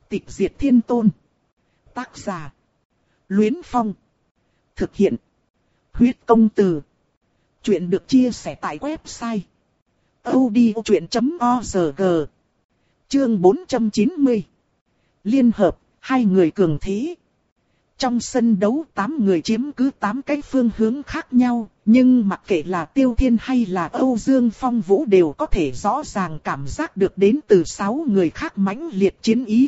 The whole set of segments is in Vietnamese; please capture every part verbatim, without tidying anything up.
Tịch diệt thiên tôn. Tác giả. Luyến Phong. Thực hiện. Huyết công từ. Chuyện được chia sẻ tại website audiochuyện chấm org. Chương bốn trăm chín mươi. Liên hợp, hai người cường thế. Trong sân đấu tám người chiếm cứ tám cái phương hướng khác nhau, nhưng mặc kệ là Tiêu Thiên hay là Âu Dương Phong Vũ đều có thể rõ ràng cảm giác được đến từ sáu người khác mãnh liệt chiến ý.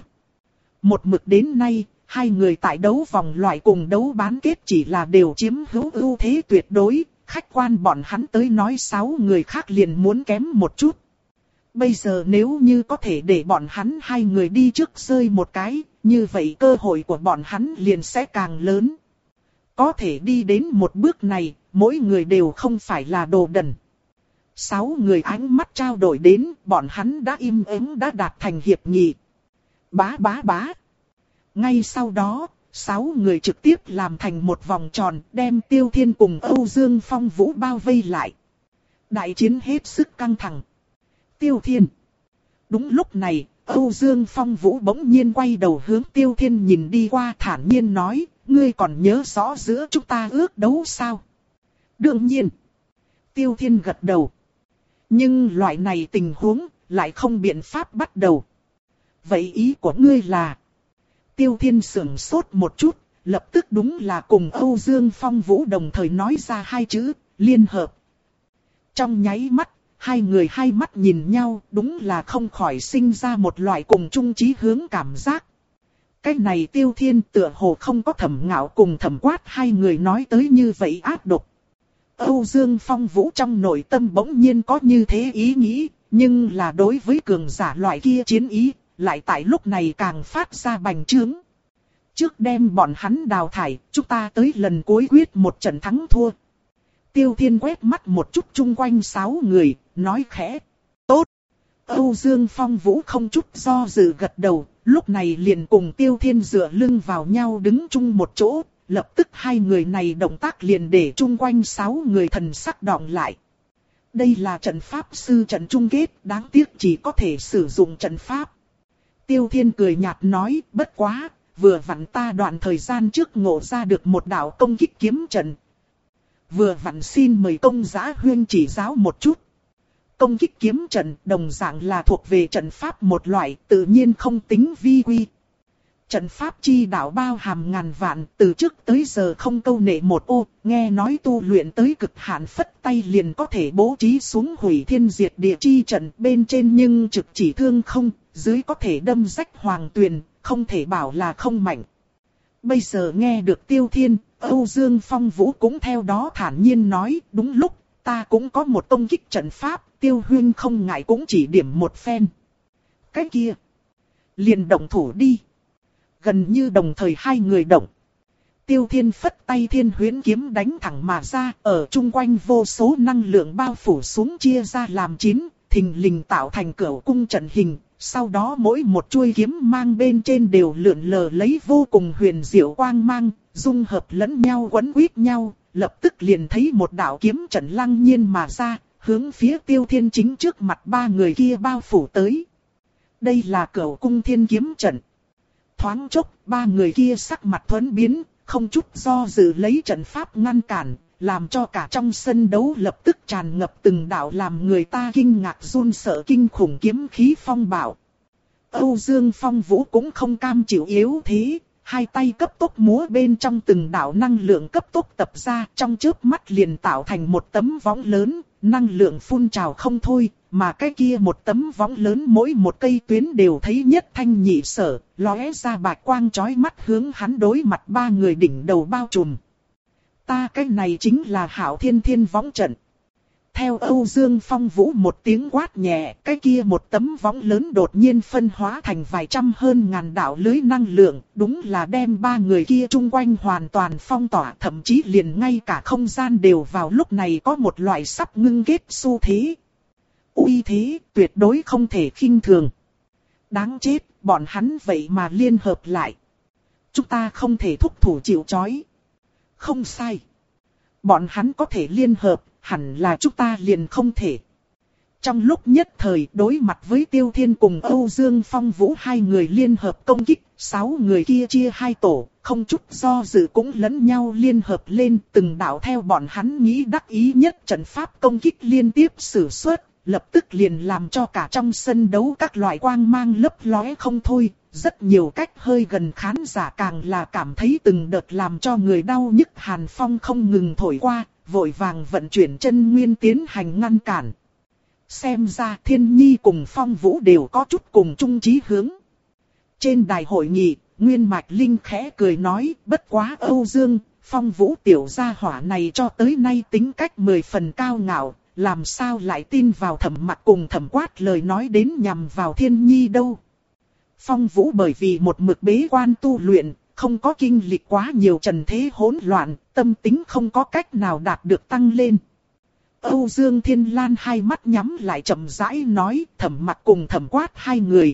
Một mực đến nay, hai người tại đấu vòng loại cùng đấu bán kết chỉ là đều chiếm hữu ưu thế tuyệt đối, khách quan bọn hắn tới nói sáu người khác liền muốn kém một chút. Bây giờ nếu như có thể để bọn hắn hai người đi trước rơi một cái, như vậy cơ hội của bọn hắn liền sẽ càng lớn. Có thể đi đến một bước này, mỗi người đều không phải là đồ đần. Sáu người ánh mắt trao đổi đến, bọn hắn đã im ắng đã đạt thành hiệp nghị. Bá bá bá. Ngay sau đó, sáu người trực tiếp làm thành một vòng tròn, đem Tiêu Thiên cùng Âu Dương Phong Vũ bao vây lại. Đại chiến hết sức căng thẳng. Tiêu Thiên. Đúng lúc này, Âu Dương Phong Vũ bỗng nhiên quay đầu hướng Tiêu Thiên nhìn đi qua, thản nhiên nói, ngươi còn nhớ rõ giữa chúng ta ước đấu sao? Đương nhiên. Tiêu Thiên gật đầu. Nhưng loại này tình huống, lại không biện pháp bắt đầu. Vậy ý của ngươi là? Tiêu Thiên sững sốt một chút, lập tức đúng là cùng Âu Dương Phong Vũ đồng thời nói ra hai chữ, liên hợp. Trong nháy mắt, hai người hai mắt nhìn nhau, đúng là không khỏi sinh ra một loại cùng chung chí hướng cảm giác. Cái này Tiêu Thiên tựa hồ không có Thẩm Ngạo cùng Thẩm Quát hai người nói tới như vậy ác độc. Âu Dương Phong Vũ trong nội tâm bỗng nhiên có như thế ý nghĩ, nhưng là đối với cường giả loại kia chiến ý, lại tại lúc này càng phát ra bành trướng. Trước đem bọn hắn đào thải, chúng ta tới lần cuối quyết một trận thắng thua. Tiêu Thiên quét mắt một chút chung quanh sáu người, nói khẽ. Tốt. Âu Dương Phong Vũ không chút do dự gật đầu, lúc này liền cùng Tiêu Thiên dựa lưng vào nhau đứng chung một chỗ. Lập tức hai người này động tác liền để chung quanh sáu người thần sắc đọng lại. Đây là trận pháp sư trận chung kết, đáng tiếc chỉ có thể sử dụng trận pháp. Tiêu Thiên cười nhạt nói, bất quá, vừa vặn ta đoạn thời gian trước ngộ ra được một đạo công kích kiếm trận. Vừa vặn xin mời công giá huyên chỉ giáo một chút. Công kích kiếm trận đồng dạng là thuộc về trận pháp một loại, tự nhiên không tính vi quy. Trận pháp chi đạo bao hàm ngàn vạn, từ trước tới giờ không câu nệ một ô, nghe nói tu luyện tới cực hạn phất tay liền có thể bố trí xuống hủy thiên diệt địa chi trận, bên trên nhưng trực chỉ thương không, dưới có thể đâm rách hoàng tuyền, không thể bảo là không mạnh. Bây giờ nghe được Tiêu Thiên, Âu Dương Phong Vũ cũng theo đó thản nhiên nói, đúng lúc, ta cũng có một công kích trận pháp, Tiêu Huyên không ngại cũng chỉ điểm một phen. Cái kia, liền động thủ đi. Gần như đồng thời hai người động. Tiêu Thiên phất tay thiên huyễn kiếm đánh thẳng mà ra, ở chung quanh vô số năng lượng bao phủ xuống chia ra làm chín, thình lình tạo thành cửu cung trận hình. Sau đó mỗi một chuôi kiếm mang bên trên đều lượn lờ lấy vô cùng huyền diệu quang mang, dung hợp lẫn nhau quấn quýt nhau, lập tức liền thấy một đạo kiếm trận lăng nhiên mà ra, hướng phía Tiêu Thiên chính trước mặt ba người kia bao phủ tới. Đây là cửu cung thiên kiếm trận. Thoáng chốc, ba người kia sắc mặt thuẫn biến, không chút do dự lấy trận pháp ngăn cản, làm cho cả trong sân đấu lập tức tràn ngập từng đạo làm người ta kinh ngạc run sợ kinh khủng kiếm khí phong bạo. Âu Dương Phong Vũ cũng không cam chịu yếu thế, hai tay cấp tốc múa bên trong từng đạo năng lượng cấp tốc tập ra, trong chớp mắt liền tạo thành một tấm võng lớn, năng lượng phun trào không thôi, mà cái kia một tấm võng lớn mỗi một cây tuyến đều thấy nhất thanh nhị sở, lóe ra bạch quang chói mắt hướng hắn đối mặt ba người đỉnh đầu bao trùm. Ta cái này chính là Hạo Thiên Thiên võng trận. Theo Âu Dương Phong Vũ một tiếng quát nhẹ, cái kia một tấm võng lớn đột nhiên phân hóa thành vài trăm hơn ngàn đạo lưới năng lượng, đúng là đem ba người kia chung quanh hoàn toàn phong tỏa, thậm chí liền ngay cả không gian đều vào lúc này có một loại sắp ngưng kết xu thế. Uy thế tuyệt đối không thể khinh thường. Đáng chết, bọn hắn vậy mà liên hợp lại. Chúng ta không thể thúc thủ chịu trói. Không sai. Bọn hắn có thể liên hợp, hẳn là chúng ta liền không thể. Trong lúc nhất thời đối mặt với Tiêu Thiên cùng Âu Dương Phong Vũ hai người liên hợp công kích, sáu người kia chia hai tổ, không chút do dự cũng lẫn nhau liên hợp lên, từng đạo theo bọn hắn nghĩ đắc ý nhất trận pháp công kích liên tiếp sử xuất, lập tức liền làm cho cả trong sân đấu các loại quang mang lấp lóe không thôi. Rất nhiều cách hơi gần khán giả càng là cảm thấy từng đợt làm cho người đau nhức hàn phong không ngừng thổi qua, vội vàng vận chuyển chân nguyên tiến hành ngăn cản. Xem ra Thiên Nhi cùng Phong Vũ đều có chút cùng chung chí hướng. Trên đài hội nghị, Nguyên Mạch Linh khẽ cười nói, bất quá Âu Dương, Phong Vũ tiểu gia hỏa này cho tới nay tính cách mười phần cao ngạo, làm sao lại tin vào Thẩm Mặc cùng Thẩm Quát lời nói đến nhằm vào Thiên Nhi đâu. Phong Vũ bởi vì một mực bế quan tu luyện, không có kinh lịch quá nhiều trần thế hỗn loạn, tâm tính không có cách nào đạt được tăng lên. Âu Dương Thiên Lan hai mắt nhắm lại chậm rãi nói, Thẩm Mặc cùng Thẩm Quát hai người.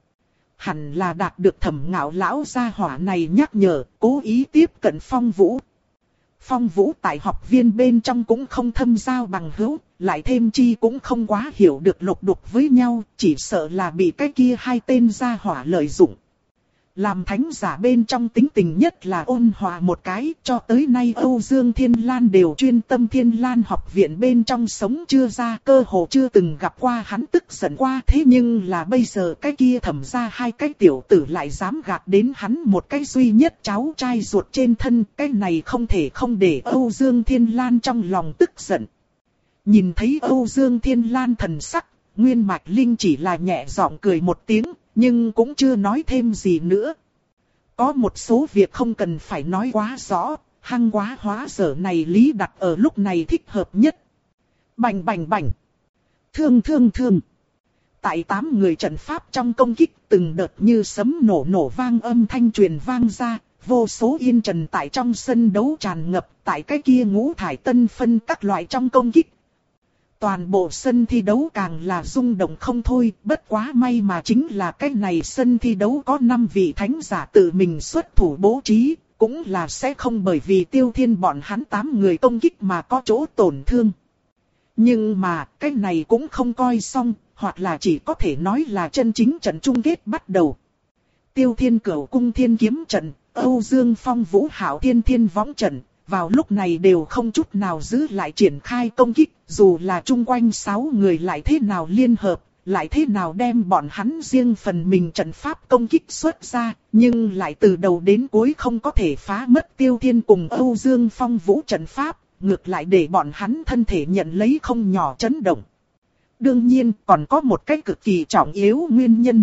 Hẳn là đạt được Thẩm Ngạo lão gia hỏa này nhắc nhở, cố ý tiếp cận Phong Vũ. Phong Vũ tại học viên bên trong cũng không thâm giao bằng hữu, lại thêm chi cũng không quá hiểu được lục đục với nhau, chỉ sợ là bị cái kia hai tên gia hỏa lợi dụng. Làm thánh giả bên trong tính tình nhất là ôn hòa một cái, cho tới nay Âu Dương Thiên Lan đều chuyên tâm Thiên Lan học viện bên trong sống chưa ra, cơ hồ chưa từng gặp qua hắn tức giận qua. Thế nhưng là bây giờ cái kia Thẩm ra hai cái tiểu tử lại dám gạt đến hắn một cái duy nhất cháu trai ruột trên thân, cái này không thể không để Âu Dương Thiên Lan trong lòng tức giận. Nhìn thấy Âu Dương Thiên Lan thần sắc, Nguyên Mạch Linh chỉ là nhẹ giọng cười một tiếng, nhưng cũng chưa nói thêm gì nữa. Có một số việc không cần phải nói quá rõ, hăng quá hóa dở này lý đặt ở lúc này thích hợp nhất. Bành bành bành. Thương thương thương. Tại tám người trận pháp trong công kích, từng đợt như sấm nổ nổ vang âm thanh truyền vang ra, vô số yên trần tại trong sân đấu tràn ngập, tại cái kia ngũ thải tân phân các loại trong công kích. Toàn bộ sân thi đấu càng là rung động không thôi, bất quá may mà chính là cái này sân thi đấu có năm vị thánh giả tự mình xuất thủ bố trí, cũng là sẽ không bởi vì Tiêu Thiên bọn hắn tám người công kích mà có chỗ tổn thương. Nhưng mà cái này cũng không coi xong, hoặc là chỉ có thể nói là chân chính trận chung kết bắt đầu. Tiêu Thiên Cửu Cung Thiên Kiếm trận, Âu Dương Phong Vũ Hạo Thiên Thiên Võng trận. Vào lúc này đều không chút nào giữ lại triển khai công kích, dù là chung quanh sáu người lại thế nào liên hợp, lại thế nào đem bọn hắn riêng phần mình trận pháp công kích xuất ra, nhưng lại từ đầu đến cuối không có thể phá mất Tiêu Thiên cùng Âu Dương Phong Vũ trận pháp, ngược lại để bọn hắn thân thể nhận lấy không nhỏ chấn động. Đương nhiên còn có một cách cực kỳ trọng yếu nguyên nhân.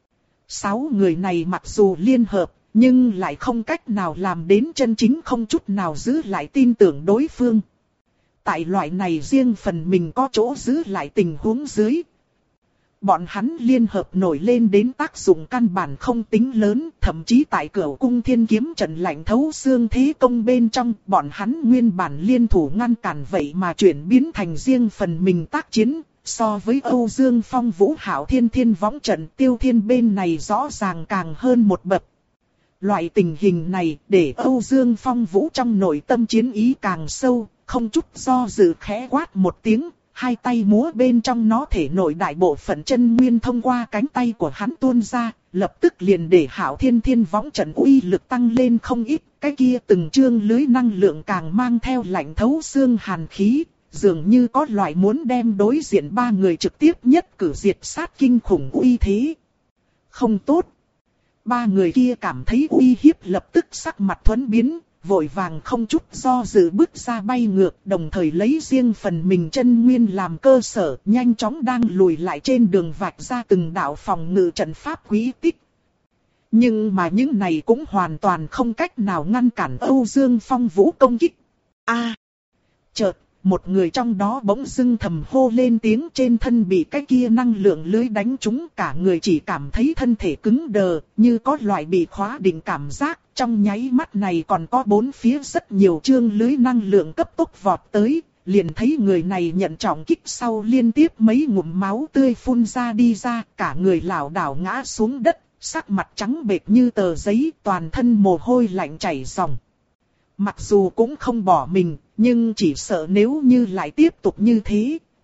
Sáu người này mặc dù liên hợp, nhưng lại không cách nào làm đến chân chính không chút nào giữ lại tin tưởng đối phương. Tại loại này riêng phần mình có chỗ giữ lại tình huống dưới. Bọn hắn liên hợp nổi lên đến tác dụng căn bản không tính lớn, thậm chí tại Cửu Cung Thiên Kiếm trận lạnh thấu xương thế công bên trong, bọn hắn nguyên bản liên thủ ngăn cản vậy mà chuyển biến thành riêng phần mình tác chiến. So với Âu Dương Phong Vũ Hạo Thiên Thiên Võng trận, Tiêu Thiên bên này rõ ràng càng hơn một bậc. Loại tình hình này để Âu Dương Phong Vũ trong nội tâm chiến ý càng sâu, không chút do dự khẽ quát một tiếng, hai tay múa bên trong nó thể nội đại bộ phận chân nguyên thông qua cánh tay của hắn tuôn ra, lập tức liền để Hạo Thiên Thiên Võng trận uy lực tăng lên không ít, cái kia từng chương lưới năng lượng càng mang theo lạnh thấu xương hàn khí, dường như có loại muốn đem đối diện ba người trực tiếp nhất cử diệt sát kinh khủng uy thế. Không tốt. Ba người kia cảm thấy uy hiếp lập tức sắc mặt thuẫn biến, vội vàng không chút do dự bước ra bay ngược, đồng thời lấy riêng phần mình chân nguyên làm cơ sở, nhanh chóng đang lùi lại trên đường vạch ra từng đạo phòng ngự trận pháp quý tích. Nhưng mà những này cũng hoàn toàn không cách nào ngăn cản Âu Dương Phong Vũ công kích. A, à, chợt một người trong đó bỗng dưng thầm hô lên tiếng, trên thân bị cái kia năng lượng lưới đánh trúng, cả người chỉ cảm thấy thân thể cứng đờ, như có loại bị khóa định cảm giác. Trong nháy mắt này còn có bốn phía rất nhiều chương lưới năng lượng cấp tốc vọt tới, liền thấy người này nhận trọng kích sau liên tiếp mấy ngụm máu tươi phun ra đi ra, cả người lảo đảo ngã xuống đất, sắc mặt trắng bệch như tờ giấy, toàn thân mồ hôi lạnh chảy ròng. Mặc dù cũng không bỏ mình, nhưng chỉ sợ nếu như lại tiếp tục như thế,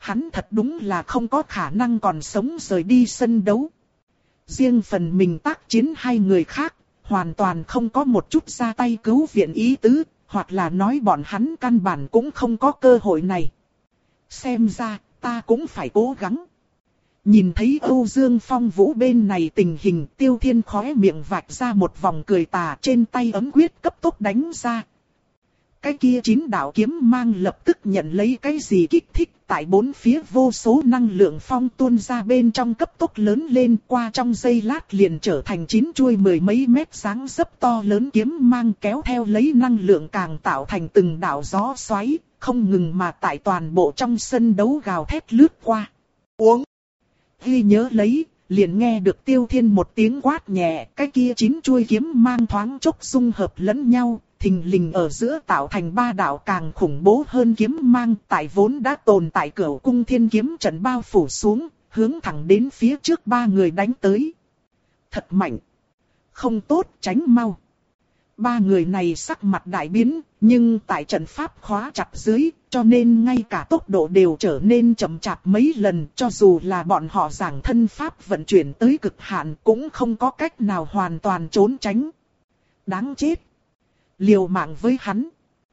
hắn thật đúng là không có khả năng còn sống rời đi sân đấu. Riêng phần mình tác chiến hai người khác, hoàn toàn không có một chút ra tay cứu viện ý tứ, hoặc là nói bọn hắn căn bản cũng không có cơ hội này. Xem ra, ta cũng phải cố gắng. Nhìn thấy Âu Dương Phong Vũ bên này tình hình, Tiêu Thiên khóe miệng vạch ra một vòng cười tà, trên tay ấm quyết cấp tốc đánh ra. Cái kia chín đạo kiếm mang lập tức nhận lấy cái gì kích thích, tại bốn phía vô số năng lượng phong tuôn ra bên trong cấp tốc lớn lên, qua trong giây lát liền trở thành chín chuôi mười mấy mét dáng dấp to lớn kiếm mang, kéo theo lấy năng lượng càng tạo thành từng đạo gió xoáy, không ngừng mà tại toàn bộ trong sân đấu gào thét lướt qua. Uống! Ghi nhớ lấy, liền nghe được Tiêu Thiên một tiếng quát nhẹ, cái kia chín chuôi kiếm mang thoáng chốc xung hợp lẫn nhau, thình lình ở giữa tạo thành ba đạo càng khủng bố hơn kiếm mang, tại vốn đã tồn tại Cửu Cung Thiên Kiếm trận bao phủ xuống, hướng thẳng đến phía trước ba người đánh tới. Thật mạnh! Không tốt, tránh mau! Ba người này sắc mặt đại biến, nhưng tại trận pháp khóa chặt dưới, cho nên ngay cả tốc độ đều trở nên chậm chạp mấy lần, cho dù là bọn họ giảng thân pháp vận chuyển tới cực hạn cũng không có cách nào hoàn toàn trốn tránh. Đáng chết! Liều mạng với hắn.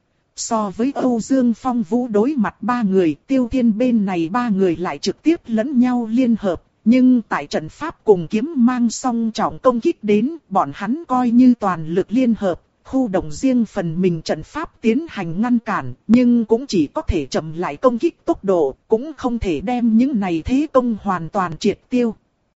So với Âu Dương Phong Vũ đối mặt ba người, Tiêu Thiên bên này ba người lại trực tiếp lẫn nhau liên hợp. Nhưng tại trận pháp cùng kiếm mang song trọng công kích đến, bọn hắn coi như toàn lực liên hợp, khu động riêng phần mình trận pháp tiến hành ngăn cản, nhưng cũng chỉ có thể chậm lại công kích tốc độ, cũng không thể đem những này thế công hoàn toàn triệt tiêu.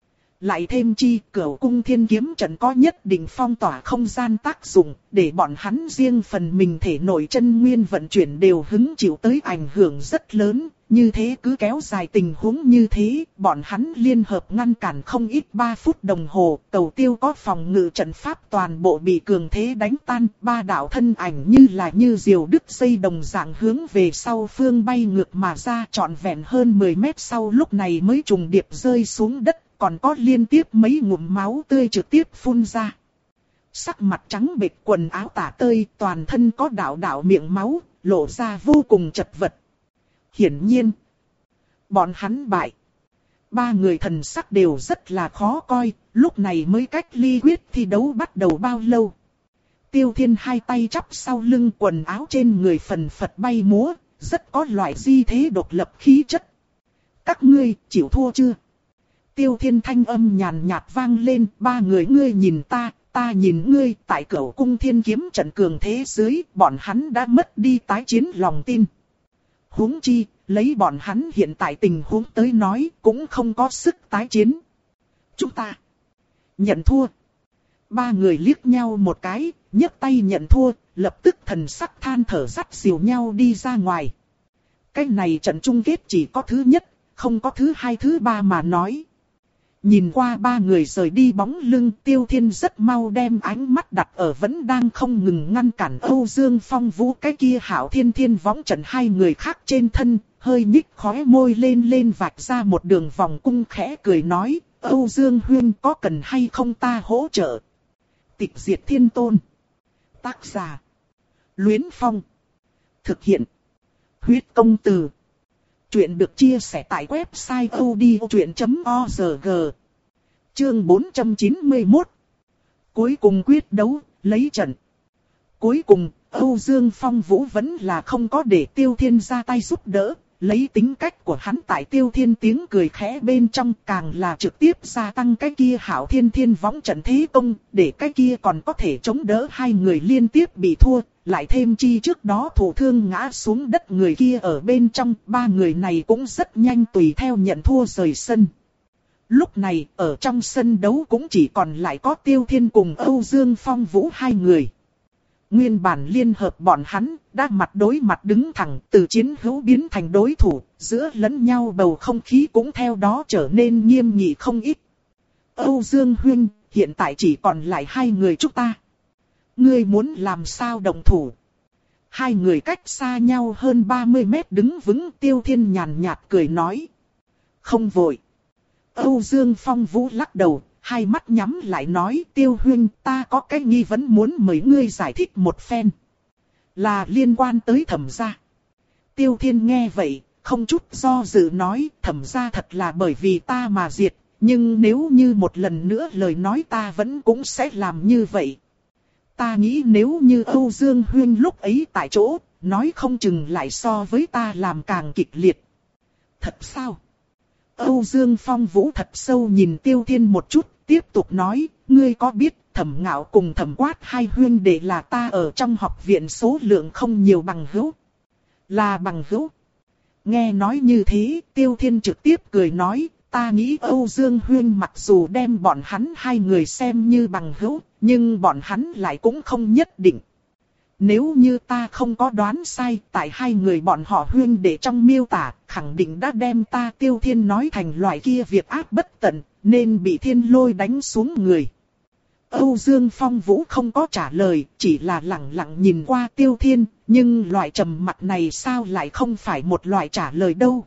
Lại thêm chi, Cửu Cung Thiên Kiếm trận có nhất định phong tỏa không gian tác dụng, để bọn hắn riêng phần mình thể nội chân nguyên vận chuyển đều hứng chịu tới ảnh hưởng rất lớn. Như thế cứ kéo dài tình huống như thế, bọn hắn liên hợp ngăn cản không ít ba phút đồng hồ, Cầu Tiêu có phòng ngự trận pháp toàn bộ bị cường thế đánh tan, ba đạo thân ảnh như là như diều đứt dây đồng dạng hướng về sau phương bay ngược mà ra, trọn vẹn hơn mười mét sau lúc này mới trùng điệp rơi xuống đất, còn có liên tiếp mấy ngụm máu tươi trực tiếp phun ra. Sắc mặt trắng bệch, quần áo tả tơi, toàn thân có đạo đạo miệng máu, lộ ra vô cùng chật vật. Hiển nhiên, bọn hắn bại. Ba người thần sắc đều rất là khó coi, lúc này mới cách ly quyết thi đấu bắt đầu bao lâu. Tiêu Thiên hai tay chắp sau lưng, quần áo trên người phần phật bay múa, rất có loại di thế độc lập khí chất. Các ngươi chịu thua chưa? Tiêu Thiên thanh âm nhàn nhạt vang lên, ba người ngươi nhìn ta, ta nhìn ngươi, tại Cửu Cung Thiên Kiếm trận cường thế dưới, bọn hắn đã mất đi tái chiến lòng tin. Huống chi, lấy bọn hắn hiện tại tình huống tới nói, cũng không có sức tái chiến. Chúng ta nhận thua. Ba người liếc nhau một cái, nhấc tay nhận thua, lập tức thần sắc than thở dắt dìu nhau đi ra ngoài. Cái này trận chung kết chỉ có thứ nhất, không có thứ hai thứ ba mà nói. Nhìn qua ba người rời đi bóng lưng, Tiêu Thiên rất mau đem ánh mắt đặt ở vẫn đang không ngừng ngăn cản Âu Dương Phong Vũ cái kia Hạo Thiên Thiên võng trận hai người khác trên thân, hơi nhích khóe môi lên lên vạch ra một đường vòng cung khẽ cười nói, Âu Dương Huyên có cần hay không ta hỗ trợ? Tịch Diệt Thiên Tôn. Tác giả: Luyến Phong. Thực hiện: Huyết Công Từ. Chuyện được chia sẻ tại website odchuyện chấm org. Chương bốn trăm chín mươi mốt. Cuối cùng quyết đấu, lấy trận. Cuối cùng, Âu Dương Phong Vũ vẫn là không có để Tiêu Thiên ra tay giúp đỡ. Lấy tính cách của hắn tại Tiêu Thiên tiếng cười khẽ bên trong, càng là trực tiếp gia tăng cái kia Hạo Thiên Thiên võng trận thế công, để cái kia còn có thể chống đỡ hai người liên tiếp bị thua. Lại thêm chi trước đó thổ thương ngã xuống đất người kia ở bên trong, ba người này cũng rất nhanh tùy theo nhận thua rời sân. Lúc này, ở trong sân đấu cũng chỉ còn lại có Tiêu Thiên cùng Âu Dương Phong Vũ hai người. Nguyên bản liên hợp bọn hắn, đã mặt đối mặt đứng thẳng, từ chiến hữu biến thành đối thủ, giữa lẫn nhau bầu không khí cũng theo đó trở nên nghiêm nghị không ít. Âu Dương Huyên, hiện tại chỉ còn lại hai người chúng ta. Ngươi muốn làm sao động thủ? Hai người cách xa nhau hơn ba mươi mét đứng vững, Tiêu Thiên nhàn nhạt cười nói. Không vội. Âu Dương Phong Vũ lắc đầu, hai mắt nhắm lại nói, Tiêu Huyên, ta có cái nghi vấn muốn mời ngươi giải thích một phen. Là liên quan tới Thẩm gia. Tiêu Thiên nghe vậy, không chút do dự nói, thẩm ra thật là bởi vì ta mà diệt, nhưng nếu như một lần nữa lời nói ta vẫn cũng sẽ làm như vậy. Ta nghĩ nếu như Âu Dương Huyên lúc ấy tại chỗ, nói không chừng lại so với ta làm càng kịch liệt. Thật sao? Âu Dương Phong Vũ thật sâu nhìn Tiêu Thiên một chút, tiếp tục nói, ngươi có biết Thẩm Ngạo cùng Thẩm Quát hai huynh đệ là ta ở trong học viện số lượng không nhiều bằng hữu. Là bằng hữu. Nghe nói như thế, Tiêu Thiên trực tiếp cười nói, ta nghĩ Âu Dương Huyên mặc dù đem bọn hắn hai người xem như bằng hữu, nhưng bọn hắn lại cũng không nhất định. Nếu như ta không có đoán sai, tại hai người bọn họ huyên đệ trong miêu tả, khẳng định đã đem ta Tiêu Thiên nói thành loại kia việc ác bất tận, nên bị thiên lôi đánh xuống người. Âu Dương Phong Vũ không có trả lời, chỉ là lặng lặng nhìn qua Tiêu Thiên, nhưng loại trầm mặc này sao lại không phải một loại trả lời đâu.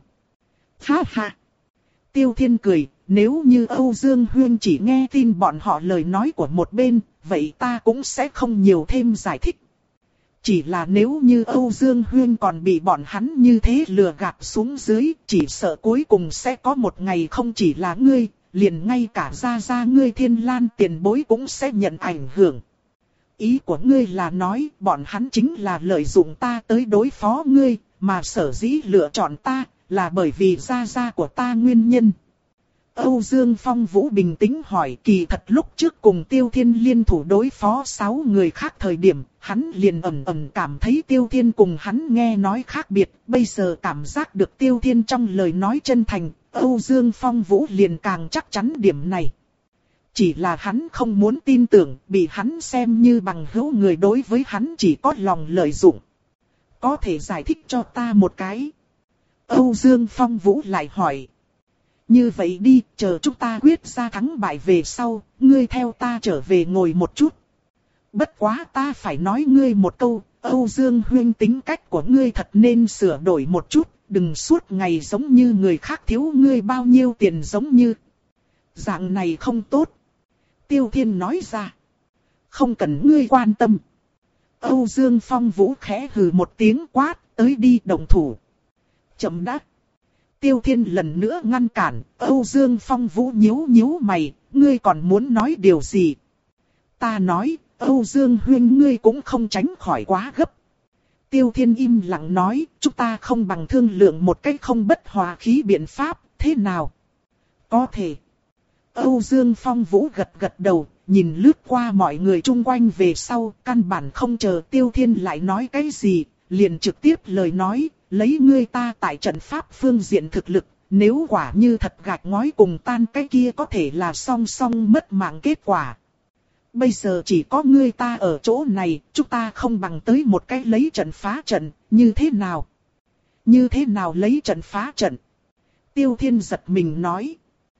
Ha ha! Tiêu Thiên cười, nếu như Âu Dương Huyên chỉ nghe tin bọn họ lời nói của một bên, vậy ta cũng sẽ không nhiều thêm giải thích. Chỉ là nếu như Âu Dương Huyên còn bị bọn hắn như thế lừa gạt xuống dưới, chỉ sợ cuối cùng sẽ có một ngày không chỉ là ngươi, liền ngay cả gia gia ngươi Thiên Lan tiền bối cũng sẽ nhận ảnh hưởng. Ý của ngươi là nói bọn hắn chính là lợi dụng ta tới đối phó ngươi, mà sở dĩ lựa chọn ta là bởi vì gia gia của ta nguyên nhân. Âu Dương Phong Vũ bình tĩnh hỏi, kỳ thật lúc trước cùng Tiêu Thiên liên thủ đối phó sáu người khác thời điểm, hắn liền ẩn ẩn cảm thấy Tiêu Thiên cùng hắn nghe nói khác biệt, bây giờ cảm giác được Tiêu Thiên trong lời nói chân thành, Âu Dương Phong Vũ liền càng chắc chắn điểm này. Chỉ là hắn không muốn tin tưởng, bị hắn xem như bằng hữu người đối với hắn chỉ có lòng lợi dụng. Có thể giải thích cho ta một cái? Âu Dương Phong Vũ lại hỏi. Như vậy đi, chờ chúng ta quyết ra thắng bại về sau, ngươi theo ta trở về ngồi một chút. Bất quá ta phải nói ngươi một câu, Âu Dương Huyên tính cách của ngươi thật nên sửa đổi một chút, đừng suốt ngày giống như người khác thiếu ngươi bao nhiêu tiền giống như. Dạng này không tốt. Tiêu Thiên nói ra. Không cần ngươi quan tâm. Âu Dương Phong Vũ khẽ hừ một tiếng quát, tới đi động thủ. Chậm đã. Tiêu Thiên lần nữa ngăn cản, Âu Dương Phong Vũ nhíu nhíu mày, ngươi còn muốn nói điều gì? Ta nói, Âu Dương Huyên ngươi cũng không tránh khỏi quá gấp. Tiêu Thiên im lặng nói, chúng ta không bằng thương lượng một cách không bất hòa khí biện pháp, thế nào? Có thể. Âu Dương Phong Vũ gật gật đầu, nhìn lướt qua mọi người chung quanh về sau, căn bản không chờ Tiêu Thiên lại nói cái gì, liền trực tiếp lời nói, lấy ngươi ta tại trận pháp phương diện thực lực, nếu quả như thật gạch ngói cùng tan cái kia có thể là song song mất mạng kết quả. Bây giờ chỉ có ngươi ta ở chỗ này, chúng ta không bằng tới một cái lấy trận phá trận, như thế nào? Như thế nào lấy trận phá trận? Tiêu Thiên giật mình nói.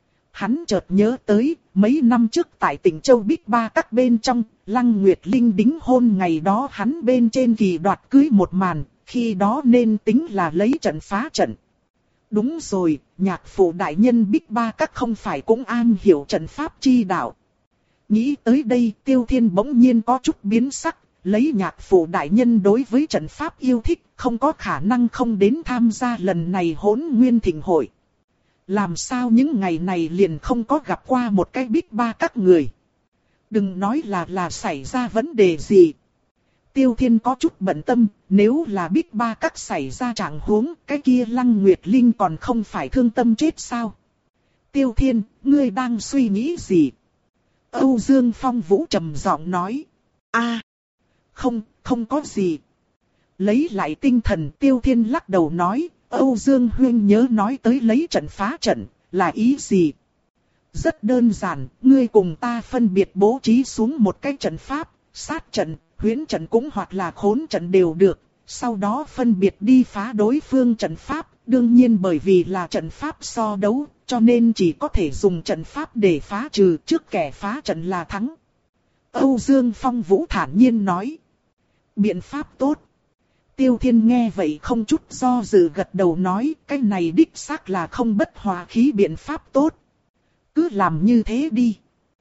Hắn chợt nhớ tới, mấy năm trước tại tỉnh Châu Bích Ba các bên trong, Lăng Nguyệt Linh đính hôn ngày đó hắn bên trên kỳ đoạt cưới một màn, khi đó nên tính là lấy trận phá trận. Đúng rồi, nhạc phụ đại nhân Bích Ba các không phải cũng an hiểu trận pháp chi đạo. Nghĩ tới đây Tiêu Thiên bỗng nhiên có chút biến sắc, lấy nhạc phụ đại nhân đối với trận pháp yêu thích, không có khả năng không đến tham gia lần này Hỗn Nguyên Thịnh hội. Làm sao những ngày này liền không có gặp qua một cái Bích Ba các người. Đừng nói là là xảy ra vấn đề gì. Tiêu Thiên có chút bận tâm, nếu là Bích Ba các xảy ra trạng huống, cái kia Lăng Nguyệt Linh còn không phải thương tâm chết sao? Tiêu Thiên, ngươi đang suy nghĩ gì? Âu Dương Phong Vũ trầm giọng nói. A, không, không có gì. Lấy lại tinh thần Tiêu Thiên lắc đầu nói, Âu Dương Huyên nhớ nói tới lấy trận phá trận, là ý gì? Rất đơn giản, ngươi cùng ta phân biệt bố trí xuống một cái trận pháp, sát trận, huyễn trận cũng hoặc là khốn trận đều được, sau đó phân biệt đi phá đối phương trận pháp, đương nhiên bởi vì là trận pháp so đấu, cho nên chỉ có thể dùng trận pháp để phá trừ, trước kẻ phá trận là thắng. Âu Dương Phong Vũ thản nhiên nói. Biện pháp tốt. Tiêu Thiên nghe vậy không chút do dự gật đầu nói, cái này đích xác là không bất hòa khí biện pháp tốt. Cứ làm như thế đi.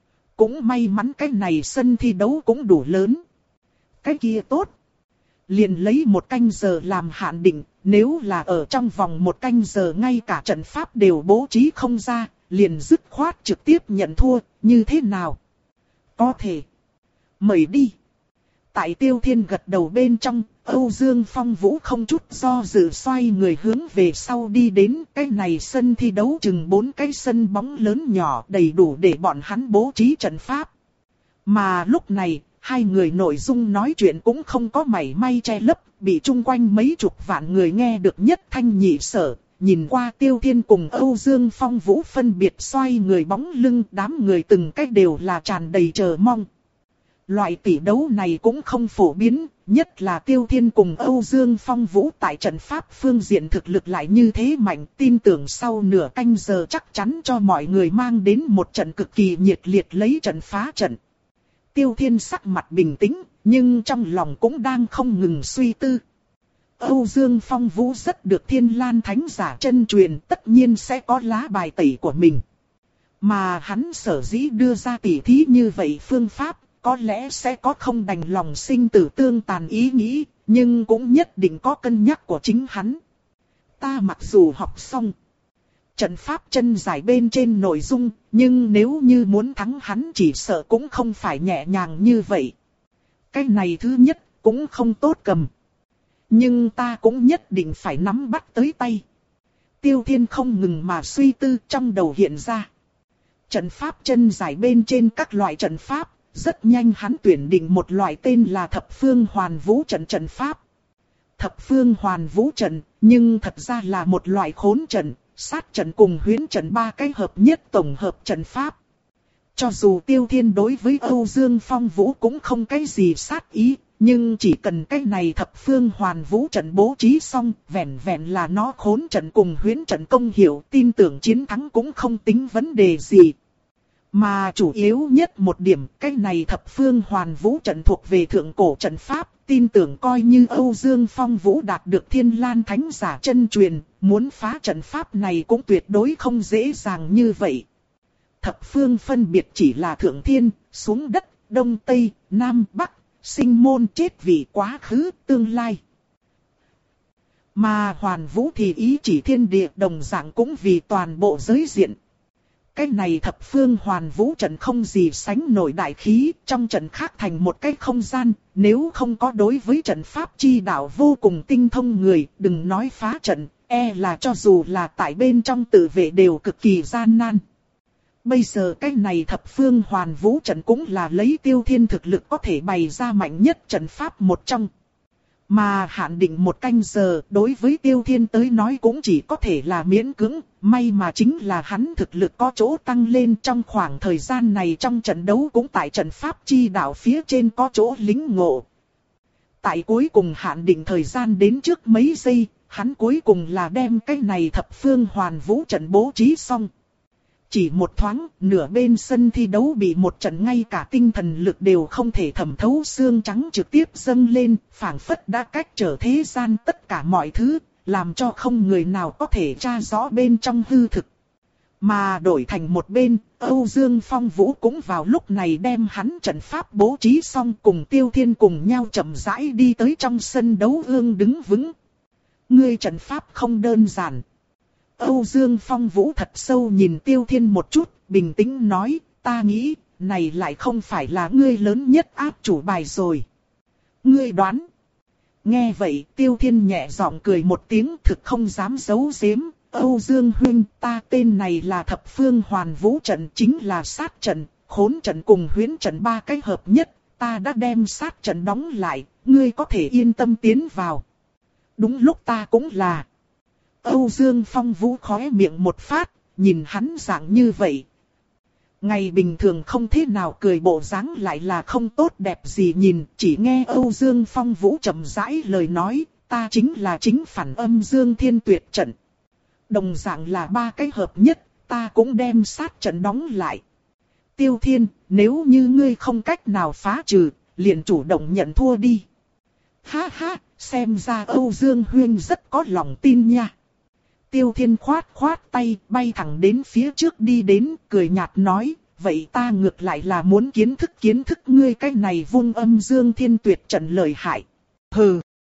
Cũng may mắn cái này sân thi đấu cũng đủ lớn. Cái kia tốt. Liền lấy một canh giờ làm hạn định, nếu là ở trong vòng một canh giờ ngay cả trận pháp đều bố trí không ra, liền dứt khoát trực tiếp nhận thua, như thế nào? Có thể. Mời đi. Tại Tiêu Thiên gật đầu bên trong, Âu Dương Phong Vũ không chút do dự xoay người hướng về sau đi đến. Cái này sân thi đấu chừng bốn cái sân bóng lớn nhỏ đầy đủ để bọn hắn bố trí trận pháp. Mà lúc này, hai người nội dung nói chuyện cũng không có mảy may che lấp, bị chung quanh mấy chục vạn người nghe được nhất thanh nhị sở. Nhìn qua Tiêu Thiên cùng Âu Dương Phong Vũ phân biệt xoay người bóng lưng, đám người từng cách đều là tràn đầy chờ mong. Loại tỷ đấu này cũng không phổ biến, nhất là Tiêu Thiên cùng Âu Dương Phong Vũ tại trận pháp phương diện thực lực lại như thế mạnh, tin tưởng sau nửa canh giờ chắc chắn cho mọi người mang đến một trận cực kỳ nhiệt liệt lấy trận phá trận. Tiêu Thiên sắc mặt bình tĩnh, nhưng trong lòng cũng đang không ngừng suy tư. Âu Dương Phong Vũ rất được Thiên Lan Thánh giả chân truyền, tất nhiên sẽ có lá bài tẩy của mình. Mà hắn sở dĩ đưa ra tỉ thí như vậy phương pháp, có lẽ sẽ có không đành lòng sinh tử tương tàn ý nghĩ, nhưng cũng nhất định có cân nhắc của chính hắn. Ta mặc dù học xong trận pháp chân giải bên trên nội dung, nhưng nếu như muốn thắng hắn chỉ sợ cũng không phải nhẹ nhàng như vậy. Cái này thứ nhất cũng không tốt cầm. Nhưng ta cũng nhất định phải nắm bắt tới tay. Tiêu Thiên không ngừng mà suy tư, trong đầu hiện ra trận pháp chân giải bên trên các loại trận pháp. Rất nhanh hắn tuyển định một loại tên là Thập Phương Hoàn Vũ Trận trận pháp. Thập Phương Hoàn Vũ Trận, nhưng thật ra là một loại khốn trận, sát trận cùng huyễn trận ba cái hợp nhất tổng hợp trận pháp. Cho dù Tiêu Thiên đối với Âu Dương Phong Vũ cũng không cái gì sát ý, nhưng chỉ cần cái này Thập Phương Hoàn Vũ Trận bố trí xong, vẹn vẹn là nó khốn trận cùng huyễn trận công hiệu, tin tưởng chiến thắng cũng không tính vấn đề gì. Mà chủ yếu nhất một điểm, cái này Thập Phương Hoàn Vũ Trận thuộc về thượng cổ trận pháp, tin tưởng coi như Âu Dương Phong Vũ đạt được Thiên Lan Thánh giả chân truyền, muốn phá trận pháp này cũng tuyệt đối không dễ dàng như vậy. Thập phương phân biệt chỉ là thượng thiên, xuống đất, đông tây, nam bắc, sinh môn chết vì quá khứ, tương lai. Mà Hoàn Vũ thì ý chỉ thiên địa, đồng dạng cũng vì toàn bộ giới diện. Cái này Thập Phương Hoàn Vũ Trận không gì sánh nổi đại khí, trong trận khác thành một cái không gian, nếu không có đối với trận pháp chi đạo vô cùng tinh thông người, đừng nói phá trận, e là cho dù là tại bên trong tự vệ đều cực kỳ gian nan. Bây giờ cái này Thập Phương Hoàn Vũ Trận cũng là lấy Tiêu Thiên thực lực có thể bày ra mạnh nhất trận pháp một trong. Mà hạn định một canh giờ, đối với Tiêu Thiên tới nói cũng chỉ có thể là miễn cưỡng, may mà chính là hắn thực lực có chỗ tăng lên trong khoảng thời gian này, trong trận đấu cũng tại trận pháp chi đạo phía trên có chỗ lĩnh ngộ. Tại cuối cùng hạn định thời gian đến trước mấy giây, hắn cuối cùng là đem cái này Thập Phương Hoàn Vũ Trận bố trí xong. Chỉ một thoáng, nửa bên sân thi đấu bị một trận ngay cả tinh thần lực đều không thể thẩm thấu xương trắng trực tiếp dâng lên, phảng phất đã cách trở thế gian tất cả mọi thứ, làm cho không người nào có thể tra rõ bên trong hư thực. Mà đổi thành một bên, Âu Dương Phong Vũ cũng vào lúc này đem hắn trận pháp bố trí xong, cùng Tiêu Thiên cùng nhau chậm rãi đi tới trong sân đấu ương đứng vững. Ngươi trận pháp không đơn giản. Âu Dương Phong Vũ thật sâu nhìn Tiêu Thiên một chút, bình tĩnh nói, ta nghĩ, này lại không phải là ngươi lớn nhất áp chủ bài rồi. Ngươi đoán. Nghe vậy, Tiêu Thiên nhẹ giọng cười một tiếng, thực không dám giấu giếm. Âu Dương huynh, ta tên này là Thập Phương Hoàn Vũ Trận, chính là sát trận, khốn trận cùng huyễn trận ba cái hợp nhất, ta đã đem sát trận đóng lại, ngươi có thể yên tâm tiến vào. Đúng lúc ta cũng là. Âu Dương Phong Vũ khóe miệng một phát, nhìn hắn dạng như vậy. Ngày bình thường không thế nào cười, bộ dáng lại là không tốt đẹp gì nhìn, chỉ nghe Âu Dương Phong Vũ chậm rãi lời nói, ta chính là chính phản âm Dương Thiên Tuyệt Trận. Đồng dạng là ba cái hợp nhất, ta cũng đem sát trận đóng lại. Tiêu Thiên, nếu như ngươi không cách nào phá trừ, liền chủ động nhận thua đi. Ha ha, xem ra Âu Dương huynh rất có lòng tin nha. Tiêu Thiên khoát khoát tay, bay thẳng đến phía trước đi đến, cười nhạt nói, vậy ta ngược lại là muốn kiến thức kiến thức ngươi cái này vung âm Dương Thiên Tuyệt Trận lợi hại. Hừ.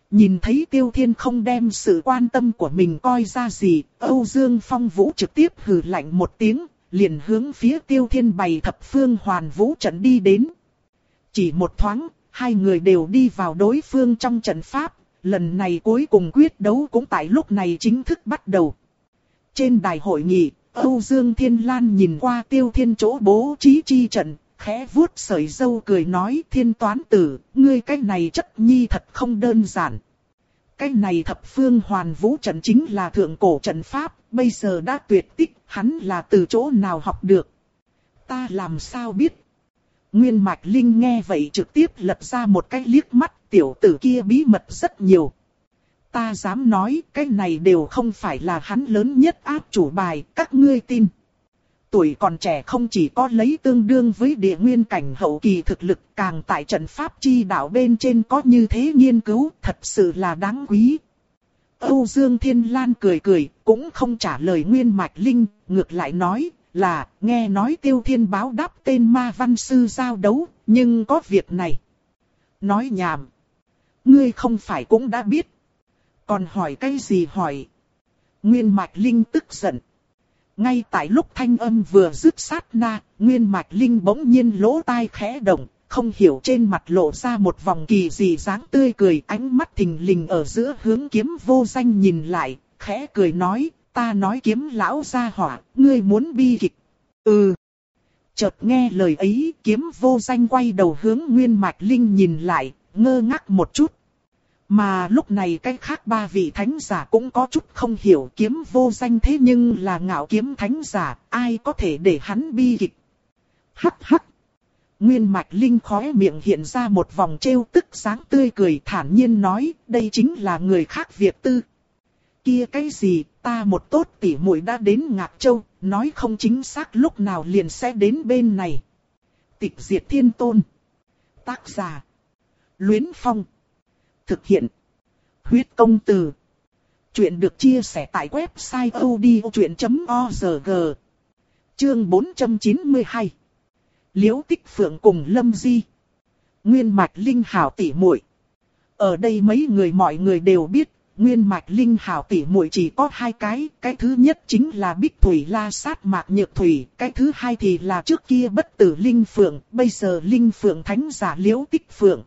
Nhìn thấy Tiêu Thiên không đem sự quan tâm của mình coi ra gì, Âu Dương Phong Vũ trực tiếp hừ lạnh một tiếng, liền hướng phía Tiêu Thiên bày thập phương hoàn vũ trận đi đến. Chỉ một thoáng, hai người đều đi vào đối phương trong trận pháp, lần này cuối cùng quyết đấu cũng tại lúc này chính thức bắt đầu. Trên đài hội nghị, Âu Dương Thiên Lan nhìn qua Tiêu Thiên chỗ bố trí chi trận, khẽ vuốt sợi râu cười nói: Thiên toán tử, ngươi cái này chất nhi thật không đơn giản. Cái này thập phương hoàn vũ trận chính là thượng cổ trận pháp, bây giờ đã tuyệt tích, hắn là từ chỗ nào học được? Ta làm sao biết? Nguyên Mạch Linh nghe vậy trực tiếp lật ra một cái liếc mắt, tiểu tử kia bí mật rất nhiều. Ta dám nói, cái này đều không phải là hắn lớn nhất áp chủ bài, các ngươi tin. Tuổi còn trẻ không chỉ có lấy tương đương với địa nguyên cảnh hậu kỳ thực lực, càng tại trận pháp chi đạo bên trên có như thế nghiên cứu, thật sự là đáng quý. Âu Dương Thiên Lan cười cười, cũng không trả lời Nguyên Mạch Linh, ngược lại nói là, nghe nói Tiêu Thiên báo đáp tên ma văn sư giao đấu, nhưng có việc này. Nói nhảm. Ngươi không phải cũng đã biết. Còn hỏi cái gì hỏi? Nguyên Mạch Linh tức giận. Ngay tại lúc thanh âm vừa dứt sát na, Nguyên Mạch Linh bỗng nhiên lỗ tai khẽ động, không hiểu trên mặt lộ ra một vòng kỳ dị dáng tươi cười, ánh mắt thình lình ở giữa hướng Kiếm Vô Danh nhìn lại, khẽ cười nói, ta nói Kiếm lão gia hỏa, ngươi muốn bi kịch. Ừ. Chợt nghe lời ấy, Kiếm Vô Danh quay đầu hướng Nguyên Mạch Linh nhìn lại, ngơ ngác một chút. Mà lúc này cái khác ba vị thánh giả cũng có chút không hiểu Kiếm Vô Danh thế nhưng là ngạo kiếm thánh giả, ai có thể để hắn bi kịch. Hắc hắc. Nguyên Mạch Linh khóe miệng hiện ra một vòng trêu tức sáng tươi cười thản nhiên nói, đây chính là người khác việc tư. Kia cái gì, ta một tốt tỉ muội đã đến Ngạc Châu, nói không chính xác lúc nào liền sẽ đến bên này. Tịch Diệt Thiên Tôn. Tác giả. Luyến Phong. Thực hiện. Huyết Công Từ. Chuyện được chia sẻ tại website odchuyện chấm org. Chương bốn trăm chín mươi hai. Liễu Tích Phượng cùng Lâm Di. Nguyên Mạch Linh hảo tỷ muội. Ở đây mấy người mọi người đều biết, Nguyên Mạch Linh hảo tỷ muội chỉ có hai cái, cái thứ nhất chính là Bích Thủy La Sát Mạc Nhược Thủy, cái thứ hai thì là trước kia bất tử Linh Phượng, bây giờ Linh Phượng thánh giả Liễu Tích Phượng.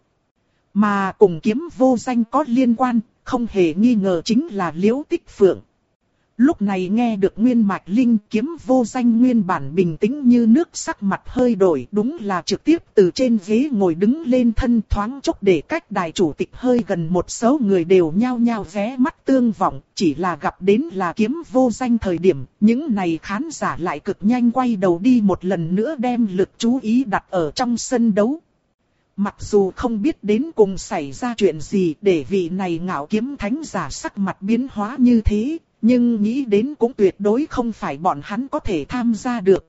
Mà cùng Kiếm Vô Danh có liên quan, không hề nghi ngờ chính là Liễu Tích Phượng. Lúc này nghe được Nguyên Mạch Linh, Kiếm Vô Danh nguyên bản bình tĩnh như nước, sắc mặt hơi đổi, đúng là trực tiếp từ trên ghế ngồi đứng lên, thân thoáng chốc để cách đài chủ tịch hơi gần một số người đều nhao nhao ghé mắt tương vọng, chỉ là gặp đến là Kiếm Vô Danh thời điểm, những này khán giả lại cực nhanh quay đầu đi một lần nữa đem lực chú ý đặt ở trong sân đấu. Mặc dù không biết đến cùng xảy ra chuyện gì để vị này ngạo kiếm thánh giả sắc mặt biến hóa như thế, nhưng nghĩ đến cũng tuyệt đối không phải bọn hắn có thể tham gia được.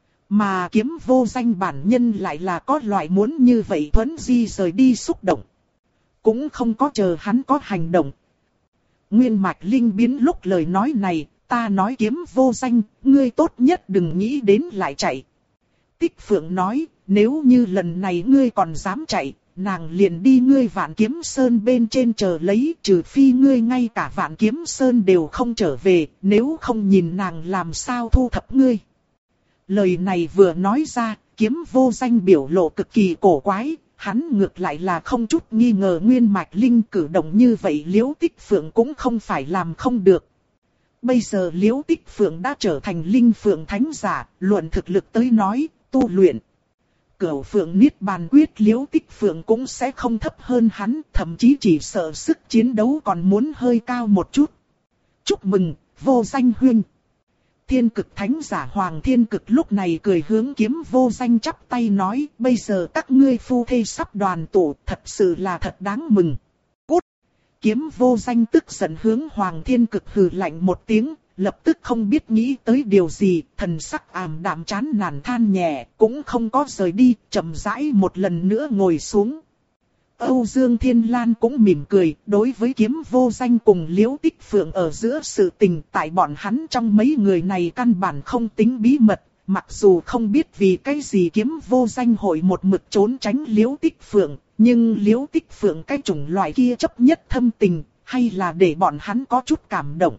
Mà Kiếm Vô Danh bản nhân lại là có loại muốn như vậy thuấn di rời đi xúc động. Cũng không có chờ hắn có hành động. Nguyên Mạch Linh biến lúc lời nói này, ta nói Kiếm Vô Danh, ngươi tốt nhất đừng nghĩ đến lại chạy. Tích Phượng nói, nếu như lần này ngươi còn dám chạy, nàng liền đi ngươi Vạn Kiếm Sơn bên trên chờ lấy, trừ phi ngươi ngay cả Vạn Kiếm Sơn đều không trở về, nếu không nhìn nàng làm sao thu thập ngươi. Lời này vừa nói ra, Kiếm Vô Danh biểu lộ cực kỳ cổ quái, hắn ngược lại là không chút nghi ngờ Nguyên Mạch Linh cử động như vậy Liễu Tích Phượng cũng không phải làm không được. Bây giờ Liễu Tích Phượng đã trở thành Linh Phượng Thánh giả, luận thực lực tới nói, tu luyện. Cửu Phượng Niết Bàn Quyết Liễu Tích Phượng cũng sẽ không thấp hơn hắn, thậm chí chỉ sợ sức chiến đấu còn muốn hơi cao một chút. Chúc mừng, Vô Danh huynh. Thiên Cực Thánh giả Hoàng Thiên Cực lúc này cười hướng Kiếm Vô Danh chắp tay nói, bây giờ các ngươi phu thê sắp đoàn tụ, thật sự là thật đáng mừng. Cút! Kiếm Vô Danh tức giận hướng Hoàng Thiên Cực hừ lạnh một tiếng, lập tức không biết nghĩ tới điều gì, thần sắc ảm đạm chán nản than nhẹ, cũng không có rời đi, chậm rãi một lần nữa ngồi xuống. Âu Dương Thiên Lan cũng mỉm cười, đối với Kiếm Vô Danh cùng Liễu Tích Phượng ở giữa sự tình tại bọn hắn trong mấy người này căn bản không tính bí mật, mặc dù không biết vì cái gì Kiếm Vô Danh hội một mực trốn tránh Liễu Tích Phượng, nhưng Liễu Tích Phượng cái chủng loại kia chấp nhất thâm tình, hay là để bọn hắn có chút cảm động.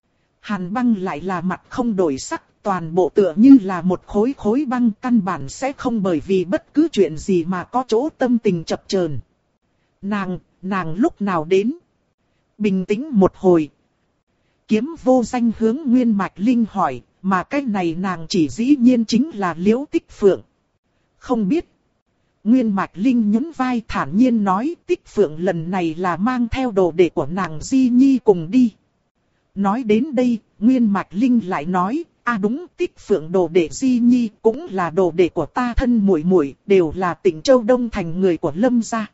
Hàn Băng lại là mặt không đổi sắc, toàn bộ tựa như là một khối khối băng, căn bản sẽ không bởi vì bất cứ chuyện gì mà có chỗ tâm tình chập chờn. Nàng, nàng lúc nào đến? Bình tĩnh một hồi. Kiếm Vô Danh hướng Nguyên Mạch Linh hỏi, mà cái này nàng chỉ dĩ nhiên chính là Liễu Tích Phượng. Không biết. Nguyên Mạch Linh nhún vai thản nhiên nói, Tích Phượng lần này là mang theo đồ đệ của nàng Di Nhi cùng đi. Nói đến đây, Nguyên Mạch Linh lại nói, à đúng, Tích Phượng đồ đệ Di Nhi cũng là đồ đệ của ta thân muội muội, đều là Tịnh Châu Đông Thành người của Lâm gia.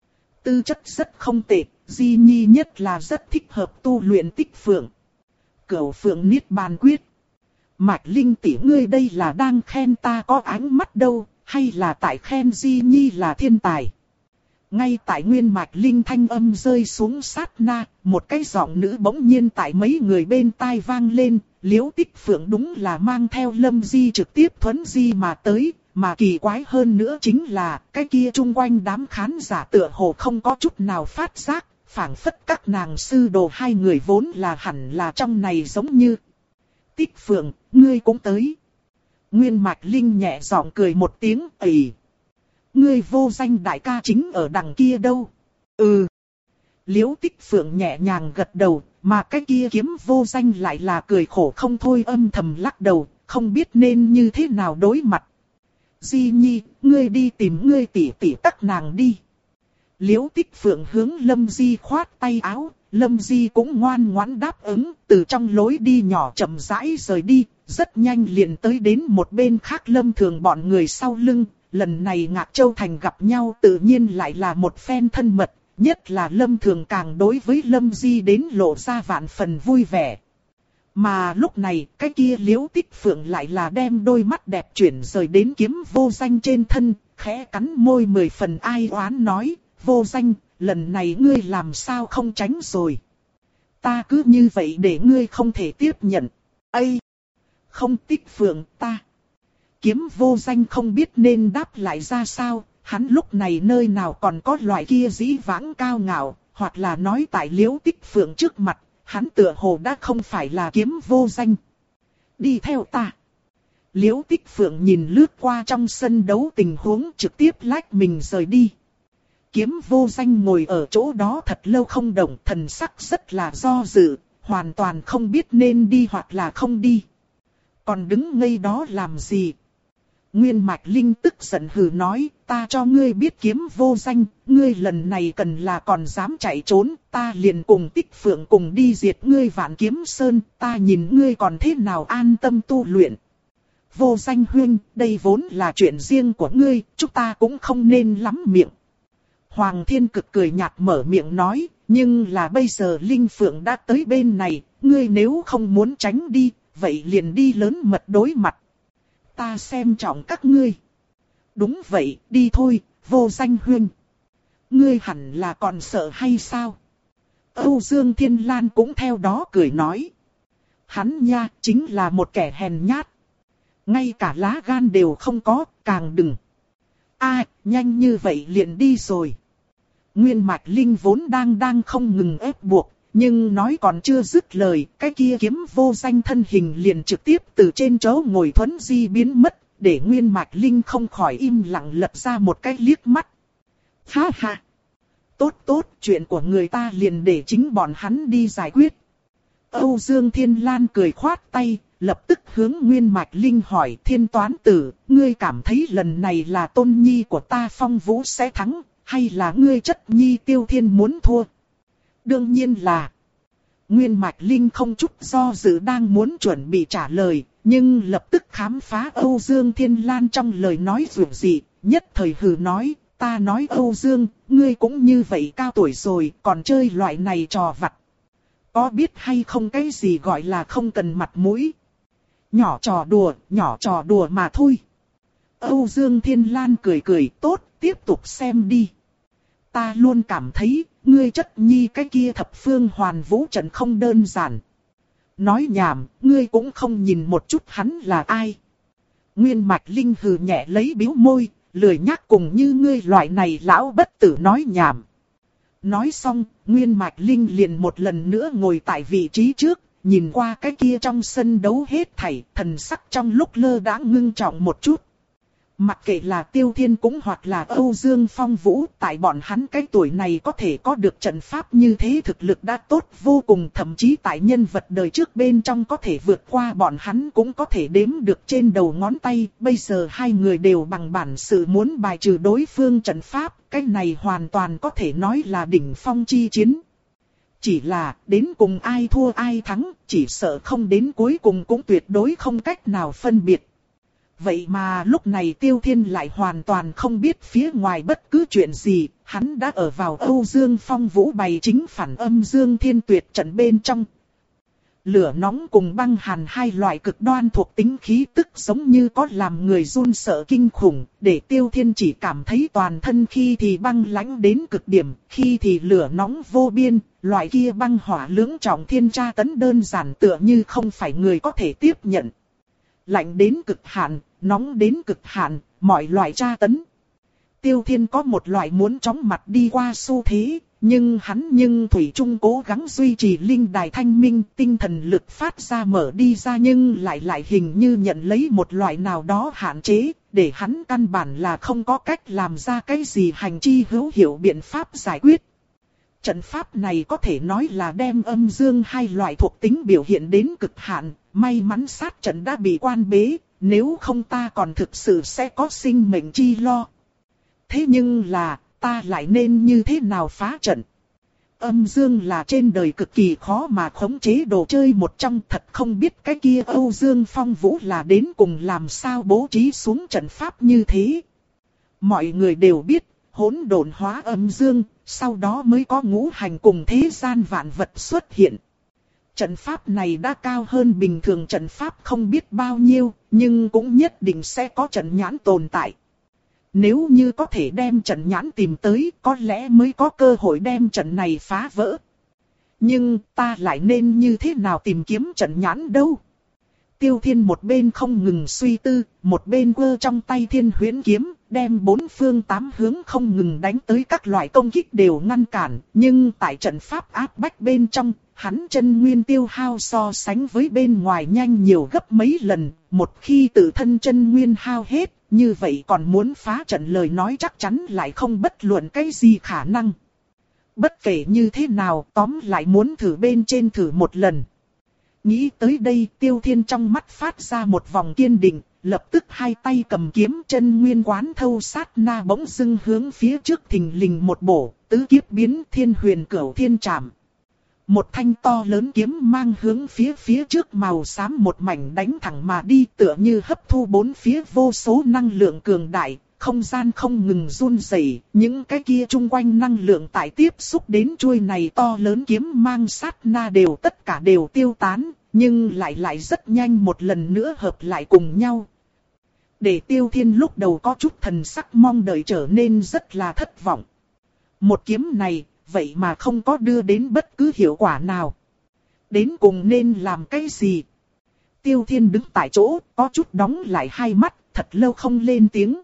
Tư chất rất không tệ, Di Nhi nhất là rất thích hợp tu luyện Tích Phượng. Cửu Phượng Niết Bàn Quyết. Mạch Linh tỷ ngươi đây là đang khen ta có ánh mắt đâu, hay là tại khen Di Nhi là thiên tài? Ngay tại Nguyên Mạch Linh thanh âm rơi xuống sát na, một cái giọng nữ bỗng nhiên tại mấy người bên tai vang lên, Liễu Tích Phượng đúng là mang theo Lâm Di trực tiếp thuấn di mà tới, mà kỳ quái hơn nữa chính là, cái kia chung quanh đám khán giả tựa hồ không có chút nào phát giác, phảng phất các nàng sư đồ hai người vốn là hẳn là trong này giống như. Tích Phượng, ngươi cũng tới. Nguyên Mạch Linh nhẹ giọng cười một tiếng, ầy. Ngươi Vô Danh đại ca chính ở đằng kia đâu? Ừ. Liễu Tích Phượng nhẹ nhàng gật đầu, mà cái kia Kiếm Vô Danh lại là cười khổ không thôi âm thầm lắc đầu, không biết nên như thế nào đối mặt. Di Nhi, ngươi đi tìm ngươi tỷ tỷ các nàng đi. Liễu Tích Phượng hướng Lâm Di khoát tay áo, Lâm Di cũng ngoan ngoãn đáp ứng, từ trong lối đi nhỏ chậm rãi rời đi, rất nhanh liền tới đến một bên khác Lâm Thường bọn người sau lưng. Lần này Ngạc Châu Thành gặp nhau tự nhiên lại là một phen thân mật, nhất là Lâm Thường càng đối với Lâm Di đến lộ ra vạn phần vui vẻ. Mà lúc này, cái kia Liễu Tích Phượng lại là đem đôi mắt đẹp chuyển rời đến Kiếm Vô Danh trên thân, khẽ cắn môi mười phần ai oán nói, Vô Danh, lần này ngươi làm sao không tránh rồi. Ta cứ như vậy để ngươi không thể tiếp nhận. Ây! Không Tích Phượng ta. Kiếm Vô Danh không biết nên đáp lại ra sao, hắn lúc này nơi nào còn có loại kia dĩ vãng cao ngạo, hoặc là nói tại Liễu Tích Phượng trước mặt, hắn tựa hồ đã không phải là Kiếm Vô Danh. Đi theo ta. Liễu Tích Phượng nhìn lướt qua trong sân đấu tình huống trực tiếp lách mình rời đi. Kiếm Vô Danh ngồi ở chỗ đó thật lâu không động, thần sắc rất là do dự, hoàn toàn không biết nên đi hoặc là không đi. Còn đứng ngây đó làm gì? Nguyên Mạch Linh tức giận hừ nói, ta cho ngươi biết Kiếm Vô Danh, ngươi lần này cần là còn dám chạy trốn, ta liền cùng Tích Phượng cùng đi diệt ngươi Vạn Kiếm Sơn, ta nhìn ngươi còn thế nào an tâm tu luyện. Vô Danh huynh, đây vốn là chuyện riêng của ngươi, chúng ta cũng không nên lắm miệng. Hoàng Thiên Cực cười nhạt mở miệng nói, nhưng là bây giờ Linh Phượng đã tới bên này, ngươi nếu không muốn tránh đi, vậy liền đi lớn mật đối mặt. Ta xem trọng các ngươi. Đúng vậy, đi thôi, Vô Danh huynh. Ngươi hẳn là còn sợ hay sao? Âu Dương Thiên Lan cũng theo đó cười nói. Hắn nha, chính là một kẻ hèn nhát. Ngay cả lá gan đều không có, càng đừng. A, nhanh như vậy liền đi rồi. Nguyên Mạch Linh vốn đang đang không ngừng ép buộc, nhưng nói còn chưa dứt lời, cái kia Kiếm Vô Danh thân hình liền trực tiếp từ trên chỗ ngồi thuấn di biến mất, để Nguyên Mạch Linh không khỏi im lặng lật ra một cái liếc mắt. Ha ha! Tốt tốt, chuyện của người ta liền để chính bọn hắn đi giải quyết. Âu Dương Thiên Lan cười khoát tay, lập tức hướng Nguyên Mạch Linh hỏi Thiên Toán Tử, ngươi cảm thấy lần này là tôn nhi của ta Phong Vũ sẽ thắng, hay là ngươi chất nhi Tiêu Thiên muốn thua? Đương nhiên là. Nguyên Mạch Linh không chút do dự đang muốn chuẩn bị trả lời, nhưng lập tức khám phá Âu Dương Thiên Lan trong lời nói dường dị, nhất thời hừ nói, ta nói Âu Dương, ngươi cũng như vậy cao tuổi rồi, còn chơi loại này trò vặt. Có biết hay không cái gì gọi là không cần mặt mũi? Nhỏ trò đùa, nhỏ trò đùa mà thôi. Âu Dương Thiên Lan cười cười, tốt, tiếp tục xem đi. Ta luôn cảm thấy, ngươi chất nhi cái kia thập phương hoàn vũ trận không đơn giản. Nói nhảm, ngươi cũng không nhìn một chút hắn là ai. Nguyên Mạch Linh hừ nhẹ lấy bĩu môi, lười nhác cùng như ngươi loại này lão bất tử nói nhảm. Nói xong, Nguyên Mạch Linh liền một lần nữa ngồi tại vị trí trước, nhìn qua cái kia trong sân đấu hết thảy, thần sắc trong lúc lơ đãng ngưng trọng một chút. Mặc kệ là Tiêu Thiên cũng hoặc là Âu Dương Phong Vũ, tại bọn hắn cái tuổi này có thể có được trận pháp như thế thực lực đã tốt vô cùng, thậm chí tại nhân vật đời trước bên trong có thể vượt qua bọn hắn cũng có thể đếm được trên đầu ngón tay. Bây giờ hai người đều bằng bản sự muốn bài trừ đối phương trận pháp, cái này hoàn toàn có thể nói là đỉnh phong chi chiến. Chỉ là đến cùng ai thua ai thắng, chỉ sợ không đến cuối cùng cũng tuyệt đối không cách nào phân biệt. Vậy mà lúc này Tiêu Thiên lại hoàn toàn không biết phía ngoài bất cứ chuyện gì, hắn đã ở vào Âu Dương Phong Vũ bày chính phản âm Dương Thiên Tuyệt trận bên trong. Lửa nóng cùng băng hàn hai loại cực đoan thuộc tính khí tức giống như có làm người run sợ kinh khủng, để Tiêu Thiên chỉ cảm thấy toàn thân khi thì băng lãnh đến cực điểm, khi thì lửa nóng vô biên, loại kia băng hỏa lưỡng trọng thiên tra tấn đơn giản tựa như không phải người có thể tiếp nhận. Lạnh đến cực hạn, nóng đến cực hạn, mọi loại tra tấn. Tiêu Thiên có một loại muốn chóng mặt đi qua xu thế, nhưng hắn nhưng thủy chung cố gắng duy trì linh đài thanh minh, tinh thần lực phát ra mở đi ra nhưng lại lại hình như nhận lấy một loại nào đó hạn chế, để hắn căn bản là không có cách làm ra cái gì hành chi hữu hiệu biện pháp giải quyết. Trận pháp này có thể nói là đem âm dương hai loại thuộc tính biểu hiện đến cực hạn, may mắn sát trận đã bị quan bế, nếu không ta còn thực sự sẽ có sinh mệnh chi lo. Thế nhưng là, ta lại nên như thế nào phá trận? Âm dương là trên đời cực kỳ khó mà khống chế đồ chơi một trong, thật không biết cái kia Âu Dương Phong Vũ là đến cùng làm sao bố trí xuống trận pháp như thế. Mọi người đều biết, hỗn độn hóa âm dương, sau đó mới có ngũ hành cùng thế gian vạn vật xuất hiện. Trận pháp này đã cao hơn bình thường trận pháp không biết bao nhiêu, nhưng cũng nhất định sẽ có trận nhãn tồn tại. Nếu như có thể đem trận nhãn tìm tới, có lẽ mới có cơ hội đem trận này phá vỡ. Nhưng ta lại nên như thế nào tìm kiếm trận nhãn đâu? Tiêu Thiên một bên không ngừng suy tư, một bên quơ trong tay Thiên Huyễn kiếm, đem bốn phương tám hướng không ngừng đánh tới các loại công kích đều ngăn cản. Nhưng tại trận pháp áp bách bên trong, hắn chân nguyên tiêu hao so sánh với bên ngoài nhanh nhiều gấp mấy lần. Một khi tự thân chân nguyên hao hết, như vậy còn muốn phá trận lời nói chắc chắn lại không bất luận cái gì khả năng. Bất kể như thế nào, tóm lại muốn thử bên trên thử một lần. Nghĩ tới đây, Tiêu Thiên trong mắt phát ra một vòng kiên định, lập tức hai tay cầm kiếm, chân nguyên quán thâu sát na bỗng dưng hướng phía trước thình lình một bổ, tứ kiếp biến Thiên Huyền Cửu Thiên Trảm. Một thanh to lớn kiếm mang hướng phía phía trước màu xám một mảnh đánh thẳng mà đi, tựa như hấp thu bốn phía vô số năng lượng cường đại, không gian không ngừng run rẩy, những cái kia chung quanh năng lượng tại tiếp xúc đến chuôi này to lớn kiếm mang sát na đều tất cả đều tiêu tán, nhưng lại lại rất nhanh một lần nữa hợp lại cùng nhau. Để Tiêu Thiên lúc đầu có chút thần sắc mong đợi trở nên rất là thất vọng. Một kiếm này, vậy mà không có đưa đến bất cứ hiệu quả nào. Đến cùng nên làm cái gì? Tiêu Thiên đứng tại chỗ, có chút đóng lại hai mắt, thật lâu không lên tiếng.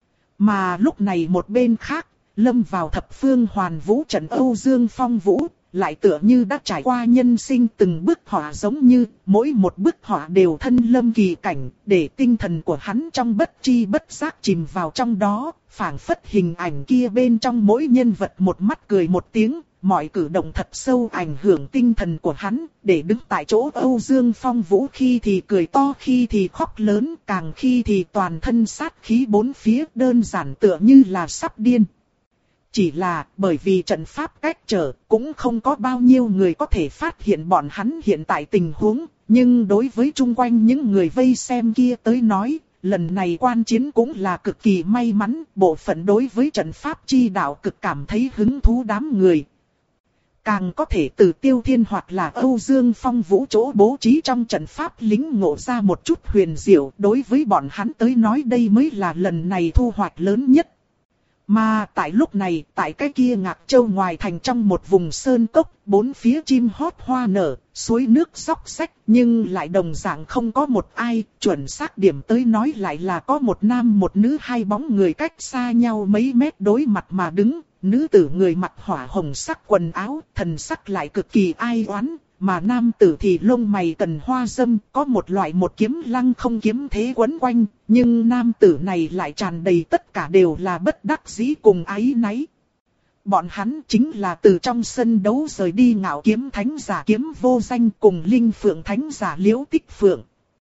Mà lúc này một bên khác, lâm vào thập phương hoàn vũ trận Âu Dương Phong Vũ, lại tựa như đã trải qua nhân sinh từng bức họa, giống như mỗi một bức họa đều thân lâm kỳ cảnh, để tinh thần của hắn trong bất tri bất giác chìm vào trong đó, phảng phất hình ảnh kia bên trong mỗi nhân vật một mắt cười một tiếng, mọi cử động thật sâu ảnh hưởng tinh thần của hắn, để đứng tại chỗ Âu Dương Phong Vũ khi thì cười to, khi thì khóc lớn, càng khi thì toàn thân sát khí bốn phía, đơn giản tựa như là sắp điên. Chỉ là bởi vì trận pháp cách trở, cũng không có bao nhiêu người có thể phát hiện bọn hắn hiện tại tình huống, nhưng đối với chung quanh những người vây xem kia tới nói, lần này quan chiến cũng là cực kỳ may mắn, bộ phận đối với trận pháp chi đạo cực cảm thấy hứng thú đám người. Càng có thể từ Tiêu Thiên hoặc là Âu Dương Phong Vũ chỗ bố trí trong trận pháp lính ngộ ra một chút huyền diệu, đối với bọn hắn tới nói đây mới là lần này thu hoạch lớn nhất. Mà tại lúc này, tại cái kia Ngạc Châu ngoài thành trong một vùng sơn cốc, bốn phía chim hót hoa nở, suối nước róc rách, nhưng lại đồng dạng không có một ai, chuẩn xác điểm tới nói lại là có một nam một nữ hai bóng người cách xa nhau mấy mét đối mặt mà đứng, nữ tử người mặc hỏa hồng sắc quần áo, thần sắc lại cực kỳ ai oán. Mà nam tử thì lông mày cần hoa dâm, có một loại một kiếm lăng không kiếm thế quấn quanh, nhưng nam tử này lại tràn đầy tất cả đều là bất đắc dĩ cùng áy náy. Bọn hắn chính là từ trong sân đấu rời đi Ngạo Kiếm Thánh giả Kiếm Vô Danh cùng Linh Phượng Thánh giả Liễu Tích Phượng.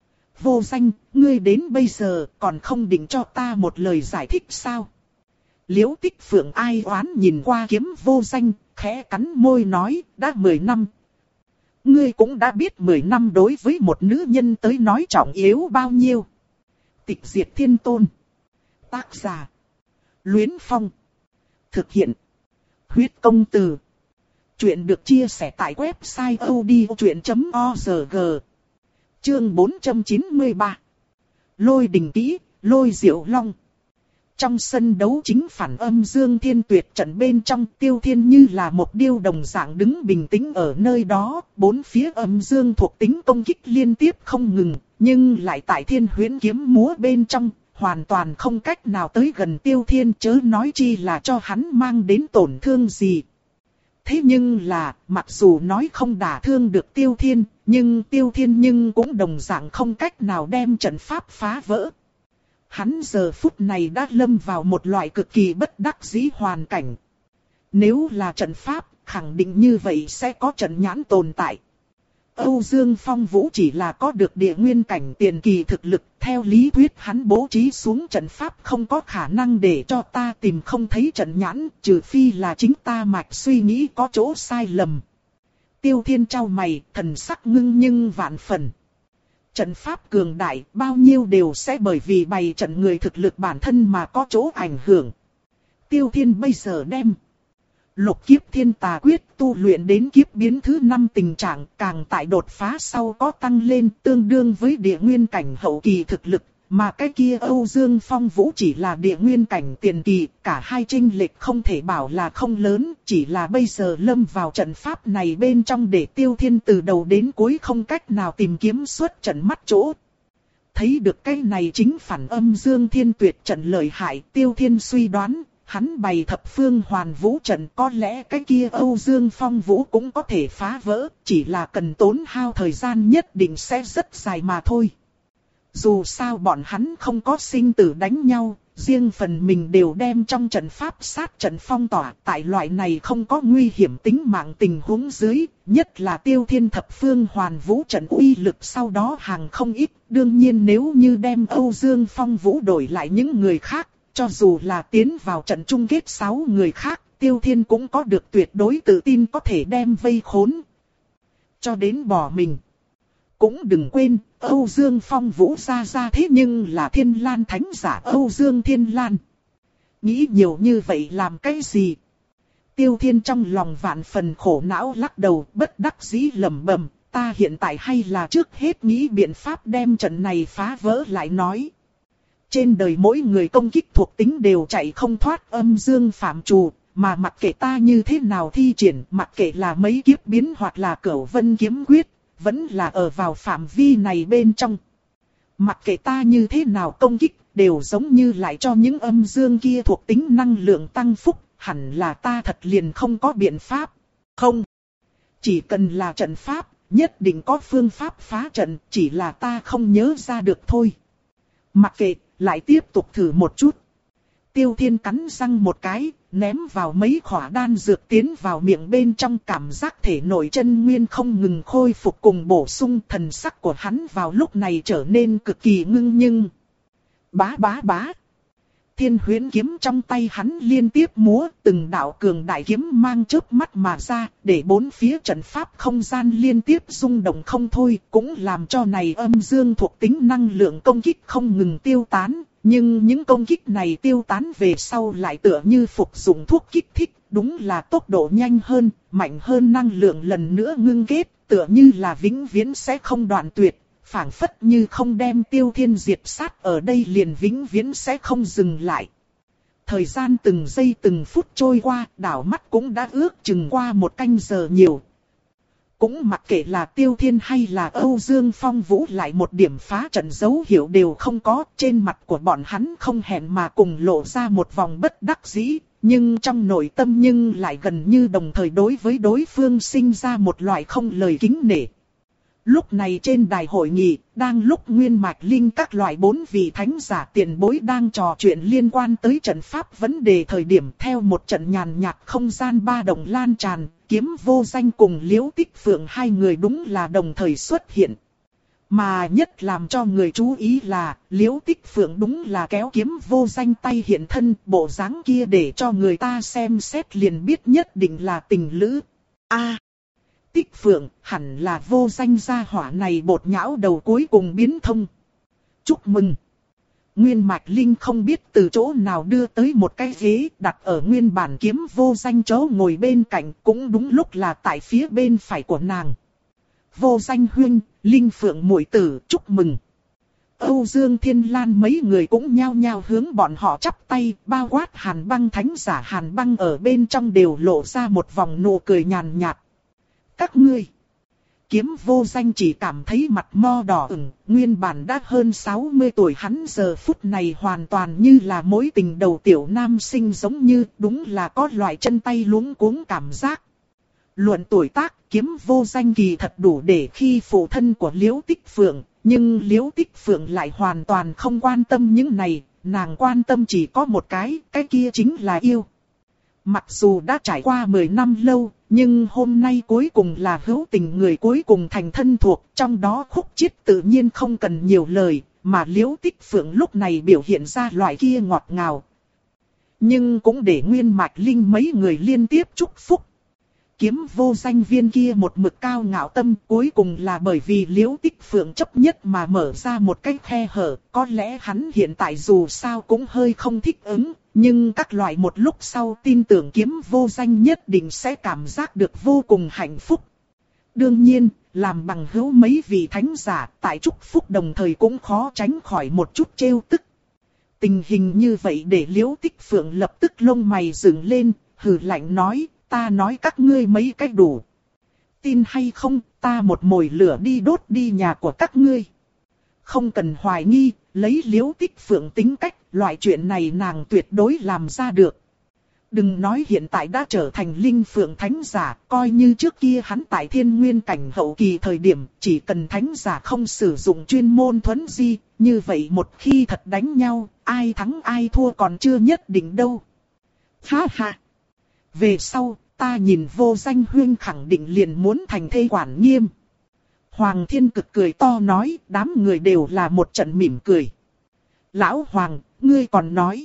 Vô Danh, ngươi đến bây giờ còn không định cho ta một lời giải thích sao? Liễu Tích Phượng ai oán nhìn qua Kiếm Vô Danh, khẽ cắn môi nói, đã mười năm. Ngươi cũng đã biết mười năm đối với một nữ nhân tới nói trọng yếu bao nhiêu. Tịch Diệt Thiên Tôn. Tác giả. Luyến Phong. Thực hiện. Huyết Công Từ. Chuyện được chia sẻ tại website odchuyện chấm org. Chương bốn trăm chín mươi ba. Lôi đình kỹ, lôi diệu long. Trong sân đấu chính phản âm Dương Thiên Tuyệt trận bên trong, Tiêu Thiên như là một điêu đồng dạng đứng bình tĩnh ở nơi đó, bốn phía âm dương thuộc tính công kích liên tiếp không ngừng, nhưng lại tại Thiên Huyễn kiếm múa bên trong, hoàn toàn không cách nào tới gần Tiêu Thiên, chớ nói chi là cho hắn mang đến tổn thương gì. Thế nhưng là, mặc dù nói không đả thương được Tiêu Thiên, nhưng Tiêu Thiên nhưng cũng đồng dạng không cách nào đem trận pháp phá vỡ. Hắn giờ phút này đã lâm vào một loại cực kỳ bất đắc dĩ hoàn cảnh. Nếu là trận pháp, khẳng định như vậy sẽ có trận nhãn tồn tại. Âu Dương Phong Vũ chỉ là có được địa nguyên cảnh tiền kỳ thực lực, theo lý thuyết hắn bố trí xuống trận pháp không có khả năng để cho ta tìm không thấy trận nhãn, trừ phi là chính ta mạch suy nghĩ có chỗ sai lầm. Tiêu Thiên trao mày, thần sắc ngưng nhưng vạn phần. Trận pháp cường đại bao nhiêu đều sẽ bởi vì bày trận người thực lực bản thân mà có chỗ ảnh hưởng. Tiêu Thiên bây giờ đem Lục Kiếp Thiên Tà Quyết tu luyện đến kiếp biến thứ năm tình trạng, càng tại đột phá sau có tăng lên tương đương với địa nguyên cảnh hậu kỳ thực lực, mà cái kia Âu Dương Phong Vũ chỉ là địa nguyên cảnh tiền kỳ, cả hai chênh lệch không thể bảo là không lớn, chỉ là bây giờ lâm vào trận pháp này bên trong để Tiêu Thiên từ đầu đến cuối không cách nào tìm kiếm xuất trận mắt chỗ. Thấy được cái này chính phản âm Dương Thiên Tuyệt trận lợi hại, Tiêu Thiên suy đoán, hắn bày thập phương hoàn vũ trận có lẽ cái kia Âu Dương Phong Vũ cũng có thể phá vỡ, chỉ là cần tốn hao thời gian nhất định sẽ rất dài mà thôi. Dù sao bọn hắn không có sinh tử đánh nhau, riêng phần mình đều đem trong trận pháp sát trận phong tỏa. Tại loại này không có nguy hiểm tính mạng tình huống dưới, nhất là Tiêu Thiên thập phương hoàn vũ trận uy lực sau đó hàng không ít. Đương nhiên nếu như đem Âu Dương Phong Vũ đổi lại những người khác, cho dù là tiến vào trận chung kết sáu người khác, Tiêu Thiên cũng có được tuyệt đối tự tin có thể đem vây khốn. Cho đến bỏ mình. Cũng đừng quên, Âu Dương Phong Vũ ra ra thế nhưng là Thiên Lan Thánh giả Âu Dương Thiên Lan. Nghĩ nhiều như vậy làm cái gì? Tiêu Thiên trong lòng vạn phần khổ não lắc đầu, bất đắc dĩ lẩm bẩm, ta hiện tại hay là trước hết nghĩ biện pháp đem trận này phá vỡ lại nói. Trên đời mỗi người công kích thuộc tính đều chạy không thoát âm dương phạm trù, mà mặc kệ ta như thế nào thi triển, mặc kệ là mấy kiếp biến hoặc là Cửu Vân kiếm quyết, vẫn là ở vào phạm vi này bên trong. Mặc kệ ta như thế nào công kích, đều giống như lại cho những âm dương kia thuộc tính năng lượng tăng phúc, hẳn là ta thật liền không có biện pháp. Không. Chỉ cần là trận pháp, nhất định có phương pháp phá trận, chỉ là ta không nhớ ra được thôi. Mặc kệ, lại tiếp tục thử một chút. Tiêu Thiên cắn răng một cái, ném vào mấy khỏa đan dược tiến vào miệng bên trong, cảm giác thể nội chân nguyên không ngừng khôi phục cùng bổ sung, thần sắc của hắn vào lúc này trở nên cực kỳ ngưng nhưng. Bá bá bá. Thiên Huyễn kiếm trong tay hắn liên tiếp múa, từng đạo cường đại kiếm mang chớp mắt mà ra, để bốn phía trận pháp không gian liên tiếp rung động không thôi, cũng làm cho này âm dương thuộc tính năng lượng công kích không ngừng tiêu tán. Nhưng những công kích này tiêu tán về sau lại tựa như phục dụng thuốc kích thích, đúng là tốc độ nhanh hơn, mạnh hơn năng lượng lần nữa ngưng kết, tựa như là vĩnh viễn sẽ không đoạn tuyệt, phảng phất như không đem Tiêu Thiên diệt sát ở đây liền vĩnh viễn sẽ không dừng lại. Thời gian từng giây từng phút trôi qua, đảo mắt cũng đã ước chừng qua một canh giờ nhiều. Cũng mặc kệ là Tiêu Thiên hay là Âu Dương Phong Vũ lại một điểm phá trận dấu hiệu đều không có, trên mặt của bọn hắn không hẹn mà cùng lộ ra một vòng bất đắc dĩ, nhưng trong nội tâm nhưng lại gần như đồng thời đối với đối phương sinh ra một loại không lời kính nể. Lúc này trên đài hội nghị, đang lúc Nguyên Mạch Linh các loại bốn vị thánh giả tiền bối đang trò chuyện liên quan tới trận pháp vấn đề thời điểm theo một trận nhàn nhạt không gian ba động lan tràn, Kiếm Vô Danh cùng Liễu Tích Phượng hai người đúng là đồng thời xuất hiện. Mà nhất làm cho người chú ý là, Liễu Tích Phượng đúng là kéo Kiếm Vô Danh tay hiện thân, bộ dáng kia để cho người ta xem xét liền biết nhất định là tình lữ. A Tích Phượng, hẳn là Vô Danh gia hỏa này bột nhão đầu cuối cùng biến thông. Chúc mừng! Nguyên Mạch Linh không biết từ chỗ nào đưa tới một cái ghế đặt ở nguyên bản Kiếm Vô Danh chỗ ngồi bên cạnh, cũng đúng lúc là tại phía bên phải của nàng. Vô Danh huynh, Linh Phượng muội tử, chúc mừng! Âu Dương Thiên Lan mấy người cũng nhao nhao hướng bọn họ chắp tay, bao quát Hàn Băng thánh giả Hàn Băng ở bên trong đều lộ ra một vòng nụ cười nhàn nhạt. Các ngươi, Kiếm Vô Danh chỉ cảm thấy mặt mo đỏ ửng, nguyên bản đã hơn sáu mươi tuổi hắn giờ phút này hoàn toàn như là mối tình đầu tiểu nam sinh, giống như đúng là có loại chân tay luống cuống cảm giác. Luận tuổi tác, Kiếm Vô Danh kỳ thật đủ để khi phụ thân của Liễu Tích Phượng, nhưng Liễu Tích Phượng lại hoàn toàn không quan tâm những này, nàng quan tâm chỉ có một cái, cái kia chính là yêu. Mặc dù đã trải qua mười năm lâu, nhưng hôm nay cuối cùng là hữu tình người cuối cùng thành thân thuộc, trong đó Khúc Chiết tự nhiên không cần nhiều lời, mà Liễu Tích Phượng lúc này biểu hiện ra loại kia ngọt ngào. Nhưng cũng để Nguyên Mạch Linh mấy người liên tiếp chúc phúc. Kiếm Vô Danh viên kia một mực cao ngạo tâm cuối cùng là bởi vì Liễu Tích Phượng chấp nhất mà mở ra một cái khe hở, có lẽ hắn hiện tại dù sao cũng hơi không thích ứng. Nhưng các loại một lúc sau tin tưởng Kiếm Vô Danh nhất định sẽ cảm giác được vô cùng hạnh phúc. Đương nhiên, làm bằng hữu mấy vị thánh giả tại chúc phúc đồng thời cũng khó tránh khỏi một chút trêu tức. Tình hình như vậy để Liễu Tích Phượng lập tức lông mày dựng lên, hừ lạnh nói, ta nói các ngươi mấy cách đủ. Tin hay không, ta một mồi lửa đi đốt đi nhà của các ngươi. Không cần hoài nghi, lấy Liễu Tích Phượng tính cách, loại chuyện này nàng tuyệt đối làm ra được. Đừng nói hiện tại đã trở thành Linh Phượng Thánh Giả, coi như trước kia hắn tại Thiên Nguyên cảnh hậu kỳ thời điểm, chỉ cần Thánh Giả không sử dụng chuyên môn thuấn di, như vậy một khi thật đánh nhau, ai thắng ai thua còn chưa nhất định đâu. Ha ha! Về sau, ta nhìn Vô Danh huynh khẳng định liền muốn thành thê quản nghiêm. Hoàng Thiên Cực cười to nói, đám người đều là một trận mỉm cười. Lão Hoàng, ngươi còn nói.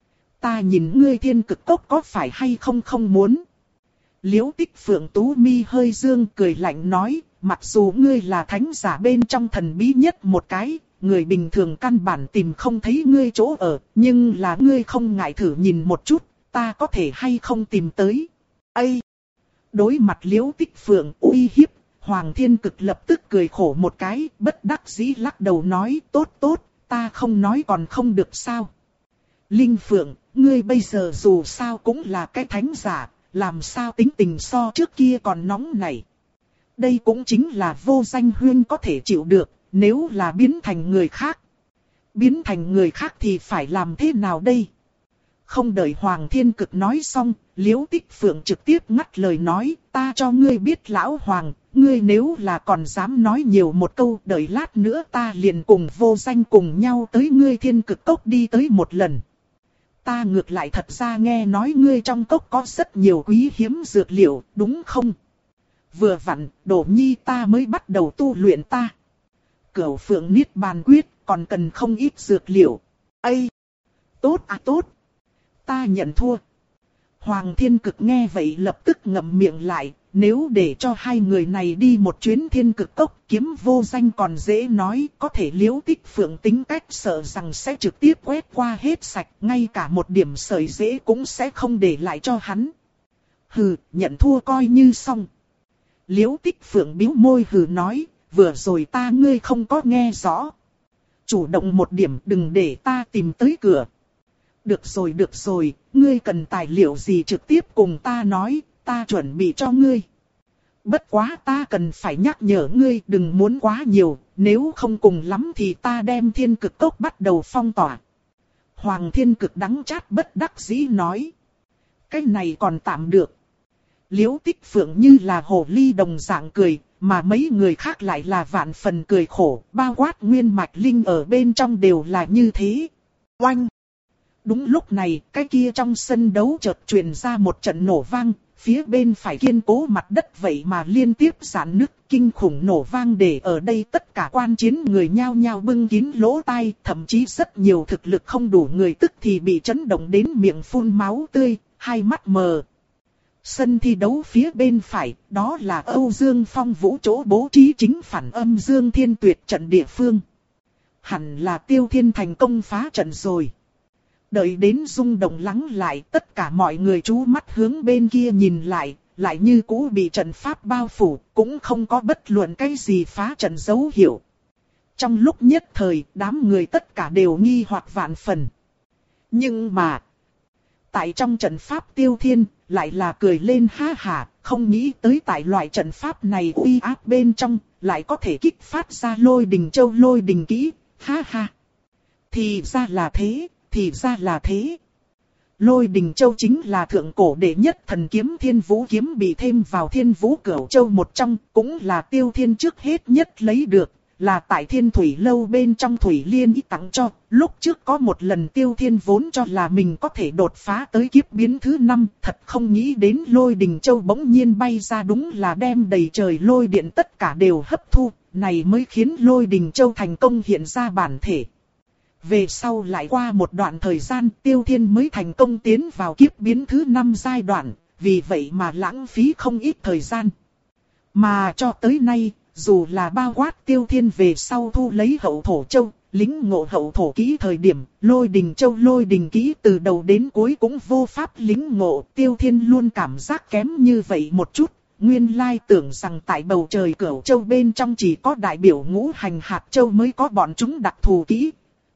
Ta nhìn ngươi Thiên Cực Cốc có phải hay không không muốn. Liễu Tích Phượng tú mi hơi dương cười lạnh nói, mặc dù ngươi là thánh giả bên trong thần bí nhất một cái, người bình thường căn bản tìm không thấy ngươi chỗ ở, nhưng là ngươi không ngại thử nhìn một chút, ta có thể hay không tìm tới. Ây! Đối mặt Liễu Tích Phượng uy hiếp, Hoàng Thiên Cực lập tức cười khổ một cái, bất đắc dĩ lắc đầu nói, tốt tốt, ta không nói còn không được sao. Linh Phượng, ngươi bây giờ dù sao cũng là cái thánh giả, làm sao tính tình so trước kia còn nóng này. Đây cũng chính là Vô Danh huynh có thể chịu được, nếu là biến thành người khác. Biến thành người khác thì phải làm thế nào đây? Không đợi Hoàng Thiên Cực nói xong, Liễu Tích Phượng trực tiếp ngắt lời nói, ta cho ngươi biết lão Hoàng, ngươi nếu là còn dám nói nhiều một câu, đợi lát nữa ta liền cùng Vô Danh cùng nhau tới ngươi Thiên Cực Cốc đi tới một lần. Ta ngược lại thật ra nghe nói ngươi trong cốc có rất nhiều quý hiếm dược liệu, đúng không? Vừa vặn, Đỗ Nhi ta mới bắt đầu tu luyện ta. Cửu Phượng Niết Bàn Quyết, còn cần không ít dược liệu. Ây! Tốt à tốt! Ta nhận thua. Hoàng Thiên Cực nghe vậy lập tức ngậm miệng lại, nếu để cho hai người này đi một chuyến Thiên Cực Cốc, Kiếm Vô Danh còn dễ nói, có thể Liễu Tích Phượng tính cách sợ rằng sẽ trực tiếp quét qua hết sạch, ngay cả một điểm sợi dễ cũng sẽ không để lại cho hắn. Hừ, nhận thua coi như xong. Liễu Tích Phượng bĩu môi hừ nói, vừa rồi ta ngươi không có nghe rõ. Chủ động một điểm, đừng để ta tìm tới cửa. Được rồi được rồi, ngươi cần tài liệu gì trực tiếp cùng ta nói, ta chuẩn bị cho ngươi. Bất quá ta cần phải nhắc nhở ngươi đừng muốn quá nhiều, nếu không cùng lắm thì ta đem thiên cực cốc bắt đầu phong tỏa. Hoàng Thiên Cực đắng chát bất đắc dĩ nói. Cái này còn tạm được. Liễu Tích Phượng như là hồ ly đồng dạng cười, mà mấy người khác lại là vạn phần cười khổ, bao quát Nguyên Mạch Linh ở bên trong đều là như thế. Oanh! Đúng lúc này, cái kia trong sân đấu chợt truyền ra một trận nổ vang, phía bên phải kiên cố mặt đất vậy mà liên tiếp giãn nứt, kinh khủng nổ vang để ở đây tất cả quan chiến người nhao nhao bưng kín lỗ tai, thậm chí rất nhiều thực lực không đủ người tức thì bị chấn động đến miệng phun máu tươi, hai mắt mờ. Sân thi đấu phía bên phải, đó là Âu Dương Phong Vũ chỗ bố trí chính phản âm Dương Thiên Tuyệt trận địa phương. Hẳn là Tiêu Thiên thành công phá trận rồi. Đợi đến rung động lắng lại, tất cả mọi người chú mắt hướng bên kia nhìn lại, lại như cũ bị trận pháp bao phủ, cũng không có bất luận cái gì phá trận dấu hiệu. Trong lúc nhất thời, đám người tất cả đều nghi hoặc vạn phần. Nhưng mà, tại trong trận pháp Tiêu Thiên, lại là cười lên ha hả, không nghĩ tới tại loại trận pháp này uy áp bên trong, lại có thể kích phát ra lôi đình châu lôi đình kỹ, ha ha. Thì ra là thế. Thì ra là thế. Lôi đình châu chính là thượng cổ đệ nhất thần kiếm Thiên Vũ kiếm bị thêm vào Thiên Vũ Cửu Châu một trong, cũng là Tiêu Thiên trước hết nhất lấy được, là tại Thiên Thủy Lâu bên trong Thủy Liên ý tặng cho. Lúc trước có một lần Tiêu Thiên vốn cho là mình có thể đột phá tới kiếp biến thứ năm, thật không nghĩ đến lôi đình châu bỗng nhiên bay ra, đúng là đem đầy trời lôi điện tất cả đều hấp thu, này mới khiến lôi đình châu thành công hiện ra bản thể. Về sau lại qua một đoạn thời gian, Tiêu Thiên mới thành công tiến vào kiếp biến thứ năm giai đoạn, vì vậy mà lãng phí không ít thời gian. Mà cho tới nay, dù là bao quát Tiêu Thiên về sau thu lấy hậu thổ châu, lính ngộ hậu thổ kỹ thời điểm, lôi đình châu lôi đình kỹ từ đầu đến cuối cũng vô pháp lính ngộ, Tiêu Thiên luôn cảm giác kém như vậy một chút. Nguyên lai tưởng rằng tại bầu trời Cửu Châu bên trong chỉ có đại biểu ngũ hành hạt châu mới có bọn chúng đặc thù kỹ.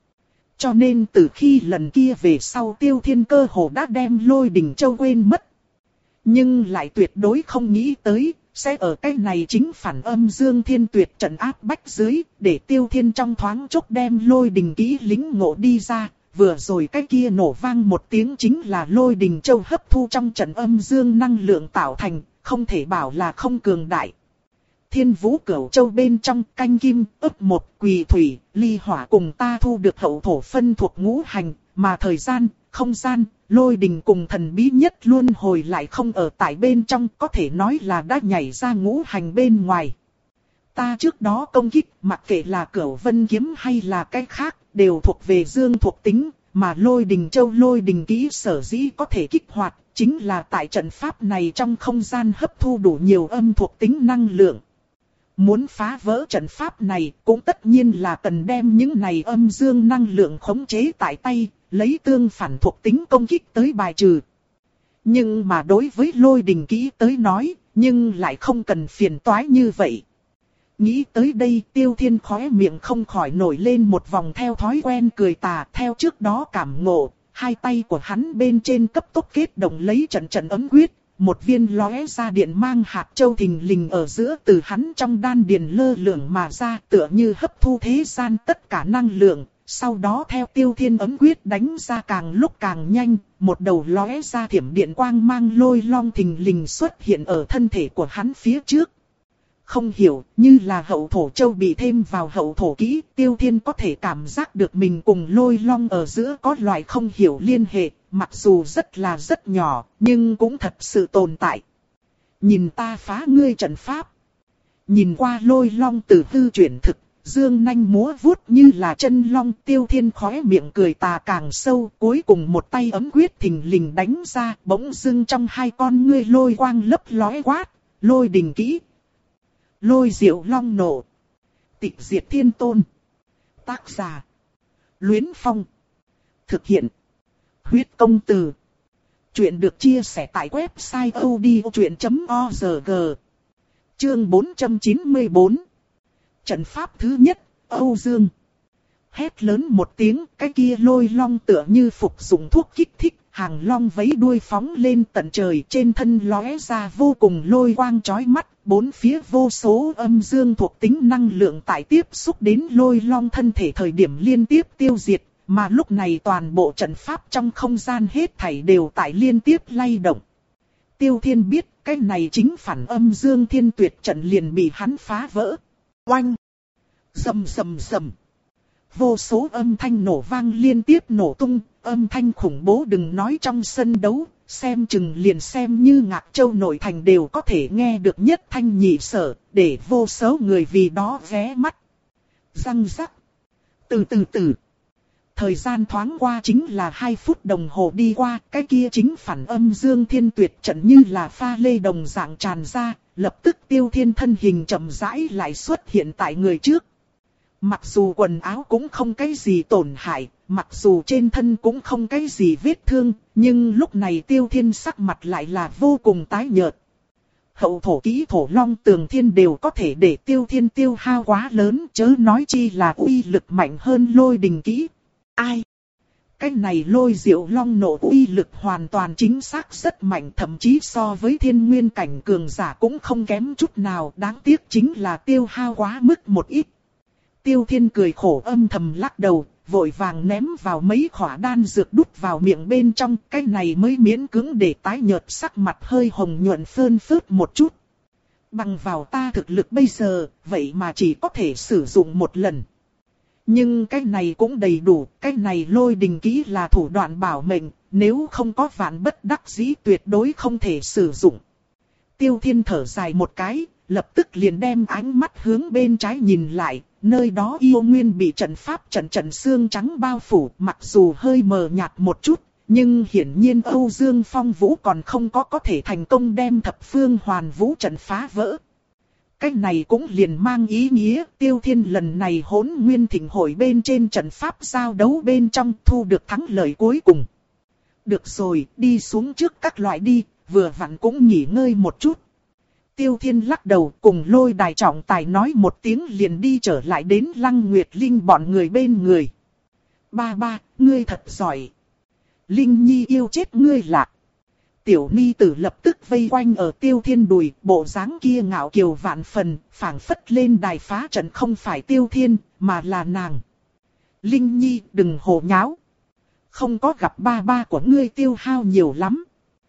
Cho nên từ khi lần kia về sau Tiêu Thiên cơ hồ đã đem lôi đình châu quên mất. Nhưng lại tuyệt đối không nghĩ tới, sẽ ở cái này chính phản âm Dương Thiên Tuyệt trận áp bách dưới, để Tiêu Thiên trong thoáng chốc đem lôi đình kỹ lính ngộ đi ra. Vừa rồi cái kia nổ vang một tiếng chính là lôi đình châu hấp thu trong trận âm Dương năng lượng tạo thành, không thể bảo là không cường đại. Thiên Vũ Cửu Châu bên trong canh kim, ấp một, quỳ thủy, ly hỏa cùng ta thu được hậu thổ phân thuộc ngũ hành, mà thời gian, không gian, lôi đình cùng thần bí nhất luôn hồi lại không ở tại bên trong, có thể nói là đã nhảy ra ngũ hành bên ngoài. Ta trước đó công kích, mặc kệ là Cửu Vân kiếm hay là cái khác, đều thuộc về dương thuộc tính, mà lôi đình châu lôi đình kỹ sở dĩ có thể kích hoạt, chính là tại trận pháp này trong không gian hấp thu đủ nhiều âm thuộc tính năng lượng. Muốn phá vỡ trận pháp này cũng tất nhiên là cần đem những này âm dương năng lượng khống chế tại tay, lấy tương phản thuộc tính công kích tới bài trừ. Nhưng mà đối với lôi đình kỹ tới nói, nhưng lại không cần phiền toái như vậy. Nghĩ tới đây Tiêu Thiên khóe miệng không khỏi nổi lên một vòng theo thói quen cười tà, theo trước đó cảm ngộ, hai tay của hắn bên trên cấp tốc kết động lấy trận trận ấm quyết. Một viên lóe ra điện mang hạt châu thình lình ở giữa từ hắn trong đan điền lơ lửng mà ra, tựa như hấp thu thế gian tất cả năng lượng, sau đó theo Tiêu Thiên ấm quyết đánh ra càng lúc càng nhanh, một đầu lóe ra thiểm điện quang mang lôi long thình lình xuất hiện ở thân thể của hắn phía trước. Không hiểu, như là hậu thổ châu bị thêm vào hậu thổ kỹ, Tiêu Thiên có thể cảm giác được mình cùng lôi long ở giữa có loại không hiểu liên hệ, mặc dù rất là rất nhỏ, nhưng cũng thật sự tồn tại. Nhìn ta phá ngươi trận pháp. Nhìn qua lôi long từ hư chuyển thực, dương nanh múa vuốt như là chân long, Tiêu Thiên khóe miệng cười tà càng sâu, cuối cùng một tay ấm quyết thình lình đánh ra, bỗng dưng trong hai con ngươi lôi quang lấp lóe quát, lôi đình kỹ. Lôi diệu long nộ. Tịch diệt thiên tôn. Tác giả. Luyến Phong. Thực hiện. Huyết công từ. Chuyện được chia sẻ tại website odchuyện chấm org. Chương bốn trăm chín mươi bốn. Trận pháp thứ nhất, Âu Dương. Hét lớn một tiếng, cái kia lôi long tựa như phục dụng thuốc kích thích, hàng long vẫy đuôi phóng lên tận trời, trên thân lóe ra vô cùng lôi quang chói mắt, bốn phía vô số âm dương thuộc tính năng lượng tại tiếp xúc đến lôi long thân thể thời điểm liên tiếp tiêu diệt, mà lúc này toàn bộ trận pháp trong không gian hết thảy đều tại liên tiếp lay động. Tiêu Thiên biết, cái này chính phản âm dương thiên tuyệt trận liền bị hắn phá vỡ. Oanh! Rầm rầm rầm! Vô số âm thanh nổ vang liên tiếp nổ tung, âm thanh khủng bố đừng nói trong sân đấu, xem chừng liền xem như Ngạc Châu nội thành đều có thể nghe được nhất thanh nhị sở, để vô số người vì đó ghé mắt. Răng rắc. Từ từ từ. Thời gian thoáng qua chính là hai phút đồng hồ đi qua, cái kia chính phản âm dương thiên tuyệt trận như là pha lê đồng dạng tràn ra, lập tức Tiêu Thiên thân hình chậm rãi lại xuất hiện tại người trước. Mặc dù quần áo cũng không cái gì tổn hại, mặc dù trên thân cũng không cái gì vết thương, nhưng lúc này Tiêu Thiên sắc mặt lại là vô cùng tái nhợt. Hậu thổ kỹ thổ long tường thiên đều có thể để Tiêu Thiên tiêu hao quá lớn, chớ nói chi là uy lực mạnh hơn lôi đình kỹ. Ai? Cái này lôi diệu long nộ uy lực hoàn toàn chính xác rất mạnh, thậm chí so với thiên nguyên cảnh cường giả cũng không kém chút nào, đáng tiếc chính là tiêu hao quá mức một ít. Tiêu Thiên cười khổ âm thầm lắc đầu, vội vàng ném vào mấy khỏa đan dược đút vào miệng bên trong, cái này mới miễn cưỡng để tái nhợt sắc mặt hơi hồng nhuận phơn phớt một chút. Bằng vào ta thực lực bây giờ, vậy mà chỉ có thể sử dụng một lần. Nhưng cái này cũng đầy đủ, cái này lôi đình kỹ là thủ đoạn bảo mệnh, nếu không có vạn bất đắc dĩ tuyệt đối không thể sử dụng. Tiêu Thiên thở dài một cái, lập tức liền đem ánh mắt hướng bên trái nhìn lại, nơi đó yêu nguyên bị trận pháp trận trận xương trắng bao phủ, mặc dù hơi mờ nhạt một chút, nhưng hiển nhiên Âu Dương Phong Vũ còn không có có thể thành công đem thập phương hoàn vũ trận phá vỡ. Cái này cũng liền mang ý nghĩa Tiêu Thiên lần này hỗn nguyên thịnh hội bên trên trận pháp giao đấu bên trong thu được thắng lợi cuối cùng. Được rồi, đi xuống trước các loại đi, vừa vặn cũng nghỉ ngơi một chút. Tiêu Thiên lắc đầu cùng Lôi Đài trọng tài nói một tiếng liền đi trở lại đến Lăng Nguyệt Linh bọn người bên người. Ba ba, ngươi thật giỏi. Linh Nhi yêu chết ngươi lạc. Tiểu Ni Tử lập tức vây quanh ở Tiêu Thiên đùi, bộ dáng kia ngạo kiều vạn phần, phảng phất lên đài phá trận không phải Tiêu Thiên, mà là nàng. Linh Nhi đừng hồ nháo. Không có gặp ba ba của ngươi tiêu hao nhiều lắm.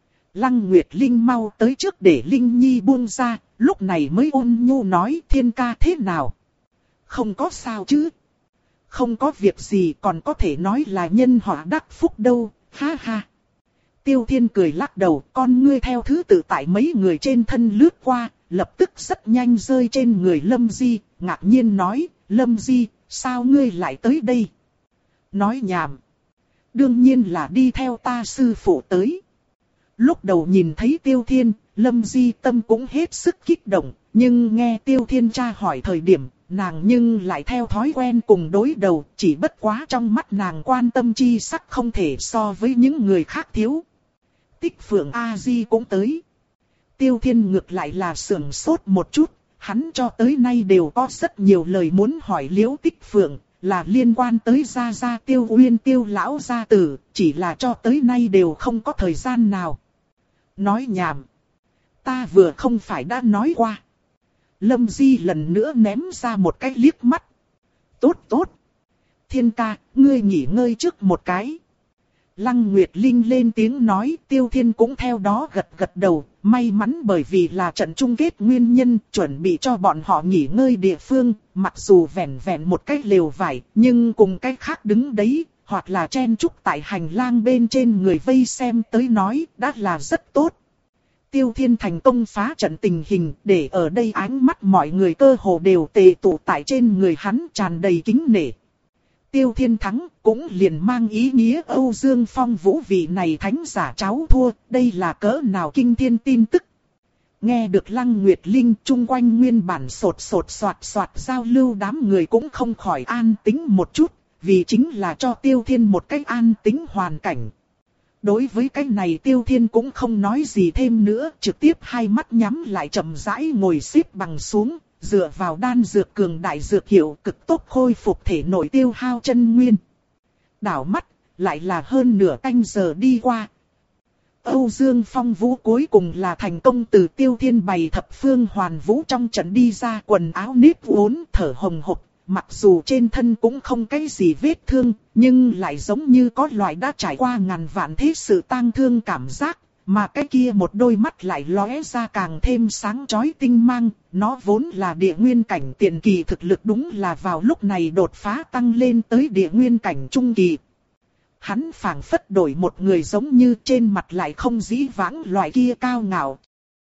Lăng Nguyệt Linh mau tới trước để Linh Nhi buông ra, lúc này mới ôn nhu nói Thiên ca thế nào. Không có sao chứ. Không có việc gì còn có thể nói là nhân họa đắc phúc đâu, ha ha. Tiêu Thiên cười lắc đầu, con ngươi theo thứ tự tại mấy người trên thân lướt qua, lập tức rất nhanh rơi trên người Lâm Di, ngạc nhiên nói, Lâm Di, sao ngươi lại tới đây? Nói nhảm. Đương nhiên là đi theo ta sư phụ tới. Lúc đầu nhìn thấy Tiêu Thiên, Lâm Di tâm cũng hết sức kích động, nhưng nghe Tiêu Thiên tra hỏi thời điểm, nàng nhưng lại theo thói quen cùng đối đầu, chỉ bất quá trong mắt nàng quan tâm chi sắc không thể so với những người khác thiếu. Tích Phượng A-di cũng tới. Tiêu Thiên ngược lại là sưởng sốt một chút, hắn cho tới nay đều có rất nhiều lời muốn hỏi Liễu Tích Phượng, là liên quan tới gia gia Tiêu Uyên Tiêu lão gia tử, chỉ là cho tới nay đều không có thời gian nào. Nói nhảm. Ta vừa không phải đã nói qua. Lâm Di lần nữa ném ra một cái liếc mắt. Tốt tốt. Thiên ca, ngươi nghỉ ngơi trước một cái. Lăng Nguyệt Linh lên tiếng nói, Tiêu Thiên cũng theo đó gật gật đầu, may mắn bởi vì là trận chung kết nguyên nhân, chuẩn bị cho bọn họ nghỉ ngơi địa phương, mặc dù vẻn vẹn một cái lều vải, nhưng cùng cái khác đứng đấy, hoặc là chen chúc tại hành lang bên trên người vây xem tới nói, đã là rất tốt. Tiêu Thiên thành công phá trận tình hình, để ở đây ánh mắt mọi người cơ hồ đều tề tụ tại trên người hắn tràn đầy kính nể. Tiêu Thiên thắng cũng liền mang ý nghĩa Âu Dương Phong Vũ vị này thánh giả cháu thua, đây là cỡ nào kinh thiên tin tức. Nghe được Lăng Nguyệt Linh chung quanh nguyên bản sột sột soạt soạt giao lưu đám người cũng không khỏi an tĩnh một chút, vì chính là cho Tiêu Thiên một cách an tĩnh hoàn cảnh. Đối với cái này Tiêu Thiên cũng không nói gì thêm nữa, trực tiếp hai mắt nhắm lại chậm rãi ngồi xếp bằng xuống, dựa vào đan dược cường đại dược hiệu cực tốc khôi phục thể nội tiêu hao chân nguyên. Đảo mắt, lại là hơn nửa canh giờ đi qua. Âu Dương Phong Vũ cuối cùng là thành công từ Tiêu Thiên bày thập phương hoàn vũ trong trận đi ra, quần áo nếp uốn thở hồng hộc. Mặc dù trên thân cũng không cái gì vết thương, nhưng lại giống như có loại đã trải qua ngàn vạn thế sự tang thương cảm giác. Mà cái kia một đôi mắt lại lóe ra càng thêm sáng chói tinh mang, nó vốn là địa nguyên cảnh tiền kỳ thực lực đúng là vào lúc này đột phá tăng lên tới địa nguyên cảnh trung kỳ. Hắn phảng phất đổi một người giống như trên mặt lại không dĩ vãng loại kia cao ngạo.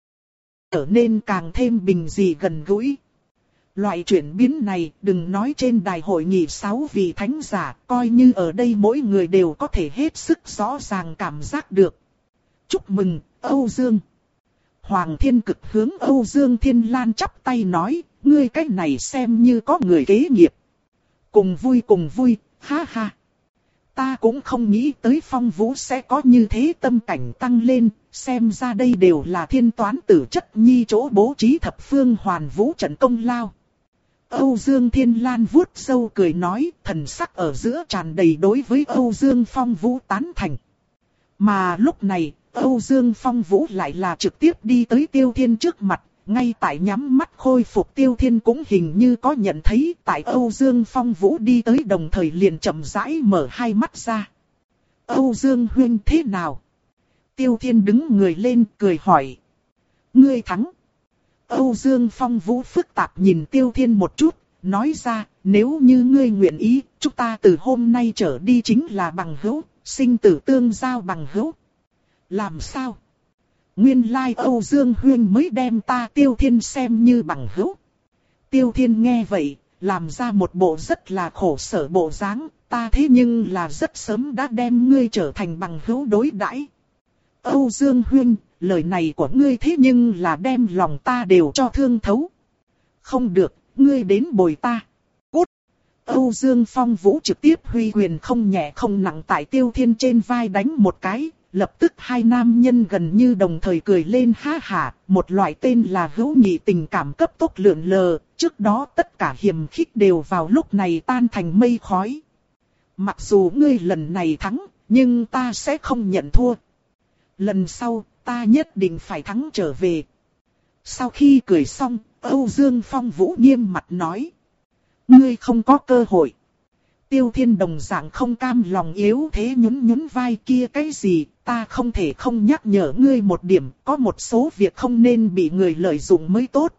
Trở nên càng thêm bình dị gần gũi. Loại chuyển biến này đừng nói trên đài hội nghị sáu vị thánh giả, coi như ở đây mỗi người đều có thể hết sức rõ ràng cảm giác được. Chúc mừng, Âu Dương. Hoàng Thiên Cực hướng Âu Dương Thiên Lan chắp tay nói, ngươi cách này xem như có người kế nghiệp. Cùng vui cùng vui, ha ha. Ta cũng không nghĩ tới Phong Vũ sẽ có như thế tâm cảnh tăng lên, xem ra đây đều là thiên toán tử chất nhi chỗ bố trí thập phương hoàn vũ trận công lao. Âu Dương Thiên Lan vuốt râu cười nói, thần sắc ở giữa tràn đầy đối với Âu Dương Phong Vũ tán thành. Mà lúc này, Âu Dương Phong Vũ lại là trực tiếp đi tới Tiêu Thiên trước mặt, ngay tại nhắm mắt khôi phục. Tiêu Thiên cũng hình như có nhận thấy, tại Âu Dương Phong Vũ đi tới đồng thời liền chậm rãi mở hai mắt ra. Âu Dương huynh thế nào? Tiêu Thiên đứng người lên cười hỏi. Ngươi thắng. Âu Dương Phong Vũ phức tạp nhìn Tiêu Thiên một chút, nói ra, nếu như ngươi nguyện ý, chúng ta từ hôm nay trở đi chính là bằng hữu, sinh tử tương giao bằng hữu. Làm sao? Nguyên lai Âu Dương huynh mới đem ta Tiêu Thiên xem như bằng hữu. Tiêu Thiên nghe vậy, làm ra một bộ rất là khổ sở bộ dáng, ta thế nhưng là rất sớm đã đem ngươi trở thành bằng hữu đối đãi. Âu Dương huynh, lời này của ngươi thế nhưng là đem lòng ta đều cho thương thấu. Không được, ngươi đến bồi ta. Cút! Âu Dương Phong Vũ trực tiếp huy quyền không nhẹ không nặng tại Tiêu Thiên trên vai đánh một cái. Lập tức hai nam nhân gần như đồng thời cười lên ha hả, một loại tên là hữu nghị tình cảm cấp tốc lượn lờ, trước đó tất cả hiềm khích đều vào lúc này tan thành mây khói. Mặc dù ngươi lần này thắng, nhưng ta sẽ không nhận thua. Lần sau, ta nhất định phải thắng trở về. Sau khi cười xong, Âu Dương Phong Vũ nghiêm mặt nói. Ngươi không có cơ hội. Tiêu Thiên đồng dạng không cam lòng yếu thế nhún nhún vai kia cái gì, ta không thể không nhắc nhở ngươi một điểm, có một số việc không nên bị người lợi dụng mới tốt.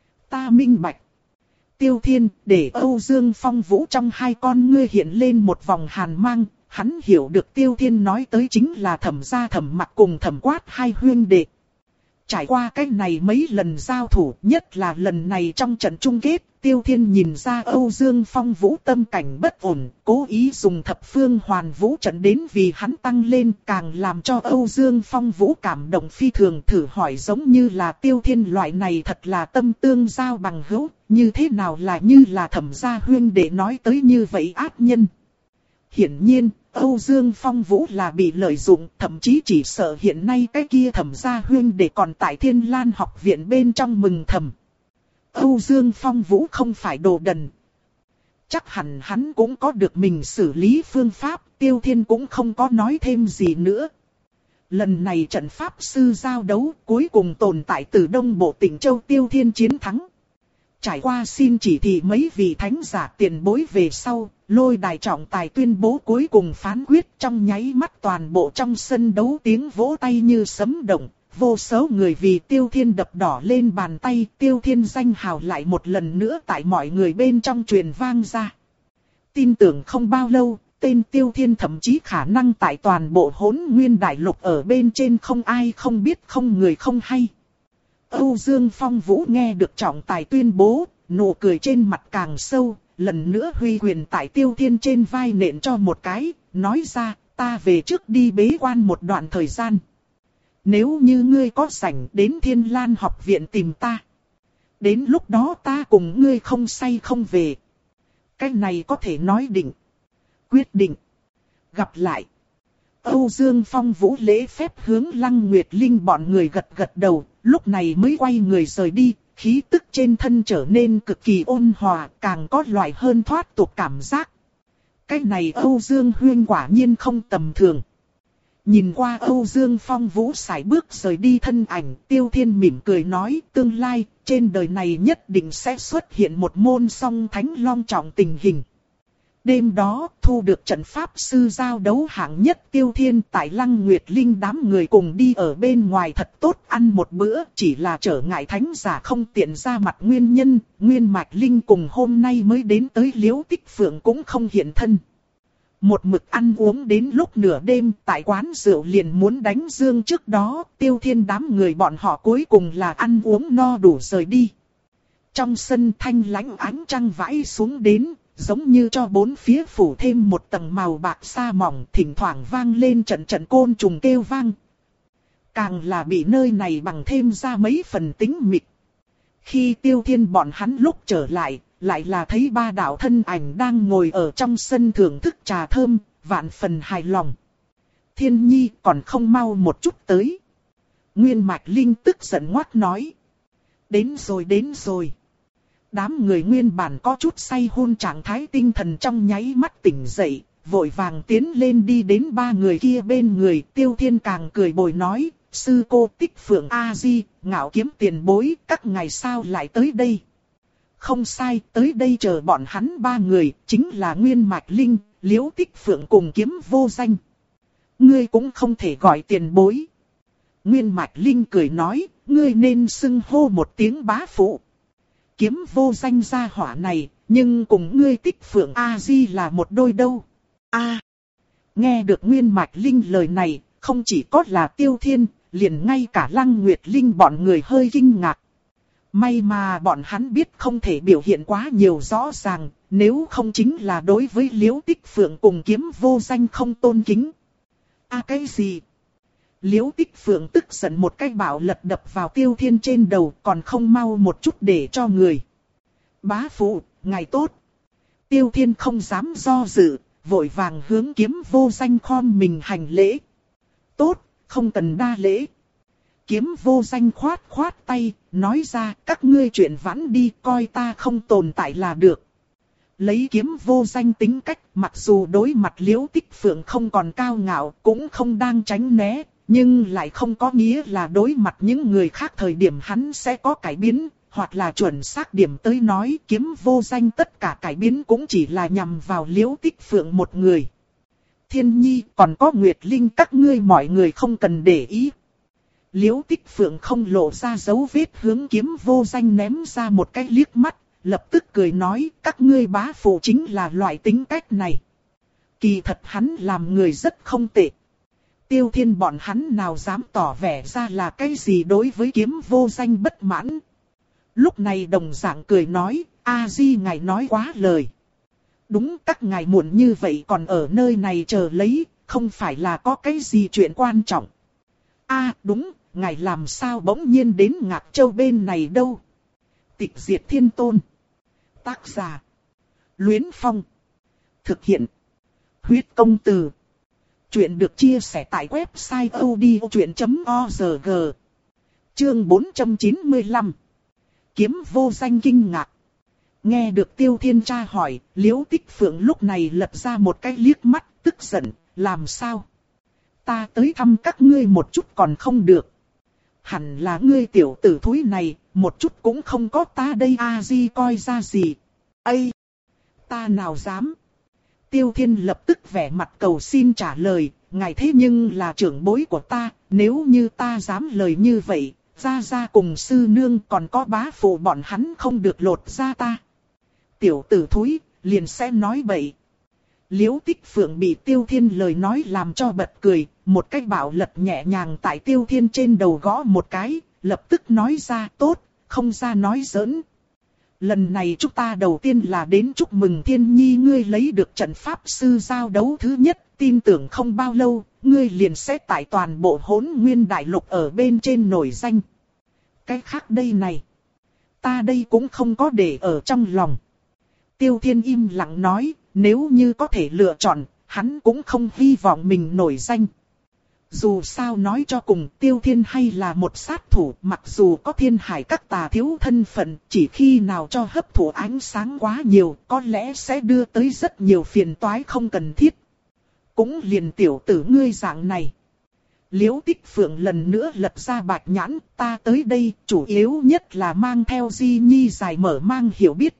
Ta minh bạch. Tiêu Thiên, để Âu Dương Phong Vũ trong hai con ngươi hiện lên một vòng hàn mang, hắn hiểu được Tiêu Thiên nói tới chính là Thẩm gia Thẩm Mặc cùng Thẩm Quát hai huynh đệ. Trải qua cái này mấy lần giao thủ, nhất là lần này trong trận chung kết, Tiêu Thiên nhìn ra Âu Dương Phong Vũ tâm cảnh bất ổn, cố ý dùng thập phương hoàn vũ trận đến vì hắn tăng lên, càng làm cho Âu Dương Phong Vũ cảm động phi thường. Thử hỏi giống như là Tiêu Thiên loại này thật là tâm tương giao bằng hữu, như thế nào là như là Thẩm gia huynh đệ nói tới như vậy ác nhân. Hiển nhiên, Âu Dương Phong Vũ là bị lợi dụng, thậm chí chỉ sợ hiện nay cái kia Thẩm gia huynh đệ còn tại Thiên Lan học viện bên trong mừng thầm. Âu Dương Phong Vũ không phải đồ đần. Chắc hẳn hắn cũng có được mình xử lý phương pháp, Tiêu Thiên cũng không có nói thêm gì nữa. Lần này trận pháp sư giao đấu cuối cùng tồn tại từ Đông Bộ tỉnh Châu Tiêu Thiên chiến thắng. Trải qua xin chỉ thị mấy vị thánh giả tiền bối về sau, Lôi đài trọng tài tuyên bố cuối cùng phán quyết, trong nháy mắt toàn bộ trong sân đấu tiếng vỗ tay như sấm động. Vô số người vì Tiêu Thiên đập đỏ lên bàn tay, Tiêu Thiên danh hào lại một lần nữa tại mọi người bên trong truyền vang ra. Tin tưởng không bao lâu, tên Tiêu Thiên thậm chí khả năng tại toàn bộ Hỗn Nguyên Đại Lục ở bên trên không ai không biết không người không hay. Âu Dương Phong Vũ nghe được trọng tài tuyên bố, nụ cười trên mặt càng sâu, lần nữa huy quyền tại Tiêu Thiên trên vai nện cho một cái, nói ra, ta về trước đi bế quan một đoạn thời gian. Nếu như ngươi có rảnh đến Thiên Lan học viện tìm ta. Đến lúc đó ta cùng ngươi không say không về. Cái này có thể nói định. Quyết định. Gặp lại. Âu Dương Phong Vũ lễ phép hướng Lăng Nguyệt Linh bọn người gật gật đầu, lúc này mới quay người rời đi, khí tức trên thân trở nên cực kỳ ôn hòa, càng có loại hơn thoát tục cảm giác. Cái này Âu Dương Huyên quả nhiên không tầm thường. Nhìn qua Âu Dương Phong Vũ sải bước rời đi thân ảnh, Tiêu Thiên mỉm cười nói, tương lai, trên đời này nhất định sẽ xuất hiện một môn song thánh long trọng tình hình. Đêm đó, thu được trận pháp sư giao đấu hạng nhất Tiêu Thiên tại Lăng Nguyệt Linh đám người cùng đi ở bên ngoài thật tốt ăn một bữa, chỉ là trở ngại thánh giả không tiện ra mặt nguyên nhân, Nguyên Mạch Linh cùng hôm nay mới đến tới Liễu Tích Phượng cũng không hiện thân. Một mực ăn uống đến lúc nửa đêm, tại quán rượu liền muốn đánh dương trước đó, Tiêu Thiên đám người bọn họ cuối cùng là ăn uống no đủ rời đi. Trong sân thanh lãnh ánh trăng vãi xuống đến, giống như cho bốn phía phủ thêm một tầng màu bạc sa mỏng, thỉnh thoảng vang lên trận trận côn trùng kêu vang. Càng là bị nơi này bằng thêm ra mấy phần tĩnh mịch. Khi Tiêu Thiên bọn hắn lúc trở lại, lại là thấy ba đạo thân ảnh đang ngồi ở trong sân thưởng thức trà thơm, vạn phần hài lòng. Thiên Nhi còn không mau một chút tới. Nguyên Mạch Linh tức giận ngoác nói. Đến rồi đến rồi. Đám người nguyên bản có chút say hôn trạng thái tinh thần trong nháy mắt tỉnh dậy, vội vàng tiến lên đi đến ba người kia bên người. Tiêu Thiên càng cười bồi nói, sư cô Tích Phượng A-di, Ngạo Kiếm tiền bối, các ngài sao lại tới đây? Không sai, tới đây chờ bọn hắn ba người, chính là Nguyên Mạch Linh, Liễu Tích Phượng cùng Kiếm Vô Danh. Ngươi cũng không thể gọi tiền bối. Nguyên Mạch Linh cười nói, ngươi nên xưng hô một tiếng bá phụ. Kiếm Vô Danh gia hỏa này, nhưng cùng ngươi Tích Phượng A-di là một đôi đâu. A, nghe được Nguyên Mạch Linh lời này, không chỉ có là Tiêu Thiên, liền ngay cả Lăng Nguyệt Linh bọn người hơi kinh ngạc. May mà bọn hắn biết không thể biểu hiện quá nhiều rõ ràng, nếu không chính là đối với Liễu Tích Phượng cùng Kiếm Vô Danh không tôn kính. À cái gì? Liễu Tích Phượng tức giận một cái bạo lật đập vào Tiêu Thiên trên đầu, còn không mau một chút để cho người. Bá phụ, ngài tốt. Tiêu Thiên không dám do dự, vội vàng hướng Kiếm Vô Danh khom mình hành lễ. Tốt, không cần đa lễ. Kiếm Vô Danh khoát khoát tay, nói ra các ngươi chuyện vãn đi, coi ta không tồn tại là được. Lấy Kiếm Vô Danh tính cách, mặc dù đối mặt Liễu Tích Phượng không còn cao ngạo, cũng không đang tránh né, nhưng lại không có nghĩa là đối mặt những người khác thời điểm hắn sẽ có cải biến, hoặc là chuẩn xác điểm tới nói Kiếm Vô Danh tất cả cải biến cũng chỉ là nhằm vào Liễu Tích Phượng một người. Thiên Nhi còn có Nguyệt Linh các ngươi mọi người không cần để ý. Liễu Tích Phượng không lộ ra dấu vết hướng Kiếm Vô Danh ném ra một cái liếc mắt, lập tức cười nói các ngươi bá phụ chính là loại tính cách này. Kỳ thật hắn làm người rất không tệ. Tiêu Thiên bọn hắn nào dám tỏ vẻ ra là cái gì đối với Kiếm Vô Danh bất mãn. Lúc này đồng dạng cười nói, A-di ngài nói quá lời. Đúng các ngài muộn như vậy còn ở nơi này chờ lấy, không phải là có cái gì chuyện quan trọng. A đúng, ngài làm sao bỗng nhiên đến Ngạc Châu bên này đâu. Tịch Diệt Thiên Tôn. Tác giả. Luyến Phong. Thực hiện. Huyết Công Từ. Chuyện được chia sẻ tại website odchuyện chấm org. Chương bốn trăm chín mươi lăm. Kiếm Vô Danh kinh ngạc. Nghe được Tiêu Thiên tra hỏi, Liễu Tích Phượng lúc này lật ra một cái liếc mắt, tức giận, làm sao? Ta tới thăm các ngươi một chút còn không được. Hẳn là ngươi tiểu tử thúi này, một chút cũng không có ta đây A-di coi ra gì. Ây! Ta nào dám? Tiêu Thiên lập tức vẻ mặt cầu xin trả lời, ngài thế nhưng là trưởng bối của ta, nếu như ta dám lời như vậy, gia gia cùng sư nương còn có bá phụ bọn hắn không được lột ra ta. Tiểu tử thúi, liền sẽ nói bậy. Liễu Tích Phượng bị Tiêu Thiên lời nói làm cho bật cười, một cái bạo lật nhẹ nhàng tại Tiêu Thiên trên đầu gõ một cái, lập tức nói ra tốt, không ra nói giỡn. Lần này chúng ta đầu tiên là đến chúc mừng Thiên Nhi ngươi lấy được trận pháp sư giao đấu thứ nhất, tin tưởng không bao lâu, ngươi liền sẽ tại toàn bộ Hỗn Nguyên Đại Lục ở bên trên nổi danh. Cái khác đây này, ta đây cũng không có để ở trong lòng. Tiêu Thiên im lặng nói, nếu như có thể lựa chọn, hắn cũng không hy vọng mình nổi danh. Dù sao nói cho cùng Tiêu Thiên hay là một sát thủ, mặc dù có thiên hải các tà thiếu thân phận, chỉ khi nào cho hấp thụ ánh sáng quá nhiều, có lẽ sẽ đưa tới rất nhiều phiền toái không cần thiết. Cũng liền tiểu tử ngươi dạng này. Liễu Tích Phượng lần nữa lật ra bạch nhãn, ta tới đây chủ yếu nhất là mang theo Di Nhi dài mở mang hiểu biết.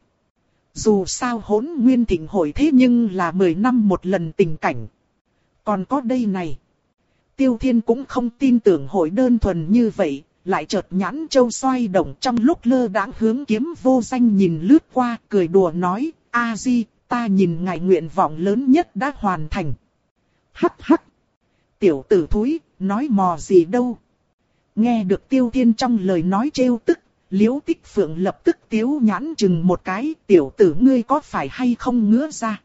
Dù sao Hỗn Nguyên Thịnh hội thế nhưng là mười năm một lần tình cảnh. Còn có đây này. Tiêu Thiên cũng không tin tưởng hội đơn thuần như vậy, lại chợt nhãn châu xoay động trong lúc lơ đãng hướng Kiếm Vô Danh nhìn lướt qua, cười đùa nói, A Di, ta nhìn ngài nguyện vọng lớn nhất đã hoàn thành. Hắc hắc. Tiểu tử thúi, nói mò gì đâu. Nghe được Tiêu Thiên trong lời nói trêu tức, Liễu Tích Phượng lập tức tiếu nhãn chừng một cái, tiểu tử ngươi có phải hay không ngứa ra.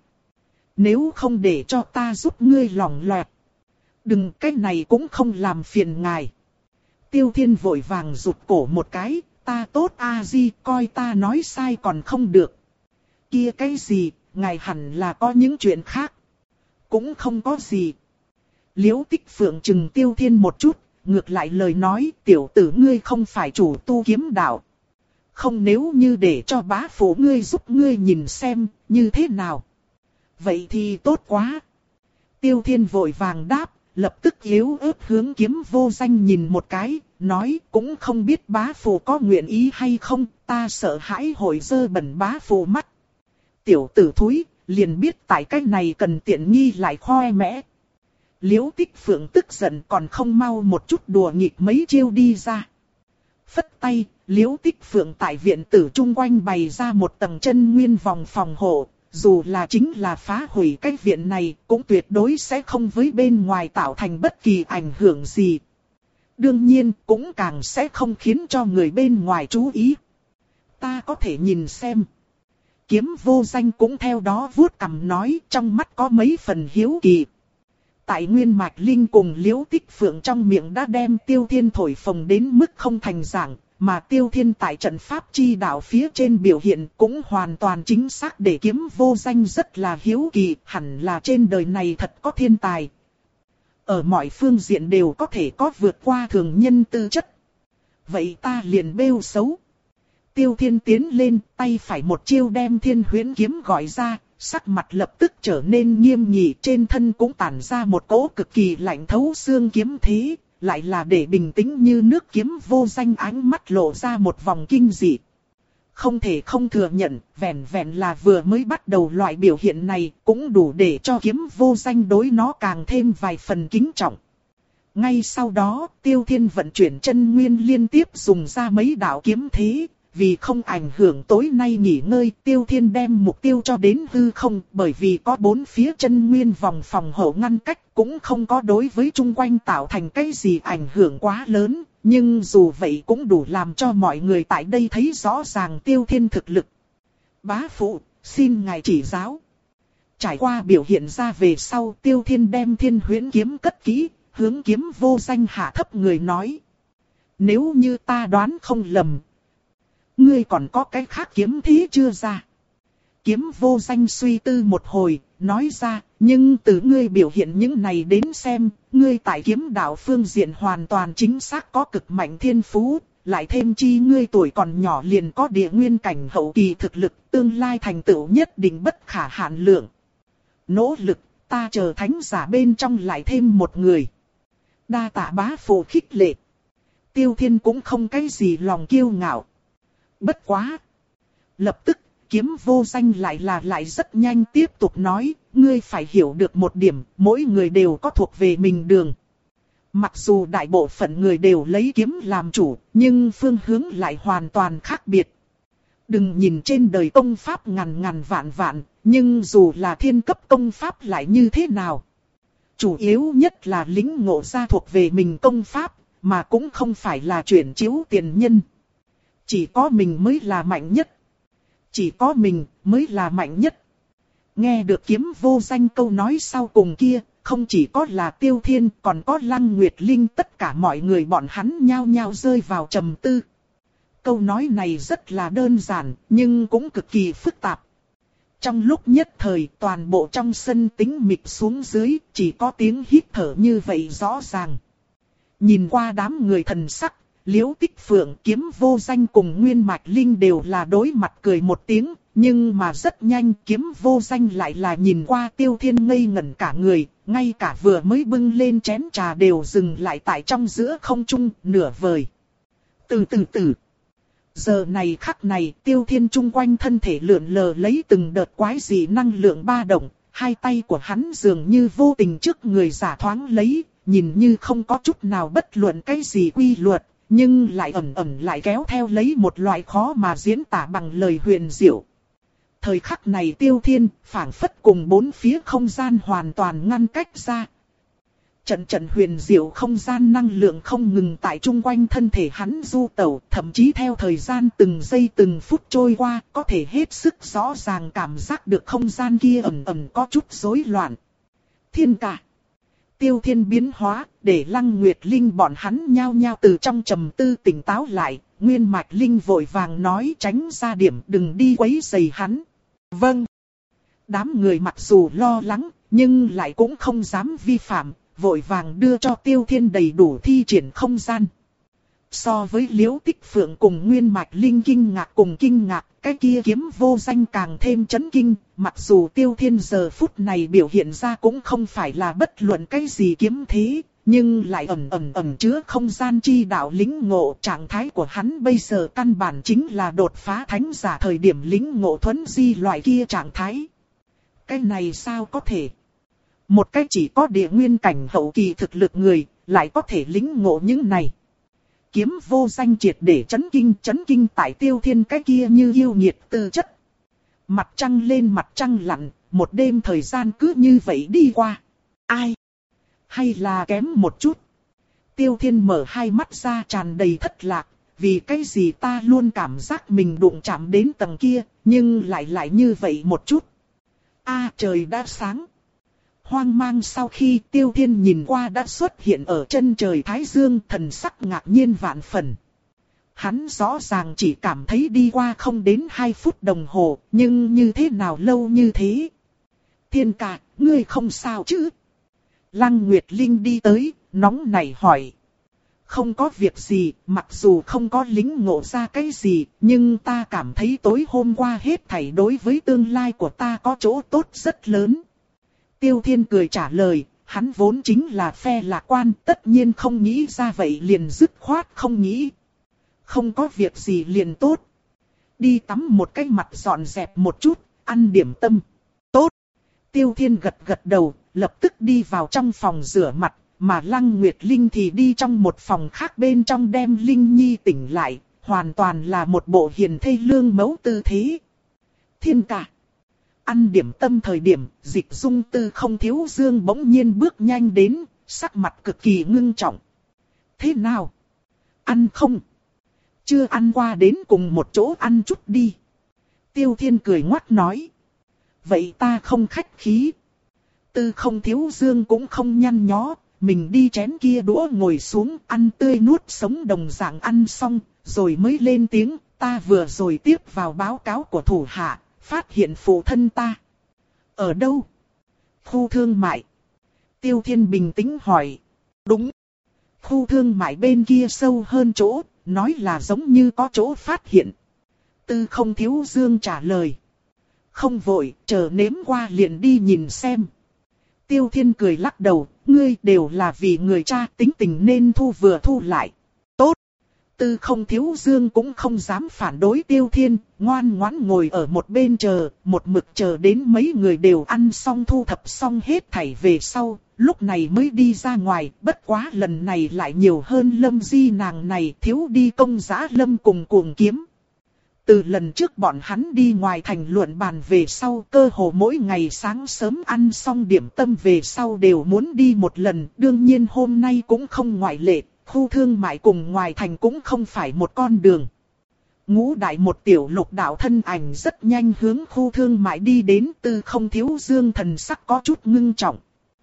Nếu không để cho ta giúp ngươi lỏng loẹt. Đừng, cái này cũng không làm phiền ngài. Tiêu Thiên vội vàng rụt cổ một cái, ta tốt A Di, coi ta nói sai còn không được. Kia cái gì, ngài hẳn là có những chuyện khác. Cũng không có gì. Liễu Tích Phượng chừng Tiêu Thiên một chút, ngược lại lời nói, tiểu tử ngươi không phải chủ tu kiếm đạo. Không, nếu như để cho bá phụ ngươi giúp ngươi nhìn xem, như thế nào. Vậy thì tốt quá. Tiêu Thiên vội vàng đáp, lập tức yếu ớt hướng Kiếm Vô Danh nhìn một cái, nói cũng không biết bá phụ có nguyện ý hay không, ta sợ hãi hội dơ bẩn bá phụ mắt. Tiểu tử thúi, liền biết tại cái này cần tiện nghi lại khoe mẽ. Liễu Tích Phượng tức giận còn không mau một chút đùa nghịch mấy chiêu đi ra. Phất tay, Liễu Tích Phượng tại viện tử chung quanh bày ra một tầng chân nguyên vòng phòng hộ. Dù là chính là phá hủy cái viện này, cũng tuyệt đối sẽ không với bên ngoài tạo thành bất kỳ ảnh hưởng gì. Đương nhiên, cũng càng sẽ không khiến cho người bên ngoài chú ý. Ta có thể nhìn xem. Kiếm Vô Danh cũng theo đó vuốt cằm nói, trong mắt có mấy phần hiếu kỳ. Tại Nguyên Mạch Linh cùng Liễu Tích Phượng trong miệng đã đem Tiêu Thiên thổi phồng đến mức không thành dạng. Mà Tiêu Thiên tại trận pháp chi đạo phía trên biểu hiện cũng hoàn toàn chính xác để Kiếm Vô Danh rất là hiếu kỳ, hẳn là trên đời này thật có thiên tài. Ở mọi phương diện đều có thể có vượt qua thường nhân tư chất. Vậy ta liền bêu xấu. Tiêu Thiên tiến lên, tay phải một chiêu đem Thiên Huyễn kiếm gọi ra, sắc mặt lập tức trở nên nghiêm nghị, trên thân cũng tản ra một cỗ cực kỳ lạnh thấu xương kiếm thế. Lại là để bình tĩnh như nước Kiếm Vô Danh ánh mắt lộ ra một vòng kinh dị. Không thể không thừa nhận, vẹn vẹn là vừa mới bắt đầu loại biểu hiện này cũng đủ để cho Kiếm Vô Danh đối nó càng thêm vài phần kính trọng. Ngay sau đó, Tiêu Thiên vận chuyển chân nguyên liên tiếp dùng ra mấy đạo kiếm thế. Vì không ảnh hưởng tối nay nghỉ ngơi, Tiêu Thiên đem mục tiêu cho đến hư không, bởi vì có bốn phía chân nguyên vòng phòng hộ ngăn cách, cũng không có đối với chung quanh tạo thành cái gì ảnh hưởng quá lớn, nhưng dù vậy cũng đủ làm cho mọi người tại đây thấy rõ ràng Tiêu Thiên thực lực. Bá phụ, xin ngài chỉ giáo. Trải qua biểu hiện ra về sau, Tiêu Thiên đem Thiên Huyễn kiếm cất kỹ, hướng Kiếm Vô Danh hạ thấp người nói. Nếu như ta đoán không lầm, ngươi còn có cái khác kiếm thế chưa ra? Kiếm Vô Danh suy tư một hồi, nói ra, nhưng từ ngươi biểu hiện những này đến xem, ngươi tại kiếm đạo phương diện hoàn toàn chính xác có cực mạnh thiên phú, lại thêm chi ngươi tuổi còn nhỏ liền có địa nguyên cảnh hậu kỳ thực lực, tương lai thành tựu nhất định bất khả hạn lượng. Nỗ lực, ta chờ thánh giả bên trong lại thêm một người. Đa tạ bá phụ khích lệ. Tiêu Thiên cũng không cái gì lòng kiêu ngạo. Bất quá. Lập tức, Kiếm Vô Danh lại là lại rất nhanh tiếp tục nói, ngươi phải hiểu được một điểm, mỗi người đều có thuộc về mình đường. Mặc dù đại bộ phận người đều lấy kiếm làm chủ, nhưng phương hướng lại hoàn toàn khác biệt. Đừng nhìn trên đời công pháp ngàn ngàn vạn vạn, nhưng dù là thiên cấp công pháp lại như thế nào. Chủ yếu nhất là lĩnh ngộ ra thuộc về mình công pháp, mà cũng không phải là chuyển chiếu tiền nhân. Chỉ có mình mới là mạnh nhất. Chỉ có mình mới là mạnh nhất. Nghe được Kiếm Vô Danh câu nói sau cùng kia, không chỉ có là Tiêu Thiên, còn có Lăng Nguyệt Linh, tất cả mọi người bọn hắn nhao nhao rơi vào trầm tư. Câu nói này rất là đơn giản, nhưng cũng cực kỳ phức tạp. Trong lúc nhất thời toàn bộ trong sân tĩnh mịch xuống dưới, chỉ có tiếng hít thở như vậy rõ ràng. Nhìn qua đám người thần sắc, Liễu Tích Phượng, Kiếm Vô Danh cùng Nguyên Mạch Linh đều là đối mặt cười một tiếng, nhưng mà rất nhanh Kiếm Vô Danh lại là nhìn qua Tiêu Thiên ngây ngẩn cả người, ngay cả vừa mới bưng lên chén trà đều dừng lại tại trong giữa không trung, nửa vời. Từ từ từ. Giờ này khắc này Tiêu Thiên chung quanh thân thể lượn lờ lấy từng đợt quái dị năng lượng ba động, hai tay của hắn dường như vô tình trước người giả thoáng lấy, nhìn như không có chút nào bất luận cái gì quy luật, nhưng lại ẩn ẩn lại kéo theo lấy một loại khó mà diễn tả bằng lời huyền diệu. Thời khắc này Tiêu Thiên phảng phất cùng bốn phía không gian hoàn toàn ngăn cách ra. Trận trận huyền diệu không gian năng lượng không ngừng tại chung quanh thân thể hắn du tẩu, thậm chí theo thời gian từng giây từng phút trôi qua, có thể hết sức rõ ràng cảm giác được không gian kia ẩn ẩn có chút rối loạn. Thiên ca. Tiêu Thiên biến hóa, để Lăng Nguyệt Linh bọn hắn nhao nhao từ trong trầm tư tỉnh táo lại, Nguyên Mạch Linh vội vàng nói tránh ra điểm, đừng đi quấy rầy hắn. Vâng. Đám người mặc dù lo lắng, nhưng lại cũng không dám vi phạm, vội vàng đưa cho Tiêu Thiên đầy đủ thi triển không gian. So với Liễu Tích Phượng cùng Nguyên Mạch Linh kinh ngạc cùng kinh ngạc, cái kia Kiếm Vô Danh càng thêm chấn kinh, mặc dù Tiêu Thiên giờ phút này biểu hiện ra cũng không phải là bất luận cái gì kiếm thế, nhưng lại ẩn ẩn ẩn chứa không gian chi đạo lĩnh ngộ. Trạng thái của hắn bây giờ căn bản chính là đột phá thánh giả thời điểm lĩnh ngộ thuấn di loại kia trạng thái. Cái này sao có thể? Một cái chỉ có địa nguyên cảnh hậu kỳ thực lực người, lại có thể lĩnh ngộ những này. Kiếm Vô Danh triệt để chấn kinh, chấn kinh tại Tiêu Thiên cái kia như yêu nghiệt tư chất. Mặt trăng lên mặt trăng lặn, một đêm thời gian cứ như vậy đi qua. Ai? Hay là kém một chút? Tiêu Thiên mở hai mắt ra tràn đầy thất lạc, vì cái gì ta luôn cảm giác mình đụng chạm đến tầng kia, nhưng lại lại như vậy một chút. A trời đã sáng. Hoang mang sau khi Tiêu Thiên nhìn qua đã xuất hiện ở chân trời Thái Dương, thần sắc ngạc nhiên vạn phần. Hắn rõ ràng chỉ cảm thấy đi qua không đến hai phút đồng hồ, nhưng như thế nào lâu như thế? Thiên ca, ngươi không sao chứ? Lăng Nguyệt Linh đi tới, nóng nảy hỏi. Không có việc gì, mặc dù không có lĩnh ngộ ra cái gì, nhưng ta cảm thấy tối hôm qua hết thảy đối với tương lai của ta có chỗ tốt rất lớn. Tiêu Thiên cười trả lời, hắn vốn chính là phe lạc quan, tất nhiên không nghĩ ra vậy liền dứt khoát không nghĩ. Không có việc gì liền tốt. Đi tắm một cái mặt dọn dẹp một chút, ăn điểm tâm. Tốt. Tiêu Thiên gật gật đầu, lập tức đi vào trong phòng rửa mặt, mà Lăng Nguyệt Linh thì đi trong một phòng khác bên trong đem Linh Nhi tỉnh lại, hoàn toàn là một bộ hiền thê lương mẫu tư thế. Thiên ca. Ăn điểm tâm thời điểm, Dịch Dung Tư Không Thiếu Dương bỗng nhiên bước nhanh đến, sắc mặt cực kỳ ngưng trọng. Thế nào? Ăn không? Chưa ăn qua đến cùng một chỗ ăn chút đi. Tiêu Thiên cười ngoắt nói. Vậy ta không khách khí. Tư Không Thiếu Dương cũng không nhăn nhó, mình đi chén kia đũa ngồi xuống ăn tươi nuốt sống đồng dạng ăn xong, rồi mới lên tiếng, ta vừa rồi tiếp vào báo cáo của thủ hạ. Phát hiện phụ thân ta. Ở đâu? Khu thương mại. Tiêu Thiên bình tĩnh hỏi. Đúng. Khu thương mại bên kia sâu hơn chỗ, nói là giống như có chỗ phát hiện. Tư Không Thiếu Dương trả lời. Không vội, chờ nếm qua liền đi nhìn xem. Tiêu Thiên cười lắc đầu, ngươi đều là vì người cha, tính tình nên thu vừa thu lại. Tốt. Tư Không Thiếu Dương cũng không dám phản đối Tiêu Thiên, ngoan ngoãn ngồi ở một bên chờ, một mực chờ đến mấy người đều ăn xong thu thập xong hết thảy về sau, lúc này mới đi ra ngoài, bất quá lần này lại nhiều hơn Lâm Di nàng này, thiếu đi Công Giá Lâm cùng Cuồng Kiếm. Từ lần trước bọn hắn đi ngoài thành luận bàn về sau, cơ hồ mỗi ngày sáng sớm ăn xong điểm tâm về sau đều muốn đi một lần, đương nhiên hôm nay cũng không ngoại lệ. Khu thương mại cùng ngoài thành cũng không phải một con đường. Ngũ đại một tiểu lục đạo thân ảnh rất nhanh hướng khu thương mại đi đến. Tư Không Thiếu Dương thần sắc có chút ngưng trọng.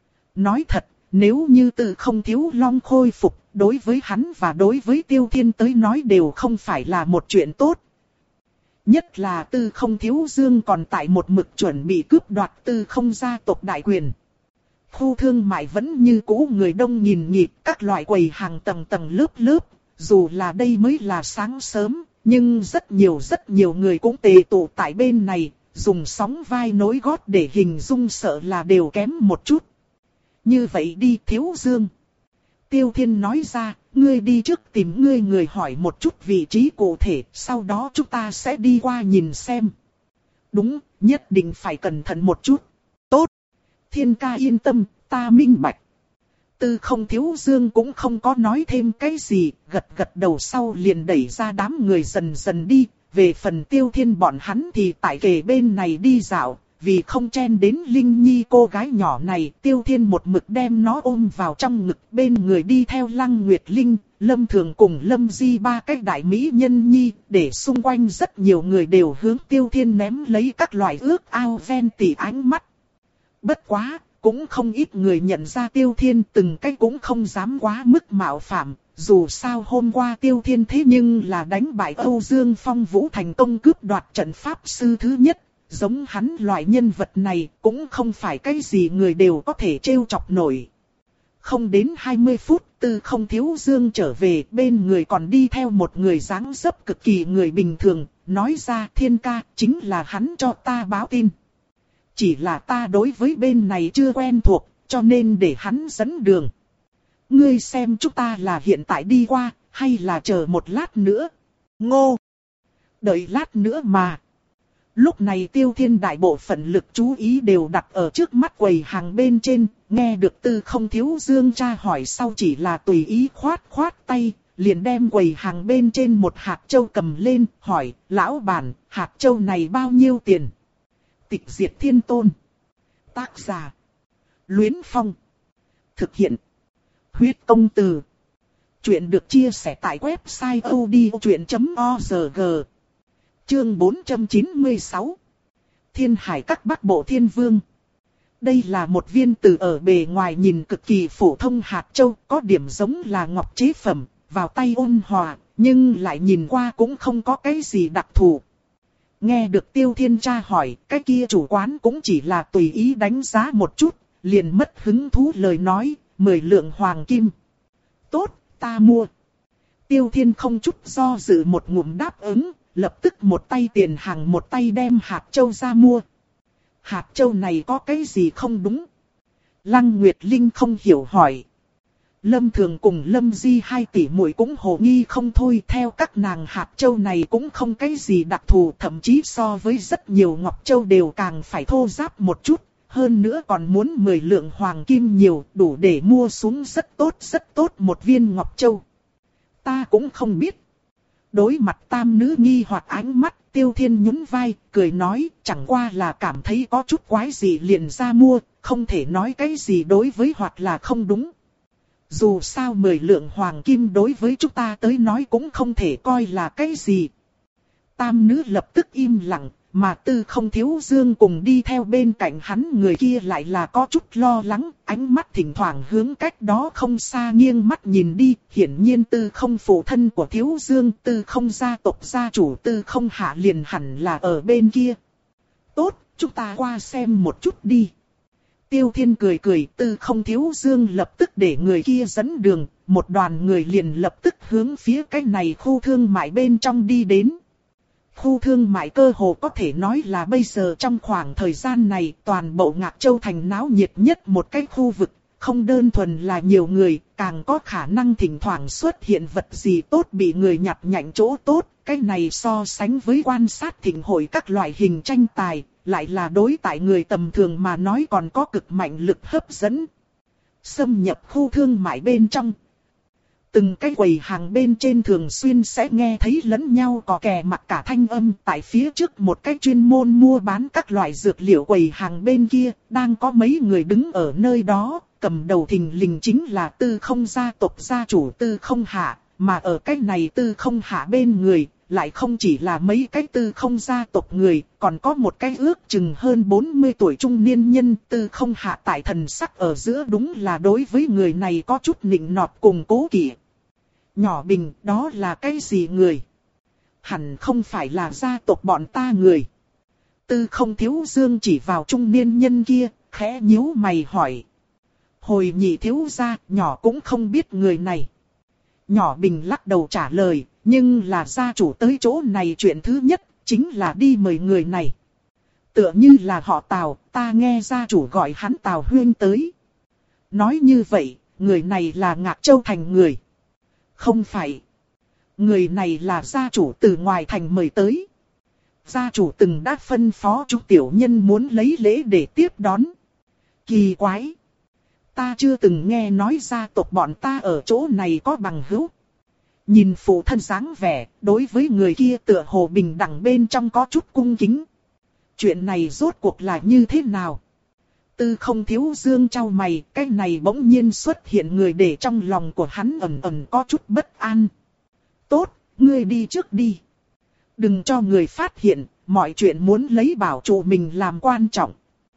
Nói thật, nếu như Tư Không Thiếu Long khôi phục, đối với hắn và đối với Tiêu Thiên tới nói đều không phải là một chuyện tốt. Nhất là Tư Không Thiếu Dương còn tại một mực chuẩn bị cướp đoạt Tư Không gia tộc đại quyền. Khu thương mại vẫn như cũ người đông nghìn nghịt, các loại quầy hàng tầng tầng lớp lớp. Dù là đây mới là sáng sớm, nhưng rất nhiều rất nhiều người cũng tề tụ tại bên này, dùng sóng vai nối gót để hình dung sợ là đều kém một chút. Như vậy đi Thiếu Dương. Tiêu Thiên nói ra, ngươi đi trước tìm ngươi người hỏi một chút vị trí cụ thể, sau đó chúng ta sẽ đi qua nhìn xem. Đúng, nhất định phải cẩn thận một chút. Tốt. Thiên ca yên tâm, ta minh bạch. Tư Không Thiếu Dương cũng không có nói thêm cái gì, gật gật đầu sau liền đẩy ra đám người dần dần đi. Về phần Tiêu Thiên bọn hắn thì tại kề bên này đi dạo, vì không chen đến Linh Nhi cô gái nhỏ này, Tiêu Thiên một mực đem nó ôm vào trong ngực, bên người đi theo Lăng Nguyệt Linh, Lâm Thường cùng Lâm Di ba cái đại mỹ nhân nhi, để xung quanh rất nhiều người đều hướng Tiêu Thiên ném lấy các loại ước ao ven tỉ ánh mắt. Bất quá, cũng không ít người nhận ra Tiêu Thiên, từng cái cũng không dám quá mức mạo phạm. Dù sao hôm qua Tiêu Thiên thế nhưng là đánh bại Âu Dương Phong Vũ thành công cướp đoạt trận pháp sư thứ nhất. Giống hắn loại nhân vật này cũng không phải cái gì người đều có thể trêu chọc nổi. Không đến hai mươi phút, Tư Không Thiếu Dương trở về, bên người còn đi theo một người dáng dấp cực kỳ người bình thường, nói ra Thiên ca chính là hắn cho ta báo tin. Chỉ là ta đối với bên này chưa quen thuộc, cho nên để hắn dẫn đường. Ngươi xem chúng ta là hiện tại đi qua, hay là chờ một lát nữa? Ngô! Đợi lát nữa mà. Lúc này Tiêu Thiên đại bộ phận lực chú ý đều đặt ở trước mắt quầy hàng bên trên, nghe được Tư Không Thiếu Dương tra hỏi sau chỉ là tùy ý khoát khoát tay, liền đem quầy hàng bên trên một hạt châu cầm lên, hỏi, lão bản, hạt châu này bao nhiêu tiền? Tịch Diệt Thiên Tôn. Tác giả. Luyến Phong. Thực hiện. Huyết Công Từ. Chuyện được chia sẻ tại website odchuyện chấm org. Chương bốn trăm chín mươi sáu. Thiên Hải Các Bắc Bộ Thiên Vương. Đây là một viên từ ở bề ngoài nhìn cực kỳ phổ thông hạt châu, có điểm giống là ngọc chế phẩm, vào tay ôn hòa, nhưng lại nhìn qua cũng không có cái gì đặc thù. Nghe được Tiêu Thiên tra hỏi, cái kia chủ quán cũng chỉ là tùy ý đánh giá một chút, liền mất hứng thú lời nói, mười lượng hoàng kim. Tốt, ta mua. Tiêu Thiên không chút do dự một ngụm đáp ứng, lập tức một tay tiền hàng một tay đem hạt châu ra mua. Hạt châu này có cái gì không đúng? Lăng Nguyệt Linh không hiểu hỏi. Lâm Thường cùng Lâm Di hai tỷ muội cũng hồ nghi không thôi, theo các nàng hạt châu này cũng không cái gì đặc thù, thậm chí so với rất nhiều ngọc châu đều càng phải thô ráp một chút, hơn nữa còn muốn mười lượng hoàng kim nhiều, đủ để mua xuống rất tốt rất tốt một viên ngọc châu. Ta cũng không biết. Đối mặt tam nữ nghi hoặc ánh mắt, Tiêu Thiên nhún vai, cười nói, chẳng qua là cảm thấy có chút quái gì liền ra mua, không thể nói cái gì đối với hoặc là không đúng. Dù sao mười lượng hoàng kim đối với chúng ta tới nói cũng không thể coi là cái gì. Tam nữ lập tức im lặng, mà Tư Không Thiếu Dương cùng đi theo bên cạnh hắn người kia lại là có chút lo lắng, ánh mắt thỉnh thoảng hướng cách đó không xa nghiêng mắt nhìn đi, hiển nhiên Tư Không phụ thân của Thiếu Dương, Tư Không gia tộc gia chủ Tư Không hạ liền hẳn là ở bên kia. Tốt, chúng ta qua xem một chút đi. Tiêu Thiên cười cười, Tư Không Thiếu Dương lập tức để người kia dẫn đường, một đoàn người liền lập tức hướng phía cái này khu thương mại bên trong đi đến. Khu thương mại cơ hồ có thể nói là bây giờ trong khoảng thời gian này toàn bộ Ngạc Châu thành náo nhiệt nhất một cái khu vực, không đơn thuần là nhiều người, càng có khả năng thỉnh thoảng xuất hiện vật gì tốt bị người nhặt nhạnh chỗ tốt, cái này so sánh với quan sát thịnh hội các loại hình tranh tài, lại là đối tại người tầm thường mà nói còn có cực mạnh lực hấp dẫn. Xâm nhập khu thương mại bên trong. Từng cái quầy hàng bên trên thường xuyên sẽ nghe thấy lẫn nhau có kè mặc cả thanh âm, tại phía trước một cái chuyên môn mua bán các loại dược liệu quầy hàng bên kia, đang có mấy người đứng ở nơi đó, cầm đầu thình lình chính là Tư Không gia tộc gia chủ Tư Không hạ, mà ở cái này Tư Không hạ bên người, lại không chỉ là mấy cái Tư Không gia tộc người, còn có một cái ước chừng hơn bốn mươi tuổi trung niên nhân. Tư Không hạ tại thần sắc ở giữa đúng là đối với người này có chút nịnh nọt cùng cố kỵ. Nhỏ Bình, đó là cái gì người? hẳn không phải là gia tộc bọn ta người. Tư Không Thiếu Dương chỉ vào trung niên nhân kia, khẽ nhíu mày hỏi. Hồi nhị thiếu gia, nhỏ cũng không biết người này. Nhỏ Bình lắc đầu trả lời, nhưng là gia chủ tới chỗ này chuyện thứ nhất, chính là đi mời người này. Tựa như là họ Tào, ta nghe gia chủ gọi hắn Tào Huyên tới. Nói như vậy, người này là Ngạc Châu thành người. Không phải. Người này là gia chủ từ ngoài thành mời tới. Gia chủ từng đã phân phó chú tiểu nhân muốn lấy lễ để tiếp đón. Kỳ quái. Ta chưa từng nghe nói gia tộc bọn ta ở chỗ này có bằng hữu. Nhìn phụ thân dáng vẻ, đối với người kia tựa hồ bình đẳng bên trong có chút cung kính. Chuyện này rốt cuộc là như thế nào? Tư Không Thiếu Dương chau mày, cái này bỗng nhiên xuất hiện người để trong lòng của hắn ẩn ẩn có chút bất an. Tốt, ngươi đi trước đi. Đừng cho người phát hiện, mọi chuyện muốn lấy bảo trụ mình làm quan trọng.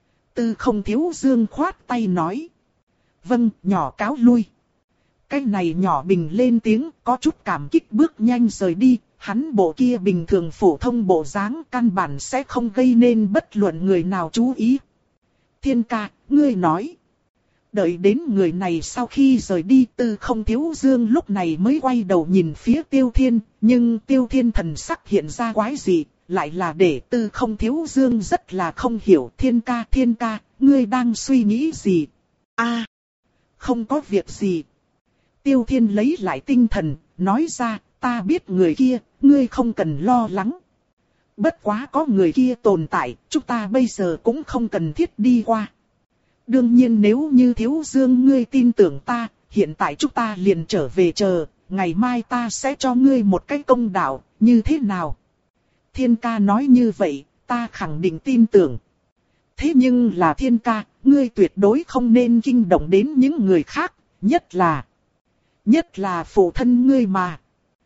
Tư Không Thiếu Dương khoát tay nói. Vâng, nhỏ cáo lui. Cái này nhỏ Bình lên tiếng, có chút cảm kích bước nhanh rời đi. Hắn bộ kia bình thường phổ thông bộ dáng căn bản sẽ không gây nên bất luận người nào chú ý. Thiên ca, ngươi nói. Đợi đến người này sau khi rời đi, Tư Không Thiếu Dương lúc này mới quay đầu nhìn phía Tiêu Thiên, nhưng Tiêu Thiên thần sắc hiện ra quái dị, lại là để Tư Không Thiếu Dương rất là không hiểu. Thiên ca, thiên ca, ngươi đang suy nghĩ gì? A, không có việc gì. Tiêu Thiên lấy lại tinh thần, nói ra, ta biết người kia, ngươi không cần lo lắng. Bất quá có người kia tồn tại, chúng ta bây giờ cũng không cần thiết đi qua. Đương nhiên nếu như Thiếu Dương ngươi tin tưởng ta, hiện tại chúng ta liền trở về chờ, ngày mai ta sẽ cho ngươi một cái công đạo, như thế nào? Thiên ca nói như vậy, ta khẳng định tin tưởng. Thế nhưng là thiên ca, ngươi tuyệt đối không nên kinh động đến những người khác, nhất là... Nhất là phụ thân ngươi mà.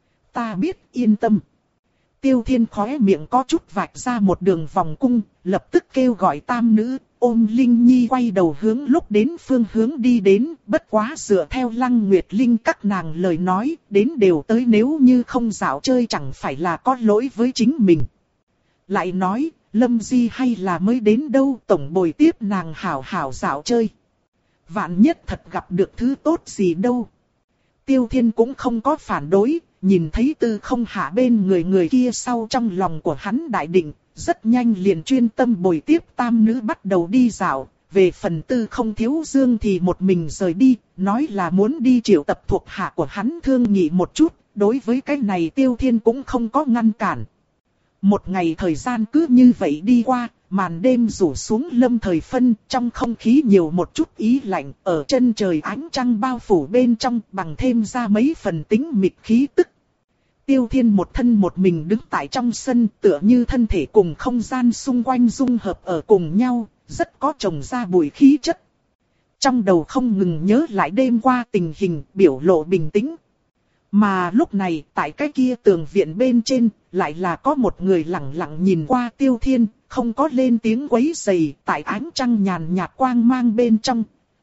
Ta biết, yên tâm. Tiêu Thiên khóe miệng có chút vạch ra một đường vòng cung, lập tức kêu gọi tam nữ, ôm Linh Nhi quay đầu hướng lúc đến phương hướng đi đến, bất quá dựa theo Lăng Nguyệt Linh các nàng lời nói, đến đều tới nếu như không dạo chơi chẳng phải là có lỗi với chính mình. Lại nói, Lâm Di hay là mới đến đâu tổng bồi tiếp nàng hảo hảo dạo chơi. Vạn nhất thật gặp được thứ tốt gì đâu. Tiêu Thiên cũng không có phản đối, nhìn thấy Tư Không Hạ bên người người kia sau trong lòng của hắn đại định, rất nhanh liền chuyên tâm bồi tiếp tam nữ bắt đầu đi dạo. Về phần Tư Không Thiếu Dương thì một mình rời đi, nói là muốn đi triệu tập thuộc hạ của hắn thương nghị một chút, đối với cái này Tiêu Thiên cũng không có ngăn cản. Một ngày thời gian cứ như vậy đi qua, màn đêm rủ xuống lâm thời phân, trong không khí nhiều một chút ý lạnh, ở chân trời ánh trăng bao phủ bên trong bằng thêm ra mấy phần tính mịt khí tức. Tiêu Thiên một thân một mình đứng tại trong sân tựa như thân thể cùng không gian xung quanh dung hợp ở cùng nhau, rất có trồng ra bụi khí chất. Trong đầu không ngừng nhớ lại đêm qua tình hình, biểu lộ bình tĩnh. Mà lúc này, tại cái kia tường viện bên trên, lại là có một người lặng lặng nhìn qua Tiêu Thiên, không có lên tiếng quấy rầy, tại ánh trăng nhàn nhạt quang mang bên trong.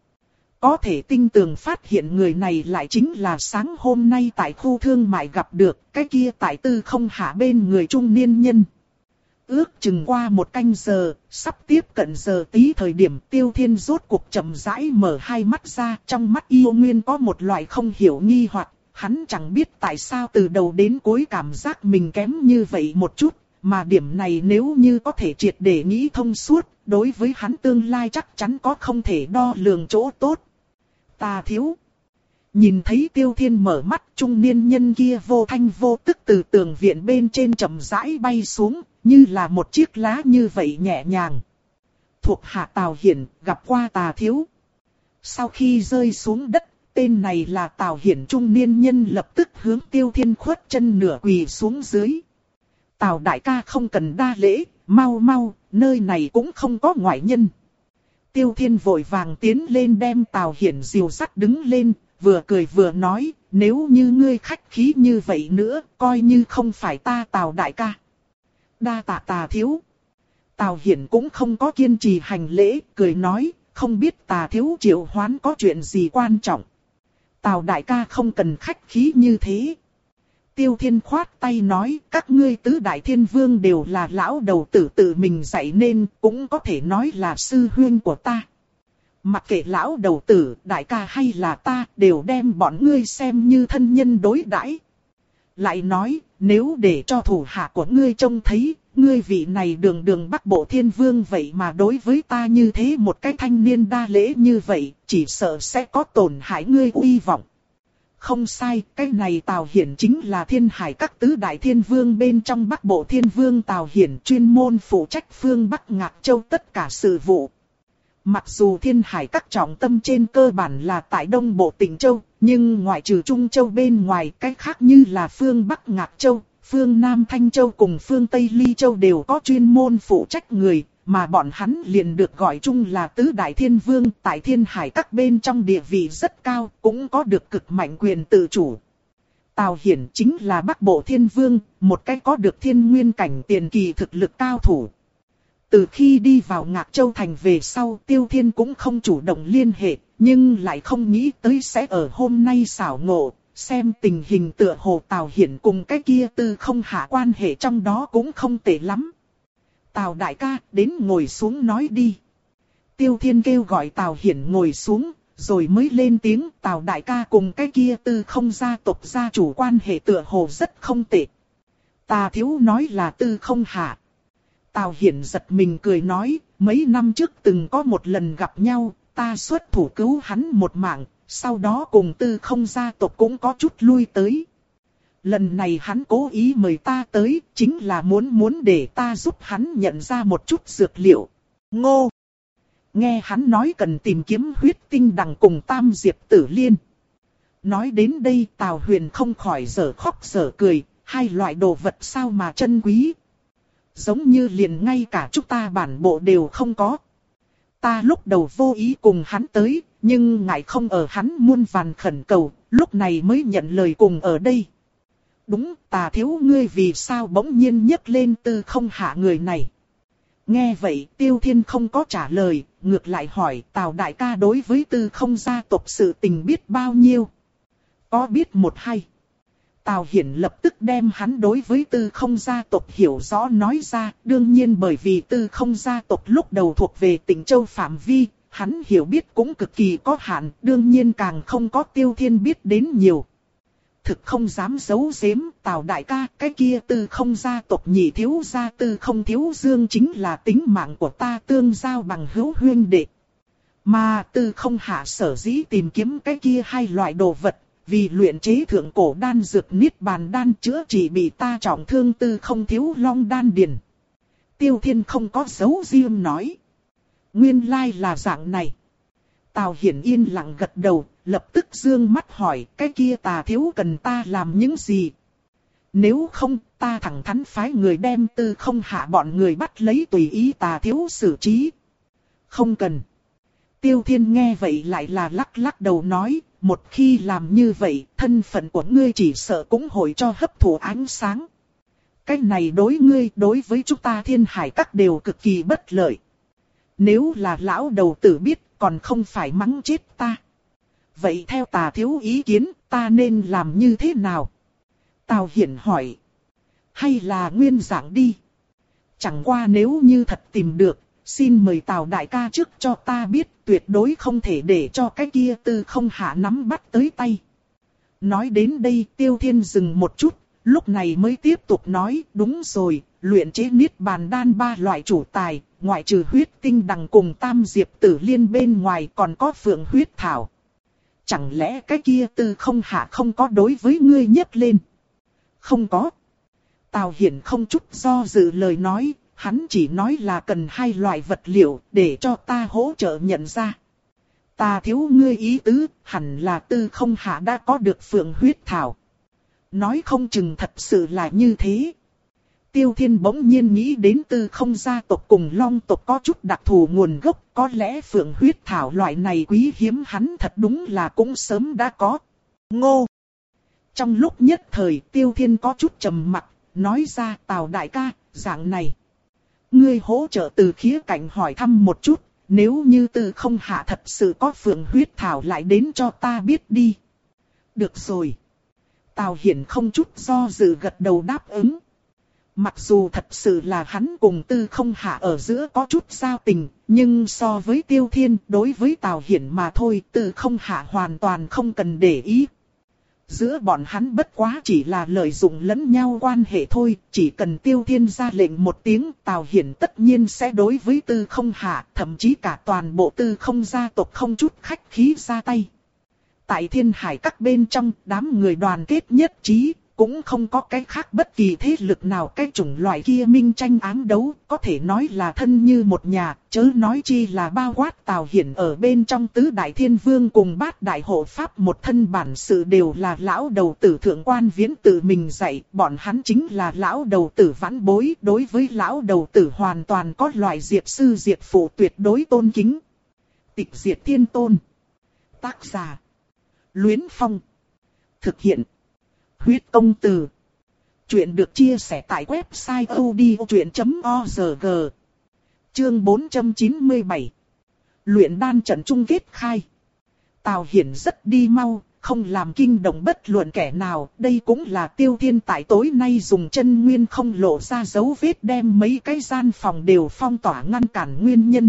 Có thể tinh tường phát hiện người này lại chính là sáng hôm nay tại khu thương mại gặp được, cái kia tại Tư Không Hạ bên người trung niên nhân. Ước chừng qua một canh giờ, sắp tiếp cận giờ tí thời điểm Tiêu Thiên rốt cuộc chậm rãi mở hai mắt ra, trong mắt yêu nguyên có một loại không hiểu nghi hoặc. Hắn chẳng biết tại sao từ đầu đến cuối cảm giác mình kém như vậy một chút, mà điểm này nếu như có thể triệt để nghĩ thông suốt, đối với hắn tương lai chắc chắn có không thể đo lường chỗ tốt. Ta thiếu. Nhìn thấy Tiêu Thiên mở mắt, trung niên nhân kia vô thanh vô tức từ tường viện bên trên chậm rãi bay xuống, như là một chiếc lá như vậy nhẹ nhàng. Thuộc hạ Tào Hiển, gặp qua Tà thiếu. Sau khi rơi xuống đất, tên này là Tào Hiển trung niên nhân lập tức hướng Tiêu Thiên khuất chân nửa quỳ xuống dưới. Tào đại ca không cần đa lễ, mau mau, nơi này cũng không có ngoại nhân. Tiêu Thiên vội vàng tiến lên đem Tào Hiển dìu dắt đứng lên, vừa cười vừa nói, nếu như ngươi khách khí như vậy nữa, coi như không phải ta Tào đại ca. Đa tạ Tà thiếu. Tào Hiển cũng không có kiên trì hành lễ, cười nói, không biết Tà thiếu triệu hoán có chuyện gì quan trọng. Tào đại ca không cần khách khí như thế. Tiêu Thiên khoát tay nói, các ngươi tứ đại thiên vương đều là lão đầu tử tự mình dạy nên, cũng có thể nói là sư huynh của ta. Mặc kệ lão đầu tử, đại ca hay là ta, đều đem bọn ngươi xem như thân nhân đối đãi. Lại nói, nếu để cho thủ hạ của ngươi trông thấy, ngươi vị này đường đường Bắc Bộ Thiên Vương vậy mà đối với ta như thế một cái thanh niên đa lễ như vậy, chỉ sợ sẽ có tổn hại ngươi uy vọng. Không sai, cái này Tào Hiển chính là Thiên Hải các tứ đại thiên vương bên trong Bắc Bộ Thiên Vương Tào Hiển, chuyên môn phụ trách phương Bắc Ngạc Châu tất cả sự vụ. Mặc dù Thiên Hải các trọng tâm trên cơ bản là tại Đông Bộ Tỉnh Châu, nhưng ngoại trừ Trung Châu bên ngoài, cái khác như là phương Bắc Ngạc Châu, phương Nam Thanh Châu cùng phương Tây Ly Châu đều có chuyên môn phụ trách người, mà bọn hắn liền được gọi chung là tứ đại thiên vương, tại Thiên Hải các bên trong địa vị rất cao, cũng có được cực mạnh quyền tự chủ. Tào Hiển chính là Bắc Bộ Thiên Vương, một cái có được thiên nguyên cảnh tiền kỳ thực lực cao thủ. Từ khi đi vào Ngạc Châu thành về sau, Tiêu Thiên cũng không chủ động liên hệ, nhưng lại không nghĩ tới sẽ ở hôm nay xảo ngộ, xem tình hình tựa hồ Tào Hiển cùng cái kia Tư Không Hạ quan hệ trong đó cũng không tệ lắm. Tào đại ca, đến ngồi xuống nói đi. Tiêu Thiên kêu gọi Tào Hiển ngồi xuống, rồi mới lên tiếng, Tào đại ca cùng cái kia Tư Không gia tộc gia chủ quan hệ tựa hồ rất không tệ. Ta thiếu nói là Tư Không Hạ. Tào Hiển giật mình cười nói, mấy năm trước từng có một lần gặp nhau, ta xuất thủ cứu hắn một mạng, sau đó cùng Tư Không gia tộc cũng có chút lui tới. Lần này hắn cố ý mời ta tới, chính là muốn muốn để ta giúp hắn nhận ra một chút dược liệu. Ngô! Nghe hắn nói cần tìm kiếm huyết tinh đằng cùng Tam Diệp Tử Liên. Nói đến đây Tào Huyền không khỏi dở khóc dở cười, hai loại đồ vật sao mà chân quý. Giống như liền ngay cả chúng ta bản bộ đều không có. Ta lúc đầu vô ý cùng hắn tới, nhưng ngại không ở hắn muôn vàn khẩn cầu, lúc này mới nhận lời cùng ở đây. Đúng, ta thiếu ngươi vì sao bỗng nhiên nhấc lên Tư Không Hạ người này. Nghe vậy Tiêu Thiên không có trả lời, ngược lại hỏi Tào đại ca đối với Tư Không gia tộc sự tình biết bao nhiêu. Có biết một hay. Tào Hiển lập tức đem hắn đối với Tư Không gia tộc hiểu rõ nói ra, đương nhiên bởi vì Tư Không gia tộc lúc đầu thuộc về Tỉnh Châu phạm vi, hắn hiểu biết cũng cực kỳ có hạn, đương nhiên càng không có Tiêu Thiên biết đến nhiều. Thực không dám giấu giếm, Tào đại ca, cái kia Tư Không gia tộc nhị thiếu gia Tư Không thiếu dương chính là tính mạng của ta tương giao bằng hữu huynh đệ. Mà Tư Không Hạ sở dĩ tìm kiếm cái kia hai loại đồ vật, vì luyện chế thượng cổ đan dược niết bàn đan chữa trị bị ta trọng thương Tư Không thiếu long đan điền. Tiêu Thiên không có giấu riêng nói. Nguyên lai là dạng này. Tào Hiển yên lặng gật đầu, lập tức dương mắt hỏi cái kia Tà thiếu cần ta làm những gì. Nếu không, ta thẳng thắn phái người đem Tư Không Hạ bọn người bắt lấy tùy ý Tà thiếu xử trí. Không cần. Tiêu Thiên nghe vậy lại là lắc lắc đầu nói, một khi làm như vậy, thân phận của ngươi chỉ sợ cũng hội cho hấp thụ ánh sáng. Cái này đối ngươi, đối với chúng ta Thiên Hải các đều cực kỳ bất lợi. Nếu là lão đầu tử biết, còn không phải mắng chết ta. Vậy theo Tà thiếu ý kiến, ta nên làm như thế nào? Tào Hiển hỏi. Hay là nguyên dạng đi? Chẳng qua nếu như thật tìm được, xin mời Tào đại ca trước cho ta biết, tuyệt đối không thể để cho cái kia Tư Không Hạ nắm bắt tới tay. Nói đến đây Tiêu Thiên dừng một chút, lúc này mới tiếp tục nói, đúng rồi, luyện chế niết bàn đan ba loại chủ tài, ngoại trừ huyết tinh đằng cùng Tam Diệp Tử Liên bên ngoài còn có phượng huyết thảo. Chẳng lẽ cái kia Tư Không Hạ không có đối với ngươi nhấc lên? Không có. Tào Hiển không chút do dự lời nói, hắn chỉ nói là cần hai loại vật liệu để cho ta hỗ trợ nhận ra. Ta thiếu ngươi ý tứ, hẳn là Tư Không Hạ đã có được phượng huyết thảo. Nói không chừng thật sự là như thế. Tiêu Thiên bỗng nhiên nghĩ đến Tư Không gia tộc cùng Long tộc có chút đặc thù nguồn gốc, có lẽ phượng huyết thảo loại này quý hiếm hắn thật đúng là cũng sớm đã có. Ngô! Trong lúc nhất thời Tiêu Thiên có chút trầm mặc, nói ra Tào đại ca, dạng này. Ngươi hỗ trợ từ khía cạnh hỏi thăm một chút, nếu như Tư Không Hạ thật sự có phượng huyết thảo lại đến cho ta biết đi. Được rồi. Tào Hiển không chút do dự gật đầu đáp ứng. Mặc dù thật sự là hắn cùng Tư Không Hạ ở giữa có chút giao tình, nhưng so với Tiêu Thiên, đối với Tào Hiển mà thôi, Tư Không Hạ hoàn toàn không cần để ý. Giữa bọn hắn bất quá chỉ là lợi dụng lẫn nhau quan hệ thôi, chỉ cần Tiêu Thiên ra lệnh một tiếng, Tào Hiển tất nhiên sẽ đối với Tư Không Hạ, thậm chí cả toàn bộ Tư Không gia tộc không chút khách khí ra tay. Tại Thiên Hải các bên trong, đám người đoàn kết nhất trí, cũng không có cái khác bất kỳ thế lực nào cái chủng loại kia minh tranh ám đấu, có thể nói là thân như một nhà, chớ nói chi là bao quát Tào Hiển ở bên trong tứ đại thiên vương cùng bát đại hộ pháp một thân bản sự đều là lão đầu tử thượng quan viễn tự mình dạy, bọn hắn chính là lão đầu tử vãn bối, đối với lão đầu tử hoàn toàn có loại diệt sư diệt phụ tuyệt đối tôn kính. Tịch diệt thiên tôn. Tác giả Luyến Phong. Thực hiện Huyết Công Từ. Chuyện được chia sẻ tại website odchuyện chấm org. Chương bốn trăm chín mươi bảy. Luyện đan trận chung kết khai. Tào Hiển rất đi mau, không làm kinh động bất luận kẻ nào. Đây cũng là Tiêu Thiên tại tối nay dùng chân nguyên không lộ ra dấu vết đem mấy cái gian phòng đều phong tỏa ngăn cản nguyên nhân.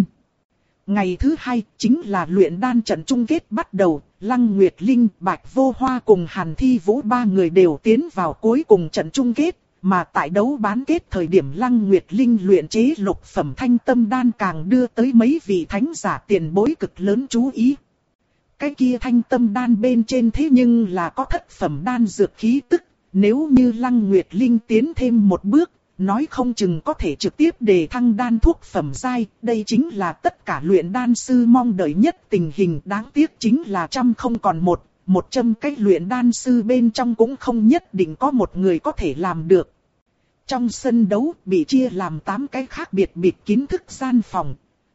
Ngày thứ hai chính là luyện đan trận chung kết bắt đầu, Lăng Nguyệt Linh, Bạch Vô Hoa cùng Hàn Thi Vũ ba người đều tiến vào cuối cùng trận chung kết, mà tại đấu bán kết thời điểm Lăng Nguyệt Linh luyện chế lục phẩm thanh tâm đan càng đưa tới mấy vị thánh giả tiền bối cực lớn chú ý. Cái kia thanh tâm đan bên trên thế nhưng là có thất phẩm đan dược khí tức, nếu như Lăng Nguyệt Linh tiến thêm một bước, nói không chừng có thể trực tiếp đề thăng đan thuốc phẩm giai, đây chính là tất cả luyện đan sư mong đợi nhất tình hình, đáng tiếc chính là trăm không còn một, một trăm cái luyện đan sư bên trong cũng không nhất định có một người có thể làm được. Trong sân đấu bị chia làm tám cái khác biệt bịt kín thức gian phòng.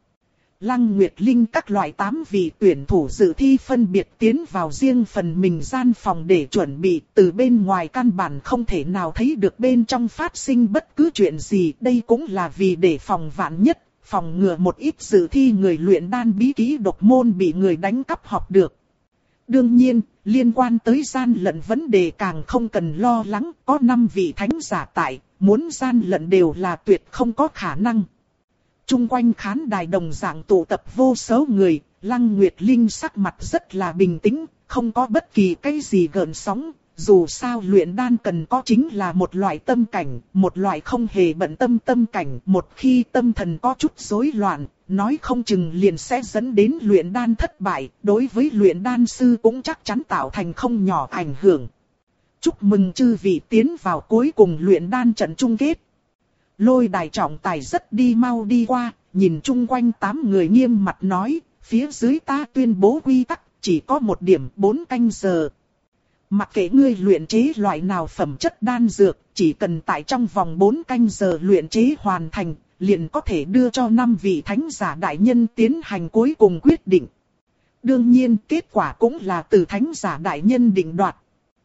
Lăng Nguyệt Linh các loại tám vị tuyển thủ dự thi phân biệt tiến vào riêng phần mình gian phòng để chuẩn bị, từ bên ngoài căn bản không thể nào thấy được bên trong phát sinh bất cứ chuyện gì, đây cũng là vì để phòng vạn nhất, phòng ngừa một ít dự thi người luyện đan bí kỹ độc môn bị người đánh cắp học được. Đương nhiên, liên quan tới gian lận vấn đề càng không cần lo lắng, có năm vị thánh giả tại, muốn gian lận đều là tuyệt không có khả năng. Trung quanh khán đài đồng dạng tụ tập vô số người, Lăng Nguyệt Linh sắc mặt rất là bình tĩnh, không có bất kỳ cái gì gợn sóng, dù sao luyện đan cần có chính là một loại tâm cảnh, một loại không hề bận tâm tâm cảnh, một khi tâm thần có chút rối loạn, nói không chừng liền sẽ dẫn đến luyện đan thất bại, đối với luyện đan sư cũng chắc chắn tạo thành không nhỏ ảnh hưởng. Chúc mừng chư vị tiến vào cuối cùng luyện đan trận chung kết. Lôi đài trọng tài rất đi mau đi qua, nhìn chung quanh tám người nghiêm mặt nói, phía dưới ta tuyên bố quy tắc, chỉ có một điểm bốn canh giờ. Mặc kệ ngươi luyện chế loại nào phẩm chất đan dược, chỉ cần tại trong vòng bốn canh giờ luyện chế hoàn thành, liền có thể đưa cho năm vị thánh giả đại nhân tiến hành cuối cùng quyết định. Đương nhiên kết quả cũng là từ thánh giả đại nhân định đoạt.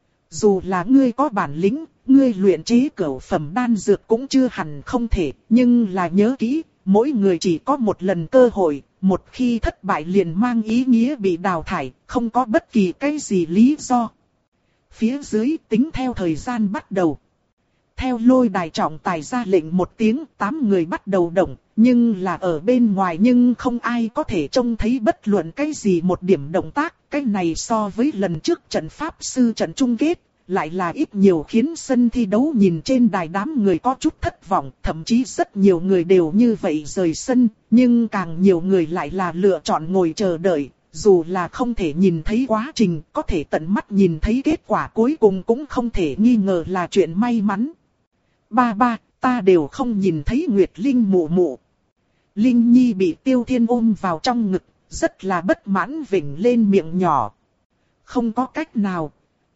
Dù là ngươi có bản lĩnh, ngươi luyện chế cửu phẩm đan dược cũng chưa hẳn không thể, nhưng là nhớ kỹ, mỗi người chỉ có một lần cơ hội, một khi thất bại liền mang ý nghĩa bị đào thải, không có bất kỳ cái gì lý do. Phía dưới tính theo thời gian bắt đầu. Theo lôi đài trọng tài ra lệnh một tiếng, tám người bắt đầu động, nhưng là ở bên ngoài nhưng không ai có thể trông thấy bất luận cái gì một điểm động tác. Cái này so với lần trước trận pháp sư trận chung kết, lại là ít nhiều khiến sân thi đấu nhìn trên đài đám người có chút thất vọng. Thậm chí rất nhiều người đều như vậy rời sân, nhưng càng nhiều người lại là lựa chọn ngồi chờ đợi. Dù là không thể nhìn thấy quá trình, có thể tận mắt nhìn thấy kết quả cuối cùng cũng không thể nghi ngờ là chuyện may mắn. Ba ba, ta đều không nhìn thấy Nguyệt Linh mụ mụ. Linh Nhi bị Tiêu Thiên ôm vào trong ngực, rất là bất mãn vểnh lên miệng nhỏ. Không có cách nào.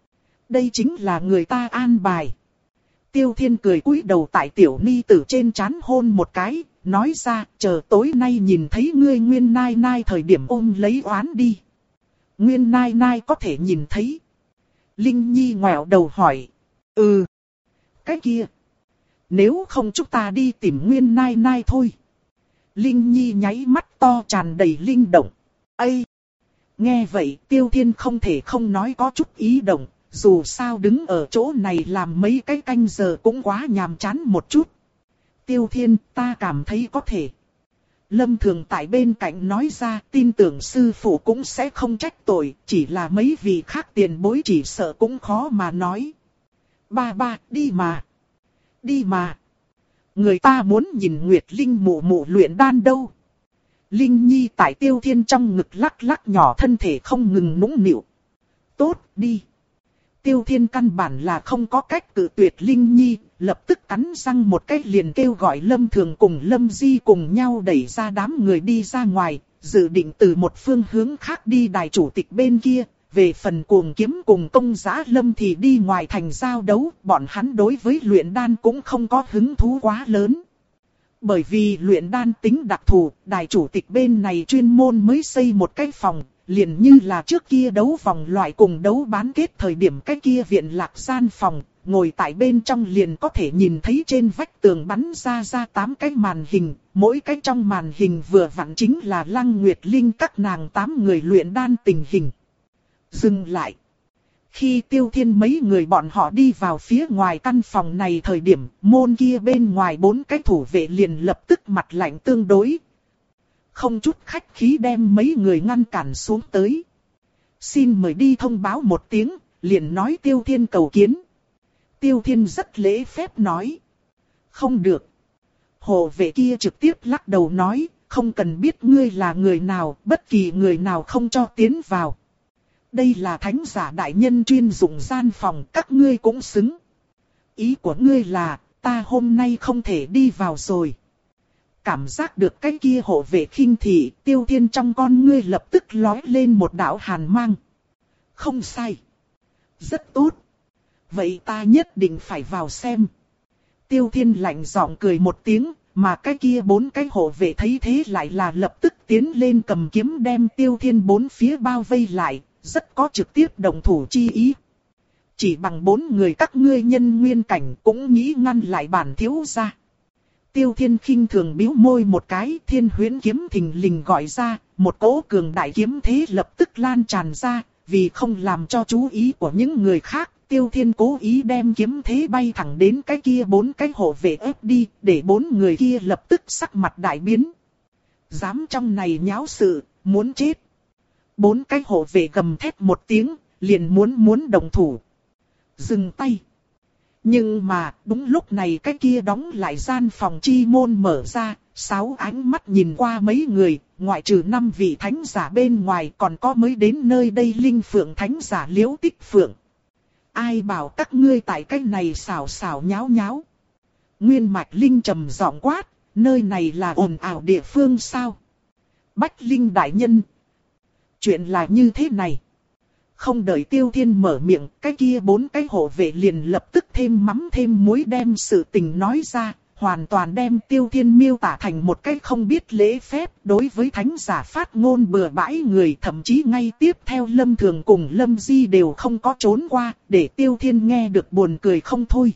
Đây chính là người ta an bài. Tiêu Thiên cười cúi đầu tại tiểu ni tử trên trán hôn một cái, nói ra chờ tối nay nhìn thấy ngươi Nguyên Nai Nai thời điểm ôm lấy oán đi. Nguyên Nai Nai có thể nhìn thấy. Linh Nhi ngoẹo đầu hỏi. Ừ. Cái kia. Nếu không chúng ta đi tìm Nguyên Nai Nai thôi. Linh Nhi nháy mắt to tràn đầy linh động. Ây! Nghe vậy Tiêu Thiên không thể không nói có chút ý động. dù sao đứng ở chỗ này làm mấy cái canh giờ cũng quá nhàm chán một chút. Tiêu Thiên, ta cảm thấy có thể. Lâm Thường tại bên cạnh nói ra, tin tưởng sư phụ cũng sẽ không trách tội, chỉ là mấy vị khác tiền bối chỉ sợ cũng khó mà nói. Ba ba, đi mà. Đi mà. Người ta muốn nhìn Nguyệt Linh mụ mụ luyện đan đâu. Linh Nhi tại Tiêu Thiên trong ngực lắc lắc nhỏ thân thể không ngừng nũng nịu. Tốt, đi. Tiêu Thiên căn bản là không có cách cự tuyệt Linh Nhi, lập tức cắn răng một cái liền kêu gọi Lâm Thường cùng Lâm Di cùng nhau đẩy ra đám người đi ra ngoài, dự định từ một phương hướng khác đi đài chủ tịch bên kia. Về phần Cuồng Kiếm cùng Công Giá Lâm thì đi ngoài thành giao đấu, bọn hắn đối với luyện đan cũng không có hứng thú quá lớn. Bởi vì luyện đan tính đặc thù, đài chủ tịch bên này chuyên môn mới xây một cái phòng, liền như là trước kia đấu vòng loại cùng đấu bán kết thời điểm cái kia viện lạc gian phòng, ngồi tại bên trong liền có thể nhìn thấy trên vách tường bắn ra ra tám cái màn hình, mỗi cái trong màn hình vừa vặn chính là Lăng Nguyệt Linh các nàng tám người luyện đan tình hình. Dừng lại. Khi Tiêu Thiên mấy người bọn họ đi vào phía ngoài căn phòng này thời điểm, môn kia bên ngoài bốn cái thủ vệ liền lập tức mặt lạnh tương đối. Không chút khách khí đem mấy người ngăn cản xuống tới. Xin mời đi thông báo một tiếng, liền nói Tiêu Thiên cầu kiến. Tiêu Thiên rất lễ phép nói. Không được. Hộ vệ kia trực tiếp lắc đầu nói, không cần biết ngươi là người nào, bất kỳ người nào không cho tiến vào. Đây là thánh giả đại nhân chuyên dụng gian phòng, các ngươi cũng xứng. Ý của ngươi là, ta hôm nay không thể đi vào rồi. Cảm giác được cái kia hộ vệ khinh thị, Tiêu Thiên trong con ngươi lập tức lói lên một đạo hàn mang. Không sai. Rất tốt. Vậy ta nhất định phải vào xem. Tiêu Thiên lạnh giọng cười một tiếng, mà cái kia bốn cái hộ vệ thấy thế lại là lập tức tiến lên cầm kiếm đem Tiêu Thiên bốn phía bao vây lại, rất có trực tiếp động thủ chi ý. Chỉ bằng bốn người các ngươi nhân nguyên cảnh cũng nghĩ ngăn lại bản thiếu gia. Tiêu Thiên khinh thường bĩu môi một cái, Thiên Huyễn kiếm thình lình gọi ra, một cỗ cường đại kiếm thế lập tức lan tràn ra, vì không làm cho chú ý của những người khác, Tiêu Thiên cố ý đem kiếm thế bay thẳng đến cái kia bốn cái hộ vệ ép đi, để bốn người kia lập tức sắc mặt đại biến. Dám trong này nháo sự, muốn chết. Bốn cái hộ vệ gầm thét một tiếng, liền muốn muốn động thủ. Dừng tay. Nhưng mà, đúng lúc này cái kia đóng lại gian phòng chi môn mở ra, sáu ánh mắt nhìn qua mấy người, ngoại trừ năm vị thánh giả bên ngoài còn có mới đến nơi đây linh phượng thánh giả Liễu Tích Phượng. Ai bảo các ngươi tại cái này xảo xảo nháo nháo. Nguyên Mạch Linh trầm giọng quát, nơi này là ồn ào địa phương sao? Bách Linh đại nhân. Chuyện là như thế này. Không đợi Tiêu Thiên mở miệng, cái kia bốn cái hộ vệ liền lập tức thêm mắm thêm muối đem sự tình nói ra, hoàn toàn đem Tiêu Thiên miêu tả thành một cái không biết lễ phép đối với thánh giả phát ngôn bừa bãi người, thậm chí ngay tiếp theo Lâm Thường cùng Lâm Di đều không có trốn qua, để Tiêu Thiên nghe được buồn cười không thôi.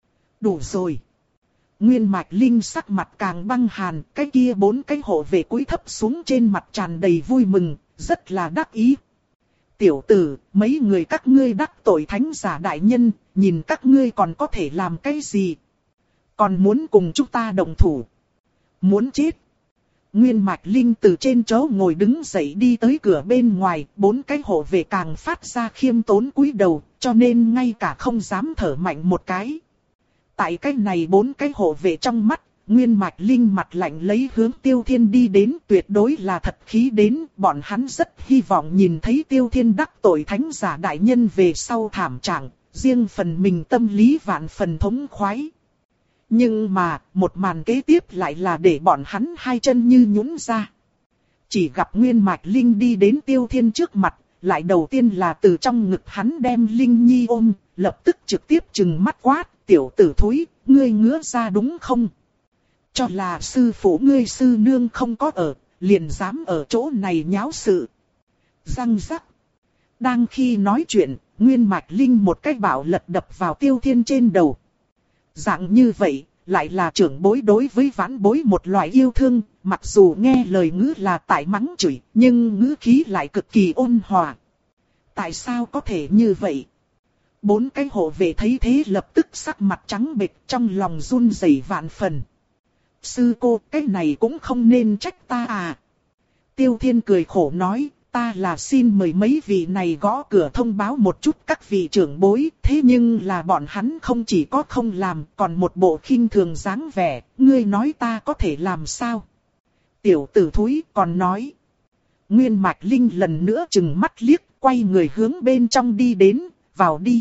Đủ rồi. Nguyên Mạch Linh sắc mặt càng băng hàn, cái kia bốn cái hộ vệ cúi thấp xuống trên mặt tràn đầy vui mừng, rất là đắc ý. Tiểu tử, mấy người các ngươi đắc tội thánh giả đại nhân, nhìn các ngươi còn có thể làm cái gì? Còn muốn cùng chúng ta đồng thủ? Muốn chết? Nguyên Mạch Linh từ trên chỗ ngồi đứng dậy đi tới cửa bên ngoài, bốn cái hộ vệ càng phát ra khiêm tốn cúi đầu, cho nên ngay cả không dám thở mạnh một cái. Tại cái này bốn cái hộ vệ trong mắt, Nguyên Mạch Linh mặt lạnh lấy hướng Tiêu Thiên đi đến, tuyệt đối là thật khí đến, bọn hắn rất hy vọng nhìn thấy Tiêu Thiên đắc tội thánh giả đại nhân về sau thảm trạng, riêng phần mình tâm lý vạn phần thống khoái. Nhưng mà, một màn kế tiếp lại là để bọn hắn hai chân như nhũn ra. Chỉ gặp Nguyên Mạch Linh đi đến Tiêu Thiên trước mặt, lại đầu tiên là từ trong ngực hắn đem Linh Nhi ôm, lập tức trực tiếp trừng mắt quát, tiểu tử thúi, ngươi ngứa ra đúng không? Cho là sư phụ ngươi sư nương không có ở, liền dám ở chỗ này nháo sự. Răng rắc. Đang khi nói chuyện, Nguyên Mạch Linh một cái bảo lật đập vào Tiêu Thiên trên đầu. Dạng như vậy, lại là trưởng bối đối với vãn bối một loại yêu thương, mặc dù nghe lời ngữ là tại mắng chửi, nhưng ngữ khí lại cực kỳ ôn hòa. Tại sao có thể như vậy? Bốn cái hộ vệ thấy thế lập tức sắc mặt trắng bệch, trong lòng run rẩy vạn phần. Sư cô, cái này cũng không nên trách ta à. Tiêu Thiên cười khổ nói, ta là xin mời mấy vị này gõ cửa thông báo một chút các vị trưởng bối, thế nhưng là bọn hắn không chỉ có không làm, còn một bộ khinh thường dáng vẻ, ngươi nói ta có thể làm sao? Tiểu tử thúi còn nói. Nguyên Mạch Linh lần nữa chừng mắt liếc, quay người hướng bên trong đi đến, vào đi.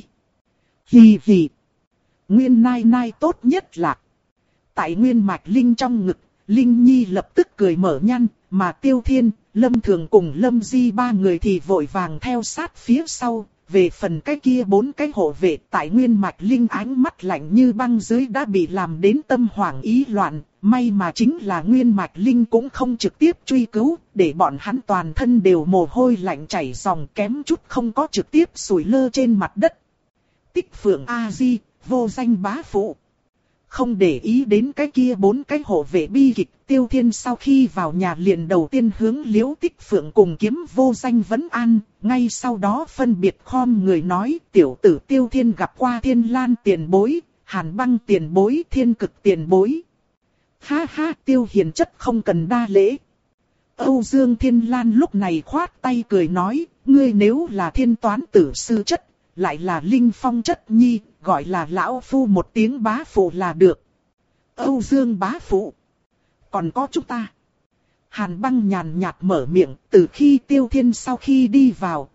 Hì hì. Nguyên Nai Nai tốt nhất là. Tại Nguyên Mạch Linh trong ngực, Linh Nhi lập tức cười mở nhăn, mà Tiêu Thiên, Lâm Thường cùng Lâm Di ba người thì vội vàng theo sát phía sau. Về phần cái kia bốn cái hộ vệ tại Nguyên Mạch Linh ánh mắt lạnh như băng dưới đã bị làm đến tâm hoảng ý loạn. May mà chính là Nguyên Mạch Linh cũng không trực tiếp truy cứu, để bọn hắn toàn thân đều mồ hôi lạnh chảy ròng, kém chút không có trực tiếp sủi lơ trên mặt đất. Tích Phượng A-di, vô danh bá phụ. Không để ý đến cái kia bốn cái hộ vệ bi kịch, Tiêu Thiên sau khi vào nhà liền đầu tiên hướng Liễu Tích Phượng cùng Kiếm Vô Danh vấn an, ngay sau đó phân biệt khom người nói, tiểu tử Tiêu Thiên gặp qua Thiên Lan tiền bối, Hàn Băng tiền bối, Thiên Cực tiền bối. Ha ha, Tiêu hiền chất không cần đa lễ. Âu Dương Thiên Lan lúc này khoát tay cười nói, ngươi nếu là thiên toán tử sư chất, lại là linh phong chất nhi, gọi là lão phu một tiếng bá phụ là được. Âu Dương bá phụ. Còn có chúng ta. Hàn Băng nhàn nhạt mở miệng, từ khi Tiêu Thiên sau khi đi vào.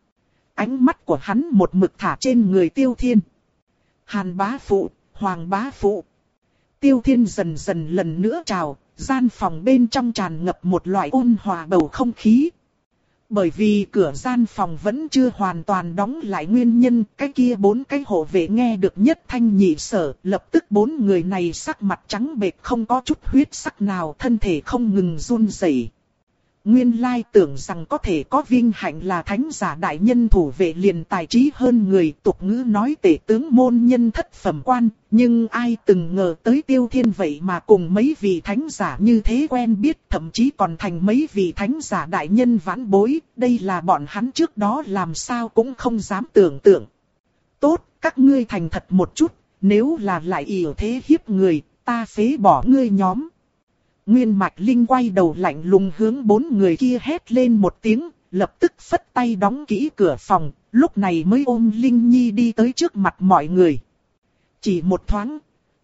Ánh mắt của hắn một mực thả trên người Tiêu Thiên. Hàn bá phụ, Hoàng bá phụ. Tiêu Thiên dần dần lần nữa chào, gian phòng bên trong tràn ngập một loại ôn hòa bầu không khí. Bởi vì cửa gian phòng vẫn chưa hoàn toàn đóng lại nguyên nhân, cái kia bốn cái hộ vệ nghe được nhất thanh nhị sở, lập tức bốn người này sắc mặt trắng bệch không có chút huyết sắc nào, thân thể không ngừng run rẩy. Nguyên lai tưởng rằng có thể có vinh hạnh là thánh giả đại nhân thủ vệ liền tài trí hơn người, tục ngữ nói tể tướng môn nhân thất phẩm quan, nhưng ai từng ngờ tới Tiêu Thiên vậy mà cùng mấy vị thánh giả như thế quen biết, thậm chí còn thành mấy vị thánh giả đại nhân vãn bối, đây là bọn hắn trước đó làm sao cũng không dám tưởng tượng. Tốt, các ngươi thành thật một chút, nếu là lại ỷ thế hiếp người, ta phế bỏ ngươi nhóm. Nguyên Mạch Linh quay đầu lạnh lùng hướng bốn người kia hét lên một tiếng, lập tức phất tay đóng kỹ cửa phòng, lúc này mới ôm Linh Nhi đi tới trước mặt mọi người. Chỉ một thoáng,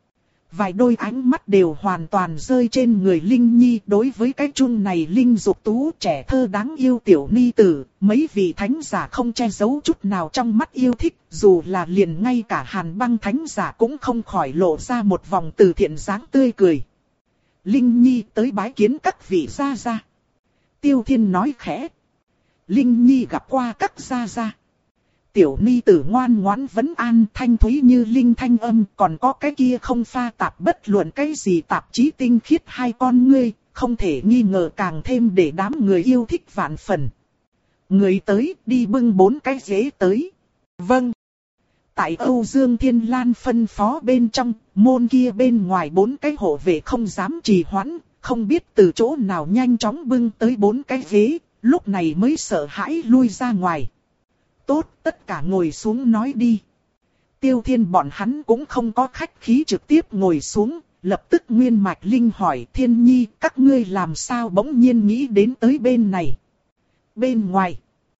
vài đôi ánh mắt đều hoàn toàn rơi trên người Linh Nhi. Đối với cái chun này Linh dục tú trẻ thơ đáng yêu tiểu ni tử, mấy vị thánh giả không che giấu chút nào trong mắt yêu thích, dù là liền ngay cả Hàn Băng thánh giả cũng không khỏi lộ ra một vòng từ thiện dáng tươi cười. Linh Nhi tới bái kiến các vị gia gia. Tiêu Thiên nói khẽ. Linh Nhi gặp qua các gia gia. Tiểu ni tử ngoan ngoãn vấn an, thanh thúy như linh thanh âm, còn có cái kia không pha tạp bất luận cái gì tạp chí tinh khiết hai con ngươi, không thể nghi ngờ càng thêm để đám người yêu thích vạn phần. Người tới, đi bưng bốn cái ghế tới. Vâng. Tại Âu Dương Thiên Lan phân phó bên trong, môn kia bên ngoài bốn cái hộ vệ không dám trì hoãn, không biết từ chỗ nào nhanh chóng bưng tới bốn cái ghế, lúc này mới sợ hãi lui ra ngoài. Tốt, tất cả ngồi xuống nói đi. Tiêu Thiên bọn hắn cũng không có khách khí trực tiếp ngồi xuống, lập tức Nguyên Mạch Linh hỏi Thiên Nhi, các ngươi làm sao bỗng nhiên nghĩ đến tới bên này. Bên ngoài.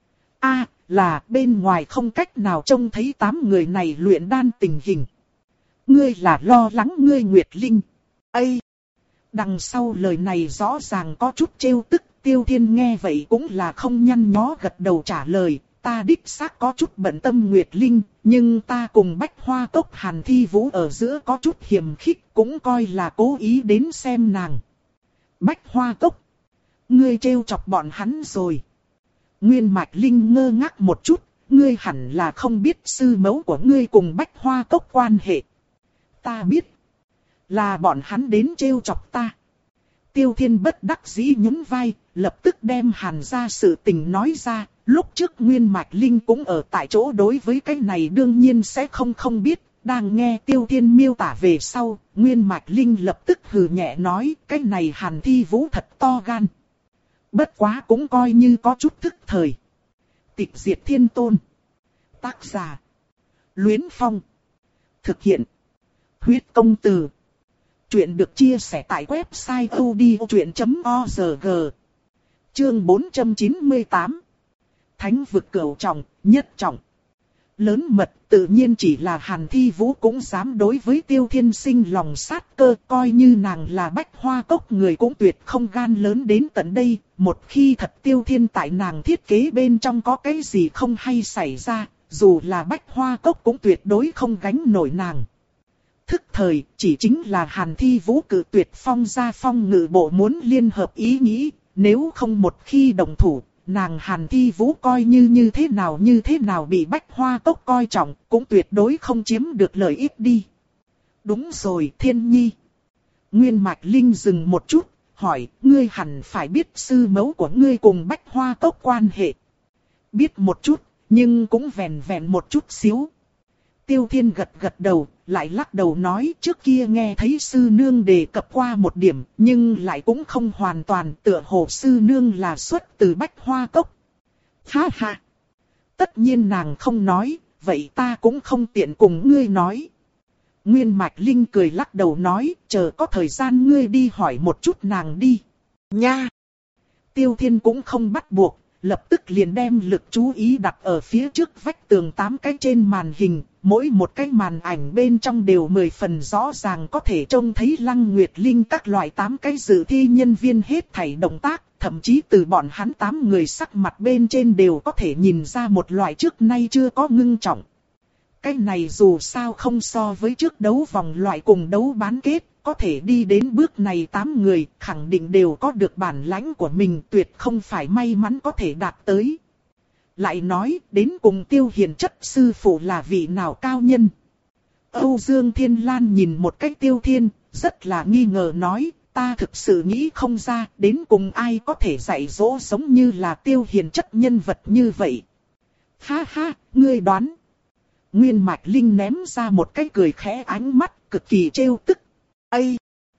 A là bên ngoài không cách nào trông thấy tám người này luyện đan tình hình. Ngươi là lo lắng ngươi Nguyệt Linh. Ây! Đằng sau lời này rõ ràng có chút trêu tức, Tiêu Thiên nghe vậy cũng là không nhăn nhó gật đầu trả lời. Ta đích xác có chút bận tâm Nguyệt Linh, nhưng ta cùng Bách Hoa Cốc Hàn Thi Vũ ở giữa có chút hiềm khích, cũng coi là cố ý đến xem nàng. Bách Hoa Cốc! Ngươi trêu chọc bọn hắn rồi. Nguyên Mạch Linh ngơ ngác một chút, ngươi hẳn là không biết sư mẫu của ngươi cùng Bách Hoa Cốc quan hệ. Ta biết, là bọn hắn đến trêu chọc ta. Tiêu Thiên bất đắc dĩ nhún vai, lập tức đem Hàn ra sự tình nói ra. Lúc trước Nguyên Mạch Linh cũng ở tại chỗ, đối với cái này đương nhiên sẽ không không biết. Đang nghe Tiêu Thiên miêu tả về sau, Nguyên Mạch Linh lập tức hừ nhẹ nói, cái này Hàn Thi Vũ thật to gan. Bất quá cũng coi như có chút thức thời. Tịch diệt thiên tôn. Tác giả. Luyến Phong. Thực hiện. Huyết công từ. Chuyện được chia sẻ tại website odchuyện chấm org. Chương bốn trăm chín mươi tám. Thánh vực cửu trọng, nhất trọng. Lớn mật tự nhiên chỉ là Hàn Thi Vũ cũng dám đối với Tiêu Thiên sinh lòng sát cơ, coi như nàng là Bách Hoa Cốc người cũng tuyệt không gan lớn đến tận đây. Một khi thật Tiêu Thiên tại nàng thiết kế bên trong có cái gì không hay xảy ra, dù là Bách Hoa Cốc cũng tuyệt đối không gánh nổi nàng. Thức thời chỉ chính là Hàn Thi Vũ cự tuyệt Phong Gia Phong Ngự bộ muốn liên hợp ý nghĩ, nếu không một khi đồng thủ, nàng Hàn Thi Vũ coi như như thế nào như thế nào bị Bách Hoa Cốc coi trọng, cũng tuyệt đối không chiếm được lợi ích đi. Đúng rồi Thiên Nhi. Nguyên Mạch Linh dừng một chút, hỏi, ngươi hẳn phải biết sư mẫu của ngươi cùng Bách Hoa Cốc quan hệ. Biết một chút, nhưng cũng vẹn vẹn một chút xíu. Tiêu Thiên gật gật đầu, lại lắc đầu nói trước kia nghe thấy sư nương đề cập qua một điểm, nhưng lại cũng không hoàn toàn, tựa hồ sư nương là xuất từ Bách Hoa Cốc. Ha ha! Tất nhiên nàng không nói, vậy ta cũng không tiện cùng ngươi nói. Nguyên Mạch Linh cười lắc đầu nói, chờ có thời gian ngươi đi hỏi một chút nàng đi. Nha! Tiêu Thiên cũng không bắt buộc, lập tức liền đem lực chú ý đặt ở phía trước vách tường tám cái trên màn hình, mỗi một cái màn ảnh bên trong đều mười phần rõ ràng có thể trông thấy Lăng Nguyệt Linh các loại tám cái dự thi nhân viên hết thảy động tác, thậm chí từ bọn hắn tám người sắc mặt bên trên đều có thể nhìn ra một loại trước nay chưa có ngưng trọng. Cái này dù sao không so với trước đấu vòng loại cùng đấu bán kết, có thể đi đến bước này tám người khẳng định đều có được bản lãnh của mình, tuyệt không phải may mắn có thể đạt tới. Lại nói đến cùng Tiêu Hiền chất sư phụ là vị nào cao nhân. Âu Dương Thiên Lan nhìn một cách Tiêu Thiên, rất là nghi ngờ nói, ta thực sự nghĩ không ra đến cùng ai có thể dạy dỗ giống như là Tiêu Hiền chất nhân vật như vậy. Ha ha, ngươi đoán. Nguyên Mạch Linh ném ra một cái cười khẽ ánh mắt cực kỳ trêu tức. Ây!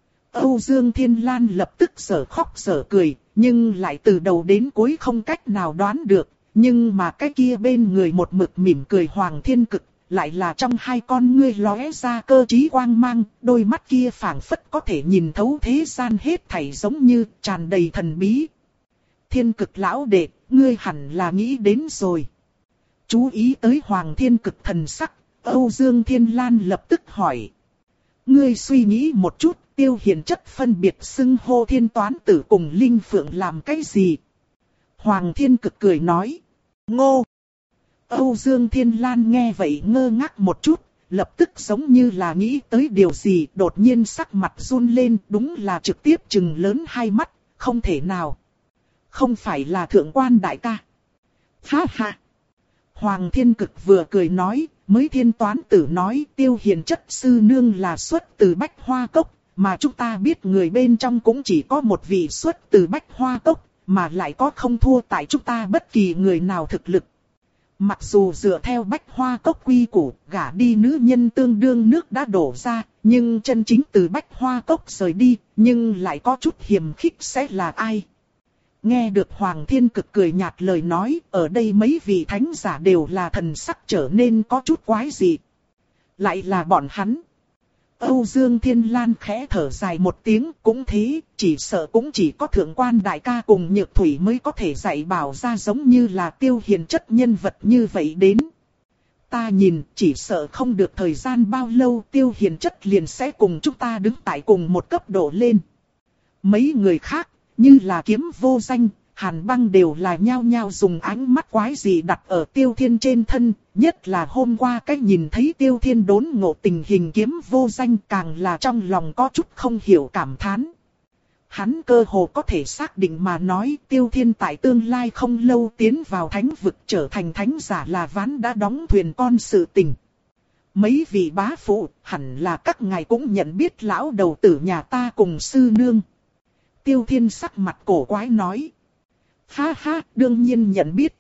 Âu Dương Thiên Lan lập tức sở khóc sở cười, nhưng lại từ đầu đến cuối không cách nào đoán được. Nhưng mà cái kia bên người một mực mỉm cười Hoàng Thiên Cực, lại là trong hai con ngươi lóe ra cơ trí quang mang, đôi mắt kia phảng phất có thể nhìn thấu thế gian hết thảy giống như tràn đầy thần bí. Thiên Cực lão đệ, ngươi hẳn là nghĩ đến rồi. Chú ý tới Hoàng Thiên Cực thần sắc, Âu Dương Thiên Lan lập tức hỏi. Ngươi suy nghĩ một chút, Tiêu Hiền chất phân biệt xưng hô Thiên Toán Tử cùng Linh Phượng làm cái gì? Hoàng Thiên Cực cười nói. Ngô! Âu Dương Thiên Lan nghe vậy ngơ ngác một chút, lập tức giống như là nghĩ tới điều gì, đột nhiên sắc mặt run lên, đúng là trực tiếp trừng lớn hai mắt, không thể nào. Không phải là thượng quan đại ca. Ha ha! Hoàng Thiên Cực vừa cười nói, mới Thiên Toán Tử nói Tiêu Hiền chất sư nương là xuất từ Bách Hoa Cốc, mà chúng ta biết người bên trong cũng chỉ có một vị xuất từ Bách Hoa Cốc, mà lại có không thua tại chúng ta bất kỳ người nào thực lực. Mặc dù dựa theo Bách Hoa Cốc quy củ, gả đi nữ nhân tương đương nước đã đổ ra, nhưng chân chính từ Bách Hoa Cốc rời đi, nhưng lại có chút hiềm khích sẽ là ai? Nghe được Hoàng Thiên Cực cười nhạt lời nói, ở đây mấy vị thánh giả đều là thần sắc trở nên có chút quái dị. Lại là bọn hắn. Âu Dương Thiên Lan khẽ thở dài một tiếng, cũng thế, chỉ sợ cũng chỉ có thượng quan đại ca cùng Nhược Thủy mới có thể dạy bảo ra giống như là Tiêu Hiền chất nhân vật như vậy đến. Ta nhìn, chỉ sợ không được thời gian bao lâu Tiêu Hiền chất liền sẽ cùng chúng ta đứng tại cùng một cấp độ lên. Mấy người khác, như là Kiếm Vô Danh, Hàn Băng đều là nhao nhao dùng ánh mắt quái dị đặt ở Tiêu Thiên trên thân, nhất là hôm qua cách nhìn thấy Tiêu Thiên đốn ngộ tình hình Kiếm Vô Danh càng là trong lòng có chút không hiểu cảm thán. Hắn cơ hồ có thể xác định mà nói Tiêu Thiên tại tương lai không lâu tiến vào thánh vực trở thành thánh giả là ván đã đóng thuyền con sự tình. Mấy vị bá phụ hẳn là các ngài cũng nhận biết lão đầu tử nhà ta cùng sư nương. Tiêu Thiên sắc mặt cổ quái nói. Ha ha, đương nhiên nhận biết.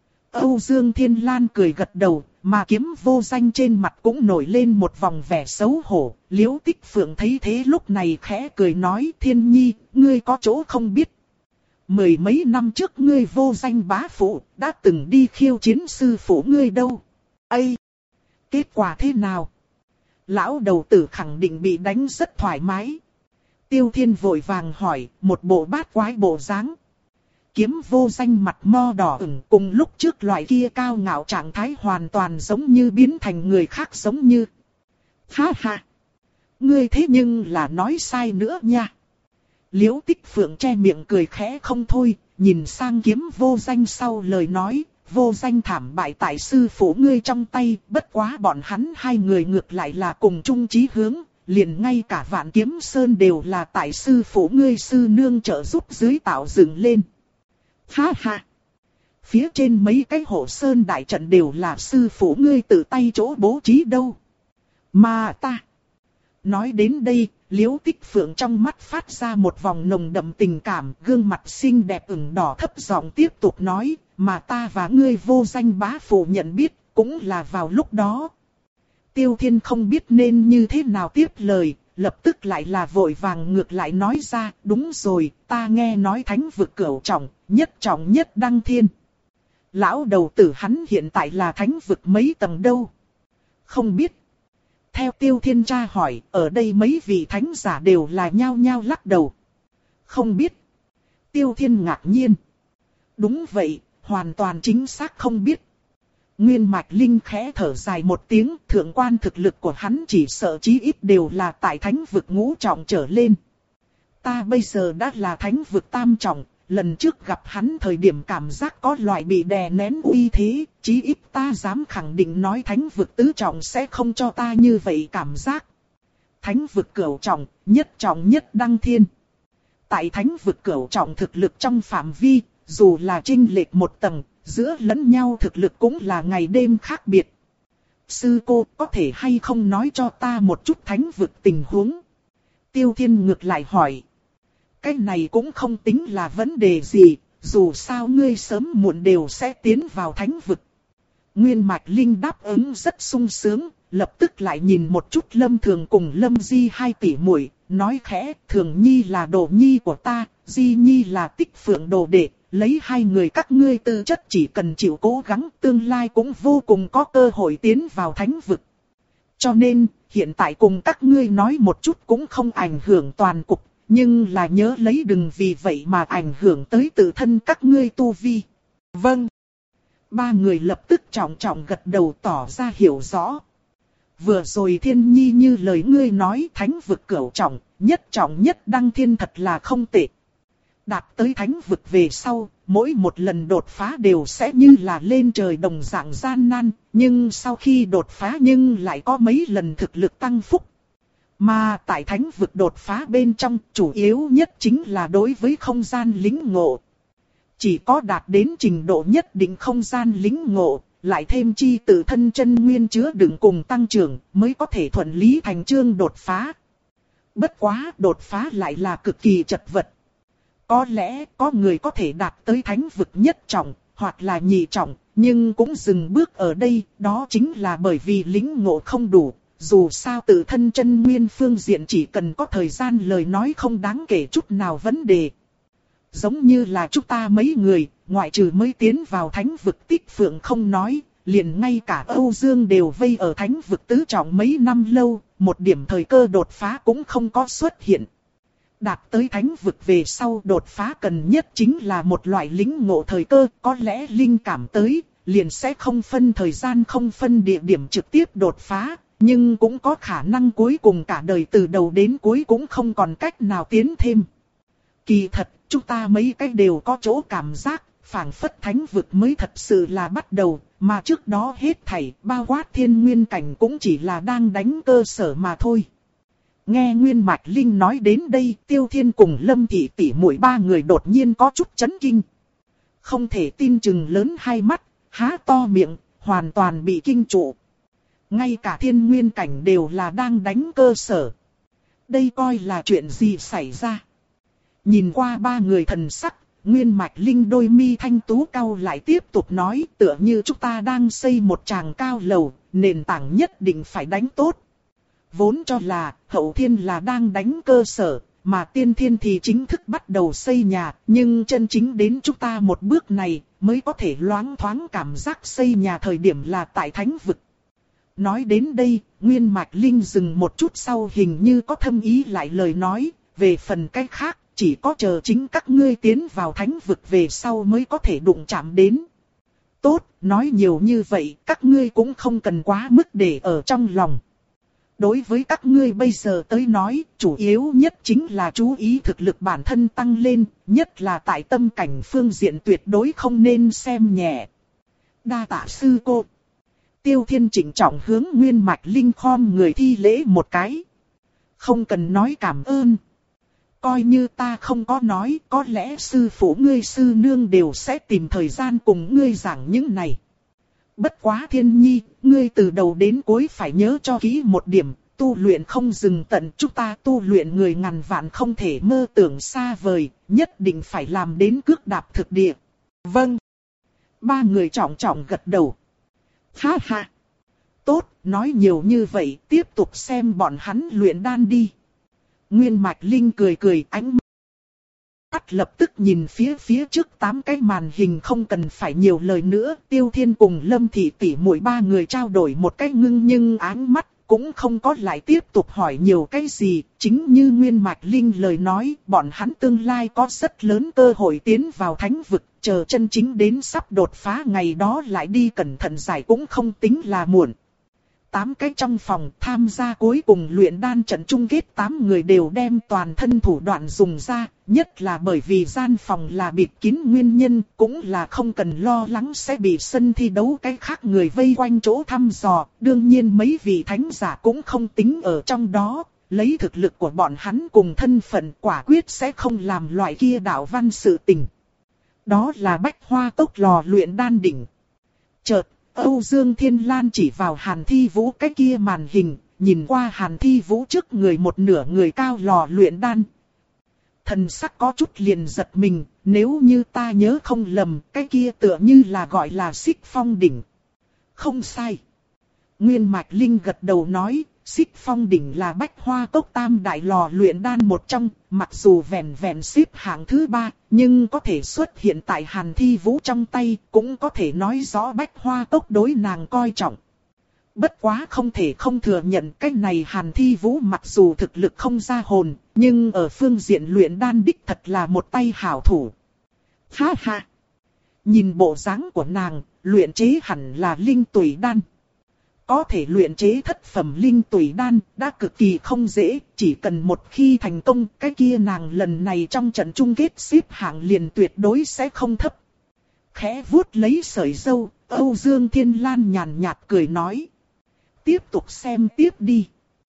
Âu Dương Thiên Lan cười gật đầu, mà Kiếm Vô Danh trên mặt cũng nổi lên một vòng vẻ xấu hổ. Liễu Tích Phượng thấy thế lúc này khẽ cười nói, Thiên Nhi, ngươi có chỗ không biết. Mười mấy năm trước ngươi Vô Danh bá phụ, đã từng đi khiêu chiến sư phụ ngươi đâu. Ây! Kết quả thế nào? Lão đầu tử khẳng định bị đánh rất thoải mái. Tiêu Thiên vội vàng hỏi, một bộ bát quái bộ dáng. Kiếm Vô Danh mặt mo đỏ ửng, cùng lúc trước loại kia cao ngạo trạng thái hoàn toàn giống như biến thành người khác giống như. Ha ha! Ngươi thế nhưng là nói sai nữa nha. Liễu Tích Phượng che miệng cười khẽ không thôi, nhìn sang Kiếm Vô Danh sau lời nói, Vô Danh thảm bại tại sư phụ ngươi trong tay, bất quá bọn hắn hai người ngược lại là cùng chung chí hướng, liền ngay cả Vạn Kiếm Sơn đều là tại sư phụ ngươi sư nương trợ giúp dưới tạo dựng lên. Ha ha! Phía trên mấy cái hộ sơn đại trận đều là sư phụ ngươi tự tay chỗ bố trí đâu. Mà ta... Nói đến đây, Liễu Tích Phượng trong mắt phát ra một vòng nồng đậm tình cảm, gương mặt xinh đẹp ửng đỏ thấp giọng tiếp tục nói, mà ta và ngươi Vô Danh bá phụ nhận biết, cũng là vào lúc đó. Tiêu Thiên không biết nên như thế nào tiếp lời, lập tức lại là vội vàng ngược lại nói ra, đúng rồi, ta nghe nói thánh vực cửu trọng, nhất trọng nhất đăng thiên. Lão đầu tử hắn hiện tại là thánh vực mấy tầng đâu? Không biết. Theo Tiêu Thiên tra hỏi, ở đây mấy vị thánh giả đều là nhao nhao lắc đầu. Không biết. Tiêu Thiên ngạc nhiên. Đúng vậy, hoàn toàn chính xác không biết. Nguyên Mạch Linh khẽ thở dài một tiếng, thượng quan thực lực của hắn chỉ sợ chí ít đều là tại thánh vực ngũ trọng trở lên. Ta bây giờ đã là thánh vực tam trọng, lần trước gặp hắn thời điểm cảm giác có loại bị đè nén uy thế, chí ít ta dám khẳng định nói thánh vực tứ trọng sẽ không cho ta như vậy cảm giác. Thánh vực cửu trọng, nhất trọng nhất đăng thiên. Tại thánh vực cửu trọng thực lực trong phạm vi, dù là chênh lệch một tầng, giữa lẫn nhau thực lực cũng là ngày đêm khác biệt. Sư cô có thể hay không nói cho ta một chút thánh vực tình huống? Tiêu Thiên ngược lại hỏi. Cái này cũng không tính là vấn đề gì, dù sao ngươi sớm muộn đều sẽ tiến vào thánh vực. Nguyên Mạch Linh đáp ứng rất sung sướng, lập tức lại nhìn một chút Lâm Thường cùng Lâm Di hai tỷ muội, nói khẽ, Thường Nhi là đồ nhi của ta, Di Nhi là Tích Phượng đồ đệ, lấy hai người các ngươi tư chất chỉ cần chịu cố gắng tương lai cũng vô cùng có cơ hội tiến vào thánh vực. Cho nên, hiện tại cùng các ngươi nói một chút cũng không ảnh hưởng toàn cục. Nhưng là nhớ lấy đừng vì vậy mà ảnh hưởng tới tự thân các ngươi tu vi. Vâng. Ba người lập tức trọng trọng gật đầu tỏ ra hiểu rõ. Vừa rồi Thiên Nhi như lời ngươi nói thánh vực cửu trọng, nhất trọng nhất đăng thiên thật là không tệ. Đạt tới thánh vực về sau, mỗi một lần đột phá đều sẽ như là lên trời đồng dạng gian nan. Nhưng sau khi đột phá nhưng lại có mấy lần thực lực tăng phúc. Mà tại thánh vực đột phá bên trong, chủ yếu nhất chính là đối với không gian lĩnh ngộ. Chỉ có đạt đến trình độ nhất định không gian lĩnh ngộ, lại thêm chi tự thân chân nguyên chứa đựng cùng tăng trưởng, mới có thể thuận lý thành chương đột phá. Bất quá đột phá lại là cực kỳ chật vật. Có lẽ có người có thể đạt tới thánh vực nhất trọng, hoặc là nhị trọng, nhưng cũng dừng bước ở đây, đó chính là bởi vì lĩnh ngộ không đủ. Dù sao tự thân chân nguyên phương diện chỉ cần có thời gian lời nói không đáng kể chút nào vấn đề. Giống như là chúng ta mấy người, ngoại trừ mới tiến vào thánh vực Tích Phượng không nói, liền ngay cả Âu Dương đều vây ở thánh vực tứ trọng mấy năm lâu, một điểm thời cơ đột phá cũng không có xuất hiện. Đạt tới thánh vực về sau đột phá cần nhất chính là một loại lĩnh ngộ thời cơ, có lẽ linh cảm tới, liền sẽ không phân thời gian không phân địa điểm trực tiếp đột phá. Nhưng cũng có khả năng cuối cùng cả đời từ đầu đến cuối cũng không còn cách nào tiến thêm. Kỳ thật, chúng ta mấy cái đều có chỗ cảm giác, phảng phất thánh vực mới thật sự là bắt đầu, mà trước đó hết thảy, bao quát thiên nguyên cảnh cũng chỉ là đang đánh cơ sở mà thôi. Nghe Nguyên Mạch Linh nói đến đây, Tiêu Thiên cùng Lâm Thị tỷ muội ba người đột nhiên có chút chấn kinh. Không thể tin chừng lớn hai mắt, há to miệng, hoàn toàn bị kinh trụ. Ngay cả thiên nguyên cảnh đều là đang đánh cơ sở. Đây coi là chuyện gì xảy ra. Nhìn qua ba người thần sắc, Nguyên Mạch Linh đôi mi thanh tú cau lại tiếp tục nói tựa như chúng ta đang xây một tràng cao lầu, nền tảng nhất định phải đánh tốt. Vốn cho là hậu thiên là đang đánh cơ sở, mà tiên thiên thì chính thức bắt đầu xây nhà, nhưng chân chính đến chúng ta một bước này mới có thể loáng thoáng cảm giác xây nhà thời điểm là tại thánh vực. Nói đến đây, Nguyên Mạch Linh dừng một chút sau hình như có thâm ý lại lời nói, về phần cách khác, chỉ có chờ chính các ngươi tiến vào thánh vực về sau mới có thể đụng chạm đến. Tốt, nói nhiều như vậy, các ngươi cũng không cần quá mức để ở trong lòng. Đối với các ngươi bây giờ tới nói, chủ yếu nhất chính là chú ý thực lực bản thân tăng lên, nhất là tại tâm cảnh phương diện tuyệt đối không nên xem nhẹ. Đa tạ sư cô. Tiêu Thiên trịnh trọng hướng Nguyên Mạch Linh khom người thi lễ một cái. Không cần nói cảm ơn. Coi như ta không có nói, có lẽ sư phụ ngươi sư nương đều sẽ tìm thời gian cùng ngươi giảng những này. Bất quá Thiên Nhi, ngươi từ đầu đến cuối phải nhớ cho kỹ một điểm, tu luyện không dừng tận, chúng ta tu luyện người ngàn vạn không thể mơ tưởng xa vời, nhất định phải làm đến cước đạp thực địa. Vâng. Ba người trọng trọng gật đầu. Ha ha. Tốt, nói nhiều như vậy, tiếp tục xem bọn hắn luyện đan đi. Nguyên Mạch Linh cười cười, ánh mắt lập tức nhìn phía phía trước tám cái màn hình, không cần phải nhiều lời nữa. Tiêu Thiên cùng Lâm Thị tỷ muội ba người trao đổi một cái ngưng nhưng ánh mắt, cũng không có lại tiếp tục hỏi nhiều cái gì. Chính như Nguyên Mạch Linh lời nói, bọn hắn tương lai có rất lớn cơ hội tiến vào thánh vực, chờ chân chính đến sắp đột phá ngày đó lại đi cẩn thận giải cũng không tính là muộn. Tám cái trong phòng tham gia cuối cùng luyện đan trận chung kết, tám người đều đem toàn thân thủ đoạn dùng ra, nhất là bởi vì gian phòng là bịt kín nguyên nhân, cũng là không cần lo lắng sẽ bị sân thi đấu cái khác người vây quanh chỗ thăm dò. Đương nhiên mấy vị thánh giả cũng không tính ở trong đó, lấy thực lực của bọn hắn cùng thân phận quả quyết sẽ không làm loại kia đạo văn sự tình. Đó là bách hoa tốc lò luyện đan đỉnh. Chợt Âu Dương Thiên Lan chỉ vào Hàn Thi Vũ cái kia màn hình, nhìn qua Hàn Thi Vũ trước người một nửa người cao lò luyện đan. Thần sắc có chút liền giật mình, nếu như ta nhớ không lầm, cái kia tựa như là gọi là Xích Phong đỉnh. Không sai. Nguyên Mạch Linh gật đầu nói, Xích Phong đỉnh là bách hoa cốc tam đại lò luyện đan một trong, mặc dù vẹn vẹn xếp hạng thứ ba, nhưng có thể xuất hiện tại Hàn Thi Vũ trong tay, cũng có thể nói rõ bách hoa cốc đối nàng coi trọng. Bất quá không thể không thừa nhận cái này Hàn Thi Vũ mặc dù thực lực không ra hồn, nhưng ở phương diện luyện đan đích thật là một tay hảo thủ. Ha ha! Nhìn bộ dáng của nàng, luyện chế hẳn là linh tùy đan. Có thể luyện chế thất phẩm linh tùy đan đã cực kỳ không dễ, chỉ cần một khi thành công, cái kia nàng lần này trong trận chung kết xếp hạng liền tuyệt đối sẽ không thấp. Khẽ vuốt lấy sợi râu, Âu Dương Thiên Lan nhàn nhạt cười nói. Tiếp tục xem tiếp đi.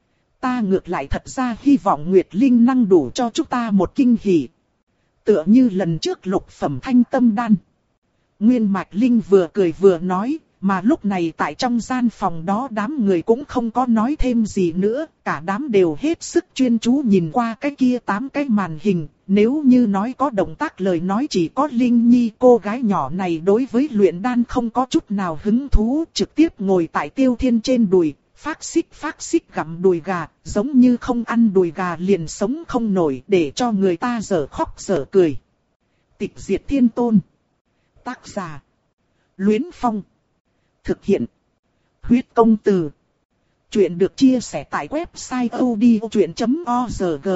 Ta ngược lại thật ra hy vọng Nguyệt Linh năng đủ cho chúng ta một kinh hỉ. Tựa như lần trước lục phẩm thanh tâm đan. Nguyên Mạch Linh vừa cười vừa nói. Mà lúc này tại trong gian phòng đó đám người cũng không có nói thêm gì nữa, cả đám đều hết sức chuyên chú nhìn qua cái kia tám cái màn hình. Nếu như nói có động tác lời nói chỉ có Linh Nhi cô gái nhỏ này đối với luyện đan không có chút nào hứng thú, trực tiếp ngồi tại Tiêu Thiên trên đùi, phát xích phát xích gặm đùi gà, giống như không ăn đùi gà liền sống không nổi, để cho người ta dở khóc dở cười. Tịch Diệt Thiên Tôn. Tác giả Luyến Phong. Thực hiện Huyết Công Từ. Chuyện được chia sẻ tại website odchuyện chấm org.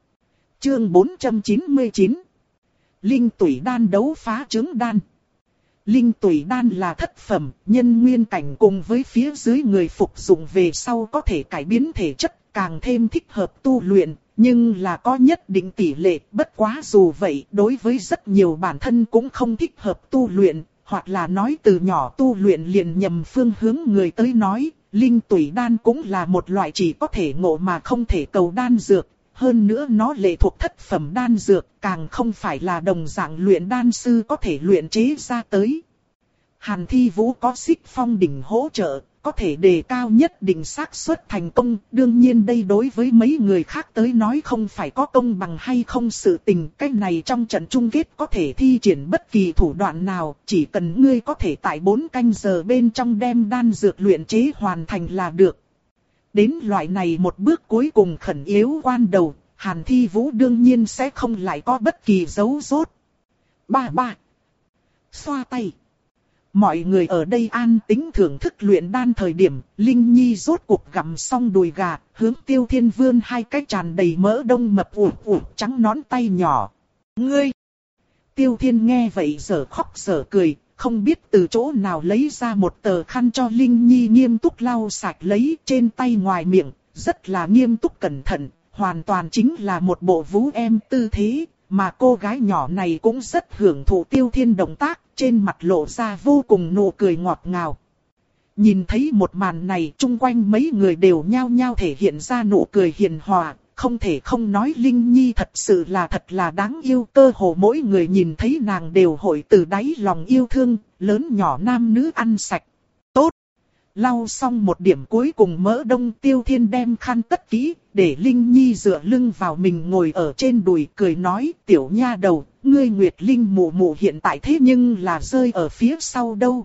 Chương bốn trăm chín mươi chín. Linh tủy đan đấu phá trứng đan. Linh tủy đan là thất phẩm, nhân nguyên cảnh cùng với phía dưới người phục dụng về sau có thể cải biến thể chất, càng thêm thích hợp tu luyện, nhưng là có nhất định tỷ lệ. Bất quá dù vậy, đối với rất nhiều bản thân cũng không thích hợp tu luyện, hoặc là nói từ nhỏ tu luyện liền nhầm phương hướng người tới nói, linh tủy đan cũng là một loại chỉ có thể ngộ mà không thể cầu đan dược. Hơn nữa nó lệ thuộc thất phẩm đan dược, càng không phải là đồng dạng luyện đan sư có thể luyện chế ra tới. Hàn Thi Vũ có Xích Phong đỉnh hỗ trợ, có thể đề cao nhất định xác suất thành công. Đương nhiên đây đối với mấy người khác tới nói không phải có công bằng hay không sự tình. Cái này trong trận chung kết có thể thi triển bất kỳ thủ đoạn nào, chỉ cần ngươi có thể tại bốn canh giờ bên trong đem đan dược luyện chế hoàn thành là được. Đến loại này một bước cuối cùng khẩn yếu quan đầu, Hàn Thi Vũ đương nhiên sẽ không lại có bất kỳ dấu rốt. Ba ba. Xoa tay. Mọi người ở đây an tĩnh thưởng thức luyện đan thời điểm, Linh Nhi rốt cuộc gặm xong đùi gà, hướng Tiêu Thiên vươn hai cái tràn đầy mỡ đông mập ủ ủ trắng nón tay nhỏ. Ngươi! Tiêu Thiên nghe vậy giờ khóc giờ cười, không biết từ chỗ nào lấy ra một tờ khăn cho Linh Nhi nghiêm túc lau sạch lấy trên tay ngoài miệng, rất là nghiêm túc cẩn thận, hoàn toàn chính là một bộ vú em tư thế, mà cô gái nhỏ này cũng rất hưởng thụ Tiêu Thiên động tác, trên mặt lộ ra vô cùng nụ cười ngọt ngào. Nhìn thấy một màn này, chung quanh mấy người đều nhao nhao thể hiện ra nụ cười hiền hòa, không thể không nói Linh Nhi thật sự là thật là đáng yêu, cơ hồ mỗi người nhìn thấy nàng đều hội từ đáy lòng yêu thương, lớn nhỏ nam nữ ăn sạch. Tốt! Lau xong một điểm cuối cùng mỡ đông, Tiêu Thiên đem khăn tất kỹ, để Linh Nhi dựa lưng vào mình ngồi ở trên đùi, cười nói, tiểu nha đầu, ngươi Nguyệt Linh mụ mụ hiện tại thế nhưng là rơi ở phía sau đâu.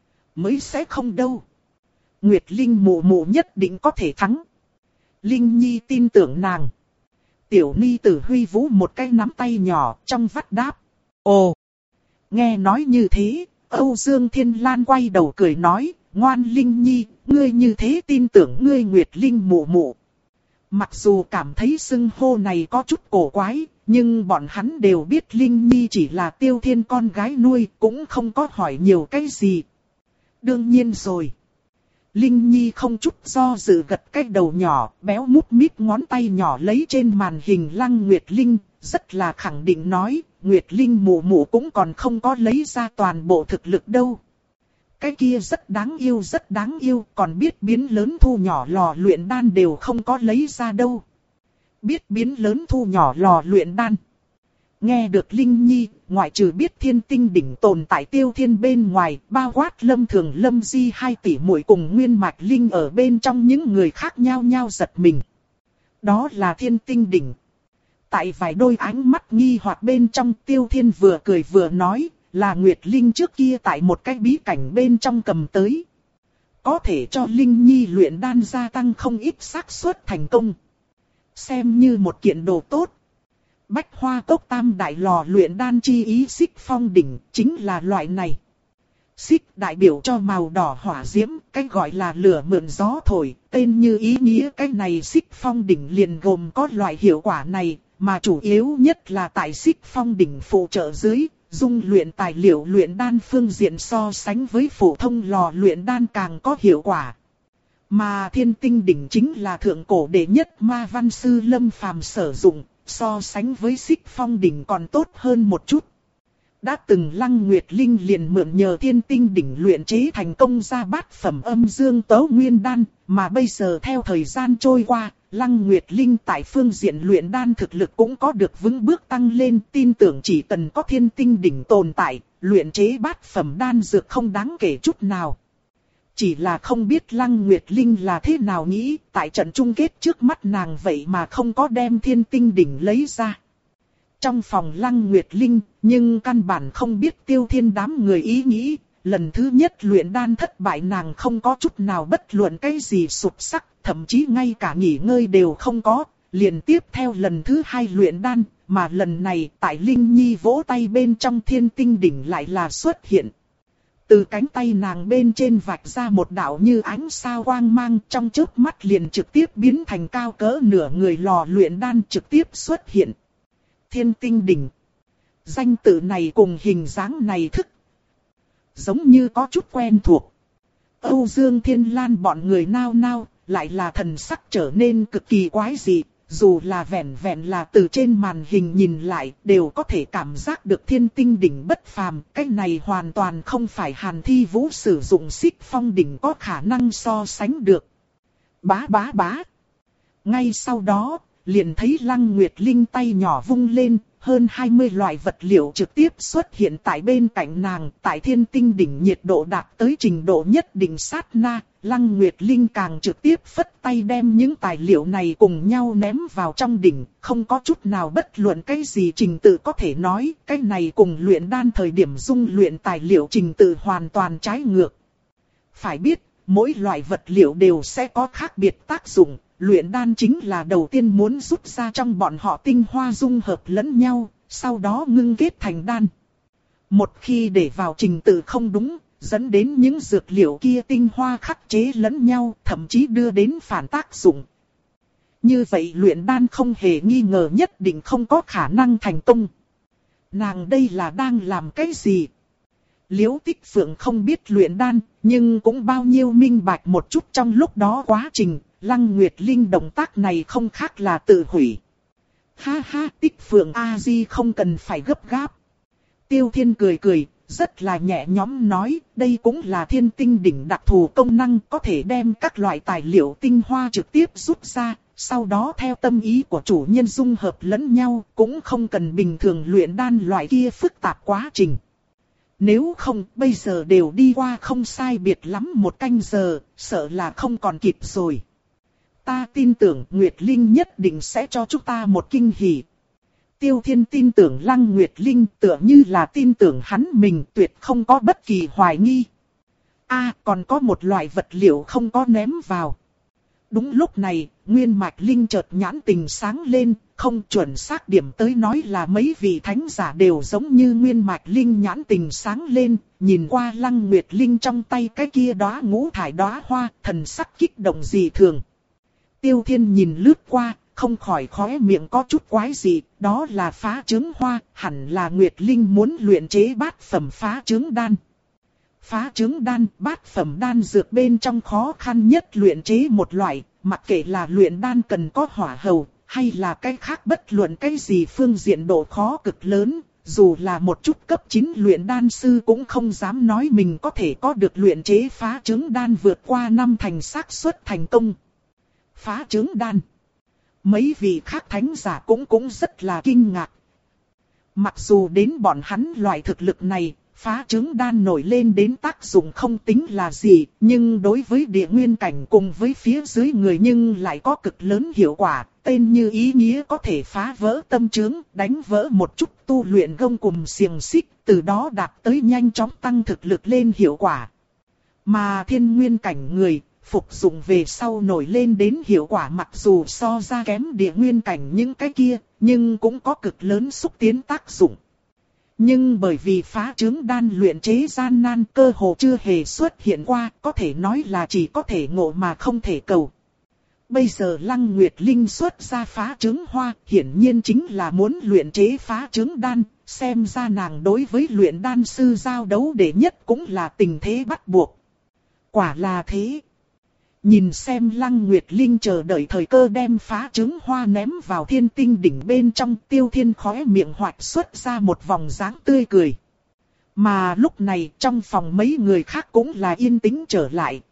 Mới sẽ không đâu. Nguyệt Linh mụ mụ nhất định có thể thắng. Linh Nhi tin tưởng nàng. Tiểu Ni tử huy vũ một cái nắm tay nhỏ trong vắt đáp. Ồ! Nghe nói như thế, Âu Dương Thiên Lan quay đầu cười nói, ngoan Linh Nhi, ngươi như thế tin tưởng ngươi Nguyệt Linh mụ mụ. Mặc dù cảm thấy xưng hô này có chút cổ quái, nhưng bọn hắn đều biết Linh Nhi chỉ là Tiêu Thiên con gái nuôi, cũng không có hỏi nhiều cái gì. Đương nhiên rồi. Linh Nhi không chút do dự gật cái đầu nhỏ, béo mút míp ngón tay nhỏ lấy trên màn hình Lăng Nguyệt Linh, rất là khẳng định nói, Nguyệt Linh mụ mụ cũng còn không có lấy ra toàn bộ thực lực đâu. Cái kia rất đáng yêu rất đáng yêu, còn biết biến lớn thu nhỏ lò luyện đan đều không có lấy ra đâu. Biết biến lớn thu nhỏ lò luyện đan. Nghe được Linh Nhi, ngoại trừ biết Thiên Tinh đỉnh tồn tại Tiêu Thiên bên ngoài, bao quát Lâm Thường Lâm Di hai tỷ muội cùng Nguyên Mạch Linh ở bên trong những người khác nhau nhau giật mình. Đó là Thiên Tinh đỉnh. Tại vài đôi ánh mắt nghi hoặc bên trong, Tiêu Thiên vừa cười vừa nói, là Nguyệt Linh trước kia tại một cái bí cảnh bên trong cầm tới. Có thể cho Linh Nhi luyện đan gia tăng không ít xác suất thành công. Xem như một kiện đồ tốt. Bách Hoa Cốc tam đại lò luyện đan chi ý Xích Phong đỉnh chính là loại này. Xích đại biểu cho màu đỏ hỏa diễm, cái gọi là lửa mượn gió thổi, tên như ý nghĩa cái này Xích Phong đỉnh liền gồm có loại hiệu quả này, mà chủ yếu nhất là tại Xích Phong đỉnh phụ trợ dưới, dung luyện tài liệu luyện đan phương diện so sánh với phổ thông lò luyện đan càng có hiệu quả. Mà Thiên Tinh đỉnh chính là thượng cổ đệ nhất ma văn sư Lâm Phàm sử dụng, so sánh với Xích Phong đỉnh còn tốt hơn một chút. Đã từng Lăng Nguyệt Linh liền mượn nhờ Thiên Tinh đỉnh luyện chế thành công ra bát phẩm âm dương tấu nguyên đan, mà bây giờ theo thời gian trôi qua, Lăng Nguyệt Linh tại phương diện luyện đan thực lực cũng có được vững bước tăng lên, tin tưởng chỉ cần có Thiên Tinh đỉnh tồn tại, luyện chế bát phẩm đan dược không đáng kể chút nào. Chỉ là không biết Lăng Nguyệt Linh là thế nào nghĩ, tại trận chung kết trước mắt nàng vậy mà không có đem Thiên Tinh đỉnh lấy ra. Trong phòng Lăng Nguyệt Linh, nhưng căn bản không biết Tiêu Thiên đám người ý nghĩ, lần thứ nhất luyện đan thất bại nàng không có chút nào bất luận cái gì sụp sắc, thậm chí ngay cả nghỉ ngơi đều không có, liền tiếp theo lần thứ hai luyện đan, mà lần này tại Linh Nhi vỗ tay bên trong Thiên Tinh đỉnh lại là xuất hiện. Từ cánh tay nàng bên trên vạch ra một đạo như ánh sao quang mang, trong chớp mắt liền trực tiếp biến thành cao cỡ nửa người lò luyện đan trực tiếp xuất hiện. Thiên Tinh đỉnh. Danh tự này cùng hình dáng này thức giống như có chút quen thuộc. Âu Dương Thiên Lan bọn người nao nao, lại là thần sắc trở nên cực kỳ quái dị. Dù là vẹn vẹn là từ trên màn hình nhìn lại, đều có thể cảm giác được Thiên Tinh đỉnh bất phàm. Cái này hoàn toàn không phải Hàn Thi Vũ sử dụng Xích Phong đỉnh có khả năng so sánh được. Bá bá bá. Ngay sau đó, liền thấy Lăng Nguyệt Linh tay nhỏ vung lên, hơn hai mươi loại vật liệu trực tiếp xuất hiện tại bên cạnh nàng. Tại Thiên Tinh đỉnh nhiệt độ đạt tới trình độ nhất định sát na, Lăng Nguyệt Linh càng trực tiếp phất tay đem những tài liệu này cùng nhau ném vào trong đỉnh, không có chút nào bất luận cái gì trình tự có thể nói, cái này cùng luyện đan thời điểm dung luyện tài liệu trình tự hoàn toàn trái ngược. Phải biết, mỗi loại vật liệu đều sẽ có khác biệt tác dụng, luyện đan chính là đầu tiên muốn rút ra trong bọn họ tinh hoa dung hợp lẫn nhau, sau đó ngưng kết thành đan. Một khi để vào trình tự không đúng, dẫn đến những dược liệu kia tinh hoa khắc chế lẫn nhau, thậm chí đưa đến phản tác dụng. Như vậy luyện đan không hề nghi ngờ nhất định không có khả năng thành công. Nàng đây là đang làm cái gì? Liễu Tích Phượng không biết luyện đan, nhưng cũng bao nhiêu minh bạch một chút trong lúc đó quá trình, Lăng Nguyệt Linh động tác này không khác là tự hủy. Ha ha, Tích Phượng A-di không cần phải gấp gáp. Tiêu Thiên cười cười, rất là nhẹ nhõm nói, đây cũng là thiên tinh đỉnh đặc thù công năng có thể đem các loại tài liệu tinh hoa trực tiếp rút ra, sau đó theo tâm ý của chủ nhân dung hợp lẫn nhau, cũng không cần bình thường luyện đan loại kia phức tạp quá trình. Nếu không, bây giờ đều đi qua không sai biệt lắm một canh giờ, sợ là không còn kịp rồi. Ta tin tưởng Nguyệt Linh nhất định sẽ cho chúng ta một kinh hỉ. Tiêu Thiên tin tưởng Lăng Nguyệt Linh tựa như là tin tưởng hắn mình, tuyệt không có bất kỳ hoài nghi. A à, còn có một loại vật liệu không có ném vào. Đúng lúc này, Nguyên Mạch Linh chợt nhãn tình sáng lên, không chuẩn xác điểm tới nói là mấy vị thánh giả đều giống như Nguyên Mạch Linh nhãn tình sáng lên, nhìn qua Lăng Nguyệt Linh trong tay cái kia đóa ngũ thải đóa hoa, thần sắc kích động dị thường. Tiêu Thiên nhìn lướt qua, không khỏi khóe miệng có chút quái dị, đó là phá trứng hoa, hẳn là Nguyệt Linh muốn luyện chế bát phẩm phá trứng đan. Phá trứng đan, bát phẩm đan dược bên trong khó khăn nhất luyện chế một loại, mặc kệ là luyện đan cần có hỏa hầu, hay là cái khác bất luận cái gì phương diện độ khó cực lớn, dù là một chút cấp chín luyện đan sư cũng không dám nói mình có thể có được luyện chế phá trứng đan vượt qua năm thành xác suất thành công. Phá trứng đan. Mấy vị khác thánh giả cũng cũng rất là kinh ngạc. Mặc dù đến bọn hắn loại thực lực này, phá trứng đan nổi lên đến tác dụng không tính là gì, nhưng đối với địa nguyên cảnh cùng với phía dưới người nhưng lại có cực lớn hiệu quả, tên như ý nghĩa có thể phá vỡ tâm trướng, đánh vỡ một chút tu luyện gông cùm xiềng xích, từ đó đạt tới nhanh chóng tăng thực lực lên hiệu quả. Mà thiên nguyên cảnh người, phục dụng về sau nổi lên đến hiệu quả mặc dù so ra kém địa nguyên cảnh những cái kia, nhưng cũng có cực lớn xúc tiến tác dụng. Nhưng bởi vì phá trứng đan luyện chế gian nan cơ hồ chưa hề xuất hiện qua, có thể nói là chỉ có thể ngộ mà không thể cầu. Bây giờ Lăng Nguyệt Linh xuất ra phá trứng hoa, hiển nhiên chính là muốn luyện chế phá trứng đan, xem ra nàng đối với luyện đan sư giao đấu đệ nhất cũng là tình thế bắt buộc. Quả là thế. Nhìn xem Lăng Nguyệt Linh chờ đợi thời cơ đem phá trứng hoa ném vào thiên tinh đỉnh bên trong, Tiêu Thiên khóe miệng hoạch xuất ra một vòng dáng tươi cười. Mà lúc này trong phòng mấy người khác cũng là yên tĩnh trở lại.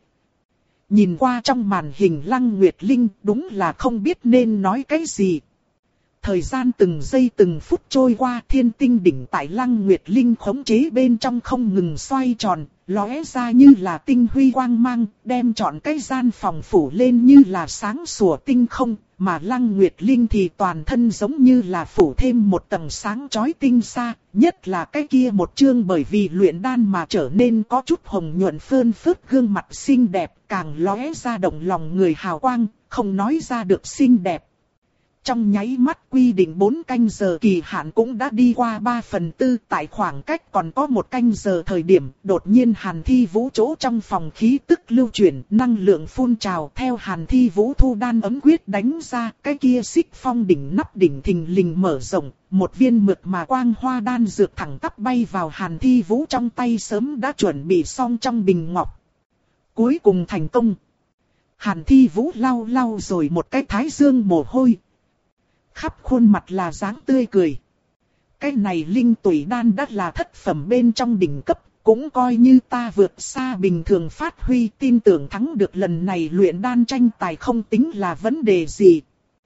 Nhìn qua trong màn hình Lăng Nguyệt Linh đúng là không biết nên nói cái gì. Thời gian từng giây từng phút trôi qua, thiên tinh đỉnh tại Lăng Nguyệt Linh khống chế bên trong không ngừng xoay tròn, lóe ra như là tinh huy quang mang, đem trọn cái gian phòng phủ lên như là sáng sủa tinh không, mà Lăng Nguyệt Linh thì toàn thân giống như là phủ thêm một tầng sáng chói tinh xa, nhất là cái kia một chương bởi vì luyện đan mà trở nên có chút hồng nhuận phơn phớt gương mặt xinh đẹp, càng lóe ra động lòng người hào quang, không nói ra được xinh đẹp. Trong nháy mắt quy định bốn canh giờ kỳ hạn cũng đã đi qua ba phần tư, tại khoảng cách còn có một canh giờ thời điểm, đột nhiên Hàn Thi Vũ chỗ trong phòng khí tức lưu chuyển, năng lượng phun trào theo Hàn Thi Vũ thu đan ấm quyết đánh ra, cái kia xích phong đỉnh nắp đỉnh thình lình mở rộng, một viên mượt mà quang hoa đan dược thẳng tắp bay vào Hàn Thi Vũ trong tay sớm đã chuẩn bị xong trong bình ngọc. Cuối cùng thành công. Hàn Thi Vũ lau lau rồi một cái thái dương mồ hôi. Khắp khuôn mặt là dáng tươi cười. Cái này linh tủy đan đã là thất phẩm bên trong đỉnh cấp, cũng coi như ta vượt xa bình thường phát huy, tin tưởng thắng được lần này luyện đan tranh tài không tính là vấn đề gì.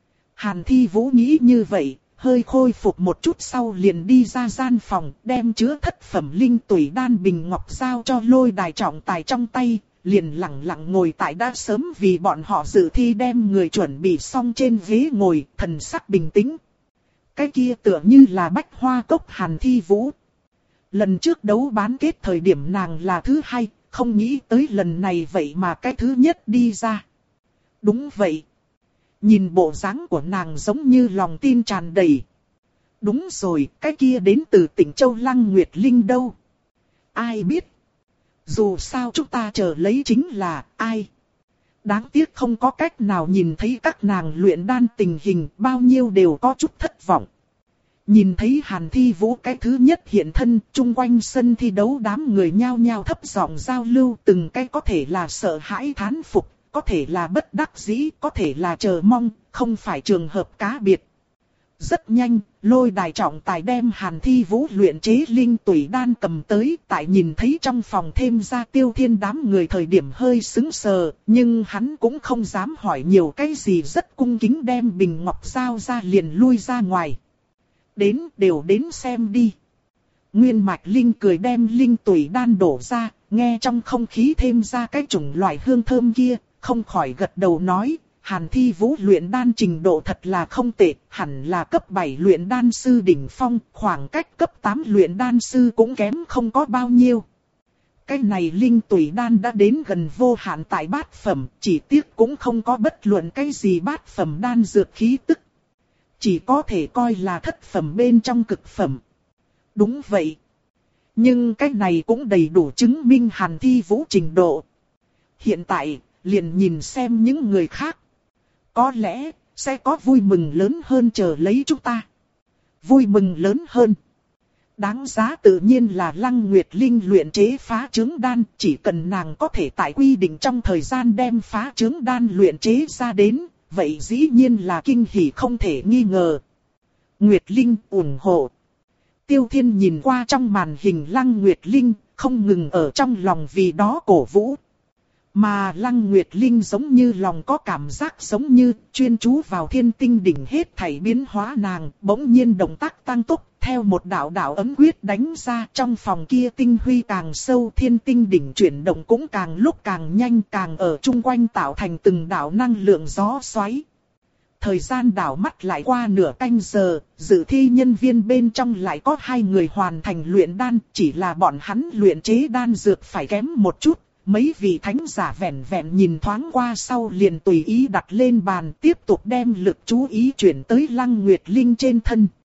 Hàn Thi Vũ nghĩ như vậy, hơi khôi phục một chút sau liền đi ra gian phòng, đem chứa thất phẩm linh tủy đan bình ngọc giao cho lôi đài trọng tài trong tay. Liền lặng lặng ngồi tại đã sớm vì bọn họ dự thi đem người chuẩn bị xong trên ghế ngồi, thần sắc bình tĩnh. Cái kia tựa như là bách hoa cốc Hàn Thi Vũ. Lần trước đấu bán kết thời điểm nàng là thứ hai, không nghĩ tới lần này vậy mà cái thứ nhất đi ra. Đúng vậy. Nhìn bộ dáng của nàng giống như lòng tin tràn đầy. Đúng rồi, cái kia đến từ tỉnh Châu Lăng Nguyệt Linh đâu? Ai biết? Dù sao chúng ta chờ lấy chính là ai. Đáng tiếc không có cách nào nhìn thấy các nàng luyện đan tình hình, bao nhiêu đều có chút thất vọng. Nhìn thấy Hàn Thi Vũ cái thứ nhất hiện thân, chung quanh sân thi đấu đám người nhao nhao thấp giọng giao lưu, từng cái có thể là sợ hãi thán phục, có thể là bất đắc dĩ, có thể là chờ mong, không phải trường hợp cá biệt. Rất nhanh, Lôi Đài trọng tài đem Hàn Thi Vũ luyện chế linh tủy đan cầm tới, tại nhìn thấy trong phòng thêm ra Tiêu Thiên đám người thời điểm hơi sững sờ, nhưng hắn cũng không dám hỏi nhiều cái gì, rất cung kính đem bình ngọc giao ra liền lui ra ngoài. Đến, đều đến xem đi. Nguyên Mạch Linh cười đem linh tủy đan đổ ra, nghe trong không khí thêm ra cái chủng loại hương thơm kia, không khỏi gật đầu nói, Hàn Thi Vũ luyện đan trình độ thật là không tệ, hẳn là cấp bảy luyện đan sư đỉnh phong, khoảng cách cấp tám luyện đan sư cũng kém không có bao nhiêu. Cái này linh tủy đan đã đến gần vô hạn tại bát phẩm, chỉ tiếc cũng không có bất luận cái gì bát phẩm đan dược khí tức. Chỉ có thể coi là thất phẩm bên trong cực phẩm. Đúng vậy. Nhưng cái này cũng đầy đủ chứng minh Hàn Thi Vũ trình độ. Hiện tại, liền nhìn xem những người khác. Có lẽ, sẽ có vui mừng lớn hơn chờ lấy chúng ta. Vui mừng lớn hơn. Đáng giá tự nhiên là Lăng Nguyệt Linh luyện chế phá trướng đan. Chỉ cần nàng có thể tại quy định trong thời gian đem phá trướng đan luyện chế ra đến. Vậy dĩ nhiên là kinh hỉ không thể nghi ngờ. Nguyệt Linh ủng hộ. Tiêu Thiên nhìn qua trong màn hình Lăng Nguyệt Linh, không ngừng ở trong lòng vì đó cổ vũ. Mà Lăng Nguyệt Linh giống như lòng có cảm giác giống như chuyên chú vào thiên tinh đỉnh hết thảy biến hóa nàng, bỗng nhiên động tác tăng tốc, theo một đạo đạo ấm quyết đánh ra trong phòng kia tinh huy càng sâu, thiên tinh đỉnh chuyển động cũng càng lúc càng nhanh, càng ở chung quanh tạo thành từng đạo năng lượng gió xoáy. Thời gian đảo mắt lại qua nửa canh giờ, dự thi nhân viên bên trong lại có hai người hoàn thành luyện đan, chỉ là bọn hắn luyện chế đan dược phải kém một chút. Mấy vị thánh giả vẹn vẹn nhìn thoáng qua sau liền tùy ý đặt lên bàn, tiếp tục đem lực chú ý chuyển tới Lăng Nguyệt Linh trên thân.